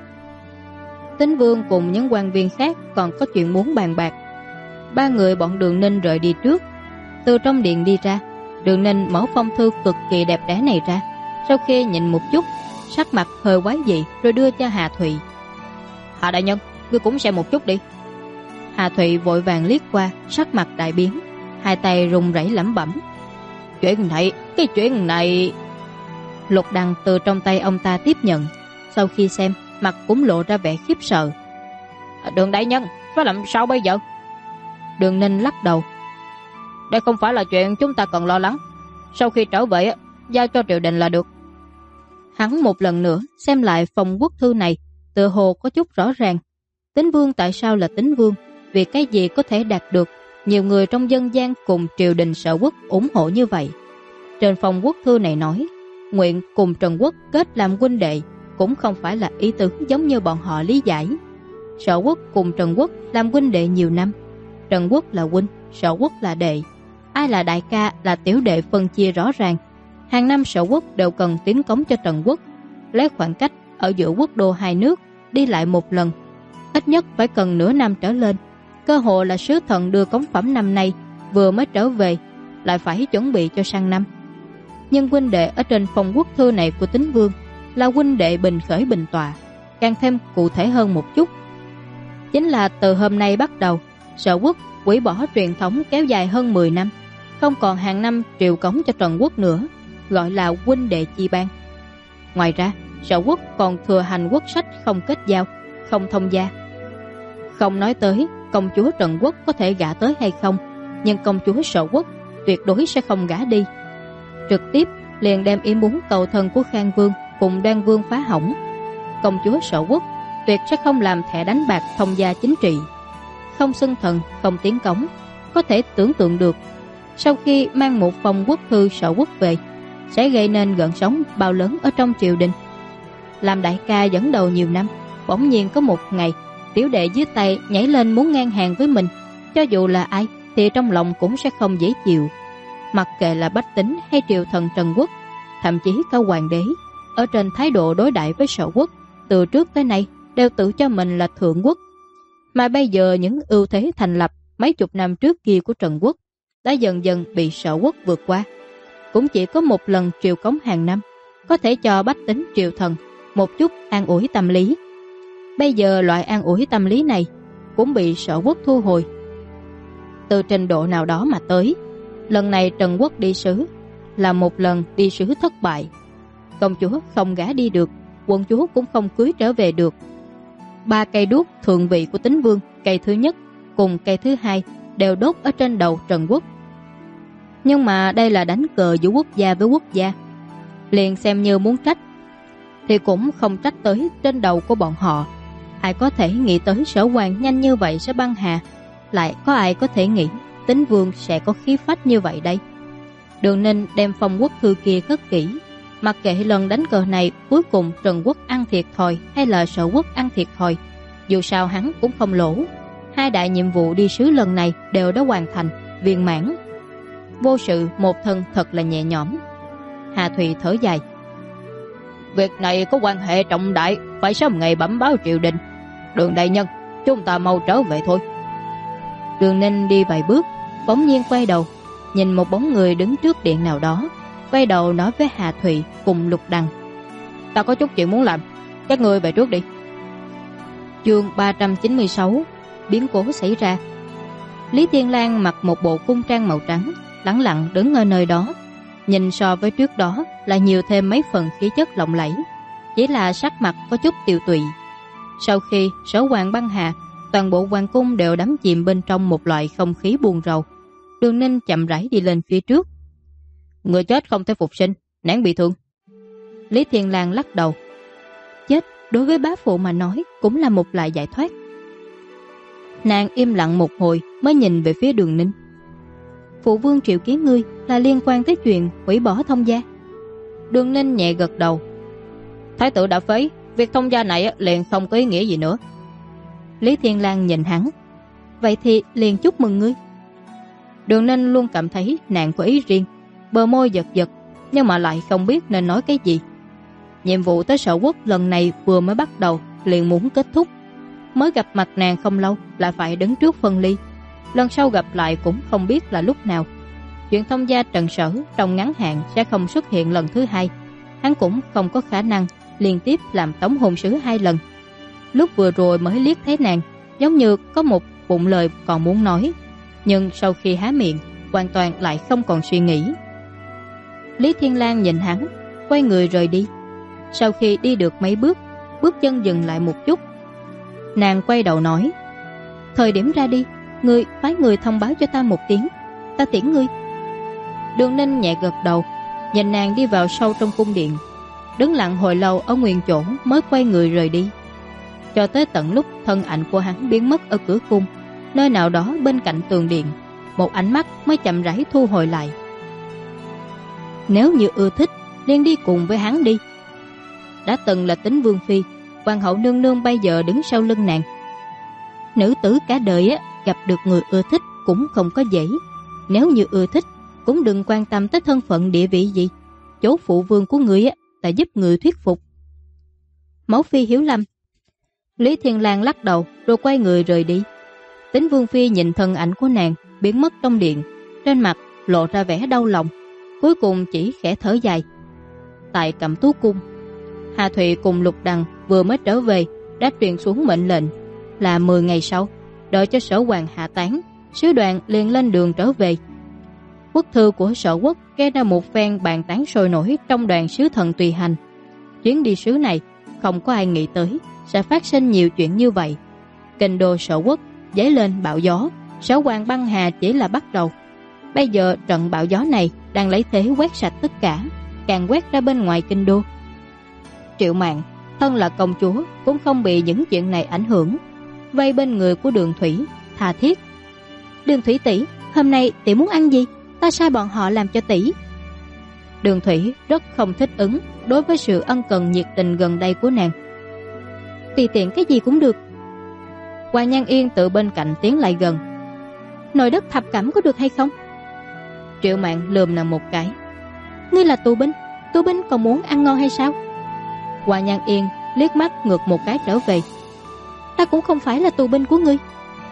Tín Vương cùng những quan viên khác còn có chuyện muốn bàn bạc. Ba người bọn Đường Ninh rời đi trước. Từ trong điện đi ra, Đường Ninh mở phong thư cực kỳ đẹp đẽ này ra. Sau khi nhìn một chút, sắc mặt hơi quái dị rồi đưa cho Hà Thụy. Hà đại nhân, ngươi cũng xem một chút đi. Hà Thụy vội vàng liếc qua, sắc mặt đại biến, hai tay run rẩy lẩm bẩm. Cái chuyện này... Lục đằng từ trong tay ông ta tiếp nhận. Sau khi xem, mặt cũng lộ ra vẻ khiếp sợ. Đường đại nhân, phải làm sao bây giờ? Đường Ninh lắc đầu. Đây không phải là chuyện chúng ta cần lo lắng. Sau khi trở về, giao cho triều đình là được. Hắn một lần nữa xem lại phong quốc thư này, tựa hồ có chút rõ ràng. Tín Vương tại sao là Tín Vương? Vì cái gì có thể đạt được nhiều người trong dân gian cùng triều đình Sở quốc ủng hộ như vậy? Trên phong quốc thư này nói, nguyện cùng Trần Quốc kết làm huynh đệ, cũng không phải là ý tứ giống như bọn họ lý giải. Sở quốc cùng Trần Quốc làm huynh đệ nhiều năm. Trần Quốc là huynh, Sở quốc là đệ. Ai là đại ca, là tiểu đệ phân chia rõ ràng. Hàng năm Sở quốc đều cần tiến cống cho Trần Quốc. Lấy khoảng cách ở giữa quốc đô hai nước đi lại một lần, ít nhất phải cần nửa năm trở lên. Cơ hội là sứ thần đưa cống phẩm năm nay vừa mới trở về, lại phải chuẩn bị cho sang năm. Nhưng huynh đệ ở trên phong quốc thư này của Tín Vương là huynh đệ bình khởi bình tọa, càng thêm cụ thể hơn một chút. Chính là từ hôm nay bắt đầu, Sở quốc hủy bỏ truyền thống kéo dài hơn 10 năm, không còn hàng năm triều cống cho Trần Quốc nữa, gọi là huynh đệ chi bang. Ngoài ra, Sở quốc còn thừa hành quốc sách không kết giao, không thông gia. Không nói tới công chúa Trần Quốc có thể gả tới hay không, nhưng công chúa Sở quốc tuyệt đối sẽ không gả đi. Trực tiếp liền đem ý muốn cầu thần của Khang Vương cùng Đoan Vương phá hỏng. Công chúa Sở quốc tuyệt sẽ không làm thẻ đánh bạc thông gia chính trị, không xưng thần, không tiến cống. Có thể tưởng tượng được, sau khi mang một phong quốc thư Sở quốc về, sẽ gây nên gợn sóng bao lớn ở trong triều đình. Làm đại ca dẫn đầu nhiều năm, bỗng nhiên có một ngày tiểu đệ dưới tay nhảy lên muốn ngang hàng với mình, cho dù là ai thì trong lòng cũng sẽ không dễ chịu. Mặc kệ là bách tính hay triều thần Trần Quốc, thậm chí cả hoàng đế, ở trên thái độ đối đãi với Sở quốc từ trước tới nay đều tự cho mình là thượng quốc. Mà bây giờ những ưu thế thành lập mấy chục năm trước kia của Trần Quốc đã dần dần bị Sở quốc vượt qua. Cũng chỉ có một lần triều cống hàng năm có thể cho bách tính triều thần một chút an ủi tâm lý. Bây giờ loại an ủi tâm lý này cũng bị Sở quốc thu hồi. Từ trình độ nào đó mà tới, lần này Trần Quốc đi sứ là một lần đi sứ thất bại. Công chúa không gả đi được, quận chúa cũng không cưới trở về được. 3 cây đuốc thượng vị của Tín Vương, cây thứ nhất cùng cây thứ hai đều đốt ở trên đầu Trần Quốc. Nhưng mà đây là đánh cờ giữa quốc gia với quốc gia, liền xem như muốn trách thì cũng không trách tới trên đầu của bọn họ. Ai có thể nghĩ tới Sở Hoàng nhanh như vậy sẽ băng hà, lại có ai có thể nghĩ Tín Vương sẽ có khí phách như vậy đây. Đường Ninh đem phong quốc thư kia cất kỹ, mặc kệ lần đánh cờ này cuối cùng Trần Quốc ăn thiệt thòi hay là Sở Quốc ăn thiệt thòi, dù sao hắn cũng không lỗ. Hai đại nhiệm vụ đi sứ lần này đều đã hoàn thành, viên mãn. Vô sự một thân thật là nhẹ nhõm. Hà Thụy thở dài. Việc này có quan hệ trọng đại, phải sớm ngày bẩm báo triều đình. Đường đại nhân, chúng ta mau trở về thôi. Đường Ninh đi vài bước, bỗng nhiên quay đầu, nhìn một bóng người đứng trước điện nào đó, quay đầu nói với Hà Thụy cùng Lục Đằng. Ta có chút chuyện muốn làm, các ngươi về trước đi. Chương 396, biến cố xảy ra. Lý Thiên Lang mặc một bộ cung trang màu trắng, lẳng lặng đứng ở nơi đó, nhìn so với trước đó là nhiều thêm mấy phần khí chất lộng lẫy, chỉ là sắc mặt có chút tiều tụy. Sau khi Sở Hoàng băng hà, toàn bộ hoàng cung đều đắm chìm bên trong một loại không khí buồn rầu. Đường Ninh chậm rãi đi lên phía trước. Người chết không thể phục sinh, nén bị thương. Lý Thiên Lang lắc đầu. Chết đối với bá phụ mà nói cũng là một loại giải thoát. Nàng im lặng một hồi mới nhìn về phía Đường Ninh. Phụ vương triệu kiến ngươi là liên quan tới chuyện hủy bỏ thông gia. Đường Ninh nhẹ gật đầu. Thái tử đã phế, việc thông gia này liền không có ý nghĩa gì nữa. Lý Thiên Lang nhìn hắn. Vậy thì liền chúc mừng ngươi. Đường Ninh luôn cảm thấy nàng có ý riêng, bờ môi giật giật, nhưng mà lại không biết nên nói cái gì. Nhiệm vụ tới Sở Quốc lần này vừa mới bắt đầu liền muốn kết thúc. Mới gặp mặt nàng không lâu lại phải đứng trước phân ly. Lần sau gặp lại cũng không biết là lúc nào. Chuyện thông gia Trần Sở trong ngắn hạn sẽ không xuất hiện lần thứ hai. Hắn cũng không có khả năng liên tiếp làm tống hôn sứ 2 lần. Lúc vừa rồi mới liếc thấy nàng, giống như có một bụng lời còn muốn nói, nhưng sau khi há miệng hoàn toàn lại không còn suy nghĩ. Lý Thiên Lang nhìn hắn, quay người rời đi. Sau khi đi được mấy bước, bước chân dừng lại một chút. Nàng quay đầu nói, thời điểm ra đi, ngươi phái người thông báo cho ta một tiếng, ta tiễn ngươi. Đường Ninh nhẹ gật đầu, nhìn nàng đi vào sâu trong cung điện, đứng lặng hồi lâu ở nguyên chỗ mới quay người rời đi. Cho tới tận lúc thân ảnh của hắn biến mất ở cửa cung, nơi nào đó bên cạnh tường điện, một ánh mắt mới chậm rãi thu hồi lại. Nếu như ưa thích, liền đi cùng với hắn đi. Đã từng là Tín Vương phi, hoàng hậu nương nương bây giờ đứng sau lưng nàng. Nữ tử cả đời gặp được người ưa thích cũng không có dễ. Nếu như ưa thích, cũng đừng quan tâm tới thân phận địa vị gì. Chỗ phụ vương của người là giúp người thuyết phục. Mẫu phi hiểu lầm. Lý Thiên Lang lắc đầu rồi quay người rời đi. Tín Vương phi nhìn thân ảnh của nàng biến mất trong điện, trên mặt lộ ra vẻ đau lòng, cuối cùng chỉ khẽ thở dài. Tại Cẩm Tú cung, Hà Thụy cùng Lục Đằng vừa mới trở về đã truyền xuống mệnh lệnh là 10 ngày sau, đợi cho Sở Hoàng hạ tán, sứ đoàn liền lên đường trở về. Quốc thư của Sở Quốc gây ra một phen bàn tán sôi nổi trong đoàn sứ thần tùy hành. Chuyến đi sứ này không có ai nghĩ tới sẽ phát sinh nhiều chuyện như vậy. Kinh đô Sở Quốc dấy lên bão gió, Sở Hoàng băng hà chỉ là bắt đầu. Bây giờ trận bão gió này đang lấy thế quét sạch tất cả, càng quét ra bên ngoài kinh đô. Triệu Mạn thân là công chúa cũng không bị những chuyện này ảnh hưởng, vây bên người của Đường Thủy tha thiết. Đường Thủy tỷ, hôm nay tỷ muốn ăn gì? Ta sai bọn họ làm cho tỷ. Đường Thủy rất không thích ứng đối với sự ân cần nhiệt tình gần đây của nàng. Tùy tiện cái gì cũng được. Hoàng Nhan Yên tự bên cạnh tiến lại gần. Nồi đất thập cẩm có được hay không? Triệu Mạn lườm nàng một cái. Ngươi là tù binh còn muốn ăn ngon hay sao? Hoàng Nhan Yên liếc mắt ngược một cái trở về. Ta cũng không phải là tù binh của ngươi.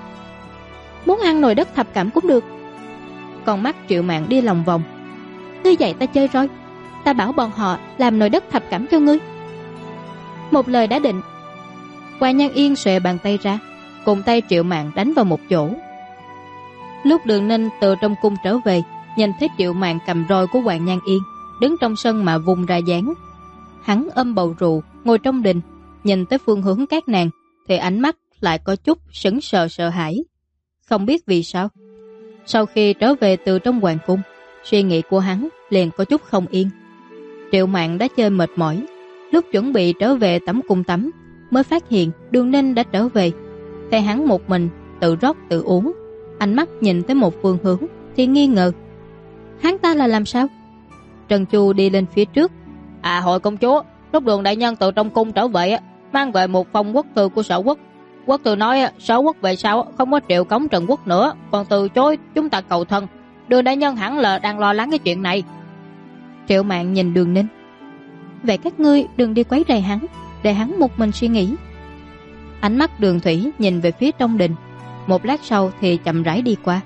Muốn ăn nồi đất thập cẩm cũng được. Còn mắt Triệu Mạn đi lòng vòng. Ngươi dạy ta chơi rồi, ta bảo bọn họ làm nồi đất thập cẩm cho ngươi. Một lời đã định. Hoàng Nhan Yên xòe bàn tay ra, cùng tay Triệu Mạn đánh vào một chỗ. Lúc Đường Ninh từ trong cung trở về, nhìn thấy Triệu Mạn cầm roi của Hoàng Nhan Yên đứng trong sân mà vùng ra dáng. Hắn ôm bầu rượu ngồi trong đình, nhìn tới phương hướng các nàng thì ánh mắt lại có chút sững sờ sợ hãi. Không biết vì sao, sau khi trở về từ trong hoàng cung, suy nghĩ của hắn liền có chút không yên. Triệu Mạn đã chơi mệt mỏi, lúc chuẩn bị trở về tắm cung tắm, mới phát hiện Đường Ninh đã trở về. Thấy hắn một mình tự rót tự uống, ánh mắt nhìn tới một phương hướng thì nghi ngờ. Hắn ta là làm sao? Trần Chu đi lên phía trước. Hội công chúa, lúc Đường đại nhân từ trong cung trở về mang về một phong quốc thư của Sở Quốc. Quốc thư nói Sở Quốc về sau không có triệu cống Trần Quốc nữa, còn từ chối chúng ta cầu thân. Đường đại nhân hẳn là đang lo lắng cái chuyện này. Triệu Mạn nhìn Đường Ninh. Vậy các ngươi đừng đi quấy rầy hắn, để hắn một mình suy nghĩ. Ánh mắt Đường Thủy nhìn về phía trong đình, một lát sau thì chậm rãi đi qua.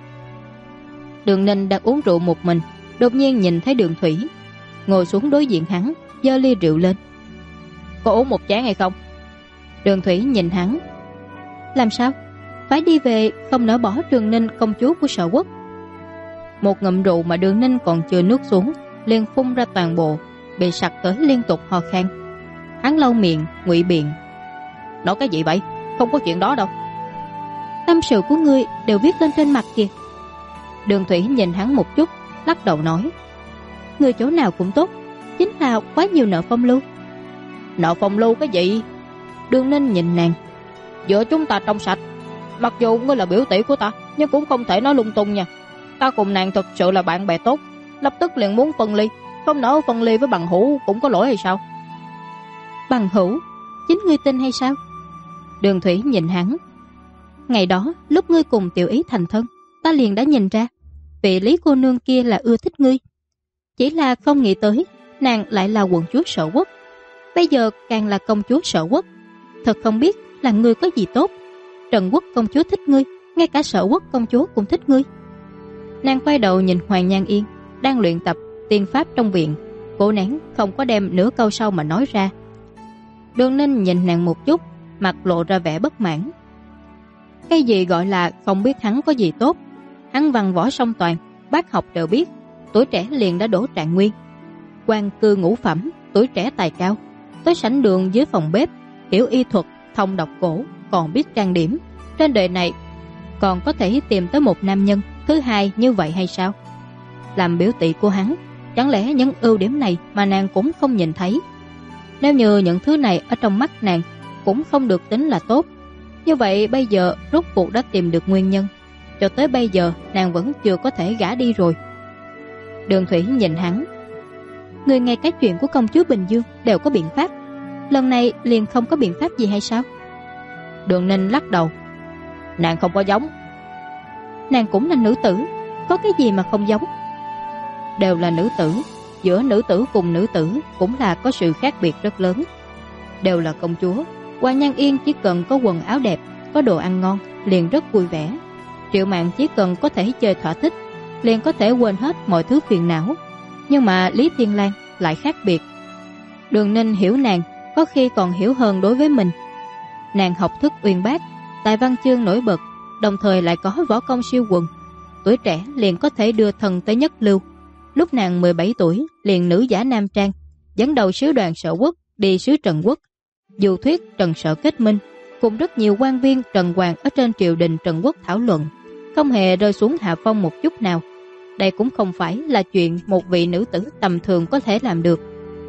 Đường Ninh đang uống rượu một mình, đột nhiên nhìn thấy Đường Thủy, ngồi xuống đối diện hắn, giơ ly rượu lên. Có uống một chén hay không? Đường Thủy nhìn hắn. Làm sao? Phải đi về không nỡ bỏ Đường Ninh công chúa của Sở Quốc. Một ngụm rượu mà Đường Ninh còn chưa nuốt xuống liền phun ra toàn bộ, bị sặc tới liên tục ho khan. Hắn lau miệng, ngụy biện. Nói cái gì vậy? Không có chuyện đó đâu. Tâm sự của ngươi đều viết lên trên mặt kìa. Đường Thủy nhìn hắn một chút, lắc đầu nói. Ngươi chỗ nào cũng tốt, chính là quá nhiều nợ phong lưu. Nợ phong lưu cái gì? Đường Ninh nhìn nàng. Giữa chúng ta trong sạch. Mặc dù ngươi là biểu tỷ của ta, nhưng cũng không thể nói lung tung nha. Ta cùng nàng thực sự là bạn bè tốt, lập tức liền muốn phân ly. Không nỡ phân ly với bằng hữu cũng có lỗi hay sao? Bằng hữu? Chính ngươi tin hay sao? Đường Thủy nhìn hắn. Ngày đó lúc ngươi cùng Tiểu Ý thành thân, ta liền đã nhìn ra vị Lý cô nương kia là ưa thích ngươi. Chỉ là không nghĩ tới nàng lại là quận chúa Sở Quốc, bây giờ càng là công chúa Sở Quốc. Thật không biết là ngươi có gì tốt. Trần Quốc công chúa thích ngươi, ngay cả Sở Quốc công chúa cũng thích ngươi. Nàng quay đầu nhìn Hoàng Nhan Yên đang luyện tập tiên pháp trong viện, cố nén không có đem nửa câu sau mà nói ra. Đường Ninh nhìn nàng một chút, mặt lộ ra vẻ bất mãn. Cái gì gọi là không biết hắn có gì tốt? Hắn văn võ song toàn, bác học đều biết, tuổi trẻ liền đã đỗ trạng nguyên. Quan cư ngũ phẩm, tuổi trẻ tài cao, tới sảnh đường dưới phòng bếp, hiểu y thuật, thông đọc cổ, còn biết trang điểm. Trên đời này còn có thể tìm tới một nam nhân thứ hai như vậy hay sao? Làm biểu tỷ của hắn, chẳng lẽ những ưu điểm này mà nàng cũng không nhìn thấy? Nếu như những thứ này ở trong mắt nàng cũng không được tính là tốt, như vậy bây giờ rốt cuộc đã tìm được nguyên nhân. Cho tới bây giờ nàng vẫn chưa có thể gả đi rồi. Đường Thủy nhìn hắn. Người ngay cái chuyện của công chúa Bình Dương đều có biện pháp, lần này liền không có biện pháp gì hay sao? Đường Ninh lắc đầu. Nàng không có giống. Nàng cũng là nữ tử, có cái gì mà không giống? Đều là nữ tử, giữa nữ tử cùng nữ tử cũng là có sự khác biệt rất lớn. Đều là công chúa, Hoàng Nhan Yên chỉ cần có quần áo đẹp, có đồ ăn ngon liền rất vui vẻ. Triệu Mạn chỉ cần có thể chơi thỏa thích liền có thể quên hết mọi thứ phiền não. Nhưng mà Lý Thiên Lang lại khác biệt. Đường Ninh hiểu nàng, có khi còn hiểu hơn đối với mình. Nàng học thức uyên bác, tài văn chương nổi bật, đồng thời lại có võ công siêu quần. Tuổi trẻ liền có thể đưa thần tới nhất lưu. Lúc nàng 17 tuổi liền nữ giả nam trang, dẫn đầu sứ đoàn Sở Quốc đi sứ Trần Quốc. Dù thuyết Trần Sở kết minh, cùng rất nhiều quan viên Trần Hoàng ở trên triều đình Trần Quốc thảo luận, không hề rơi xuống hạ phong một chút nào. Đây cũng không phải là chuyện một vị nữ tử tầm thường có thể làm được.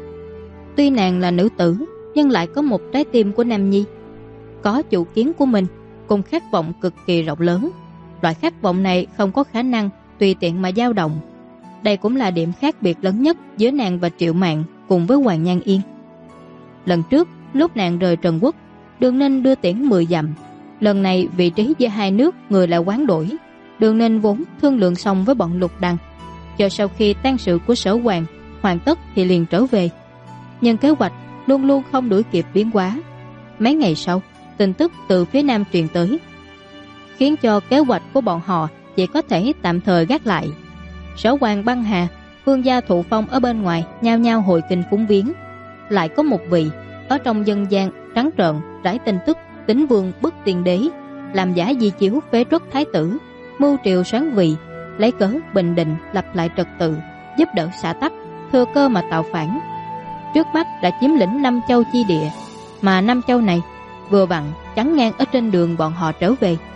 Tuy nàng là nữ tử, nhưng lại có một trái tim của nam nhi, có chủ kiến của mình, cùng khát vọng cực kỳ rộng lớn. Loại khát vọng này không có khả năng tùy tiện mà dao động. Đây cũng là điểm khác biệt lớn nhất giữa nàng và Triệu Mạn cùng với Hoàng Nhan Yên. Lần trước, lúc nàng rời Trần Quốc, Đường Ninh đưa tiễn 10 dặm. Lần này vị trí giữa hai nước người lại hoán đổi. Đường Ninh vốn thương lượng xong với bọn Lục Đằng, chờ sau khi tang sự của Sở Hoàng hoàn tất thì liền trở về. Nhưng kế hoạch luôn luôn không đuổi kịp biến hóa. Mấy ngày sau, tin tức từ phía Nam truyền tới, khiến cho kế hoạch của bọn họ chỉ có thể tạm thời gác lại. Sở Hoàng băng hà, vương gia thụ phong ở bên ngoài nhao nhao hội kinh phúng viếng. Lại có một vị ở trong dân gian trắng trợn rải tin tức Tín Vương bức tiền đế, làm giả di chiếu phế truất thái tử, mưu triều sáng vị, lấy cớ bình định lập lại trật tự, giúp đỡ xã tắc, thừa cơ mà tạo phản. Trước mắt đã chiếm lĩnh 5 châu chi địa, mà 5 châu này vừa vặn chắn ngang ở trên đường bọn họ trở về.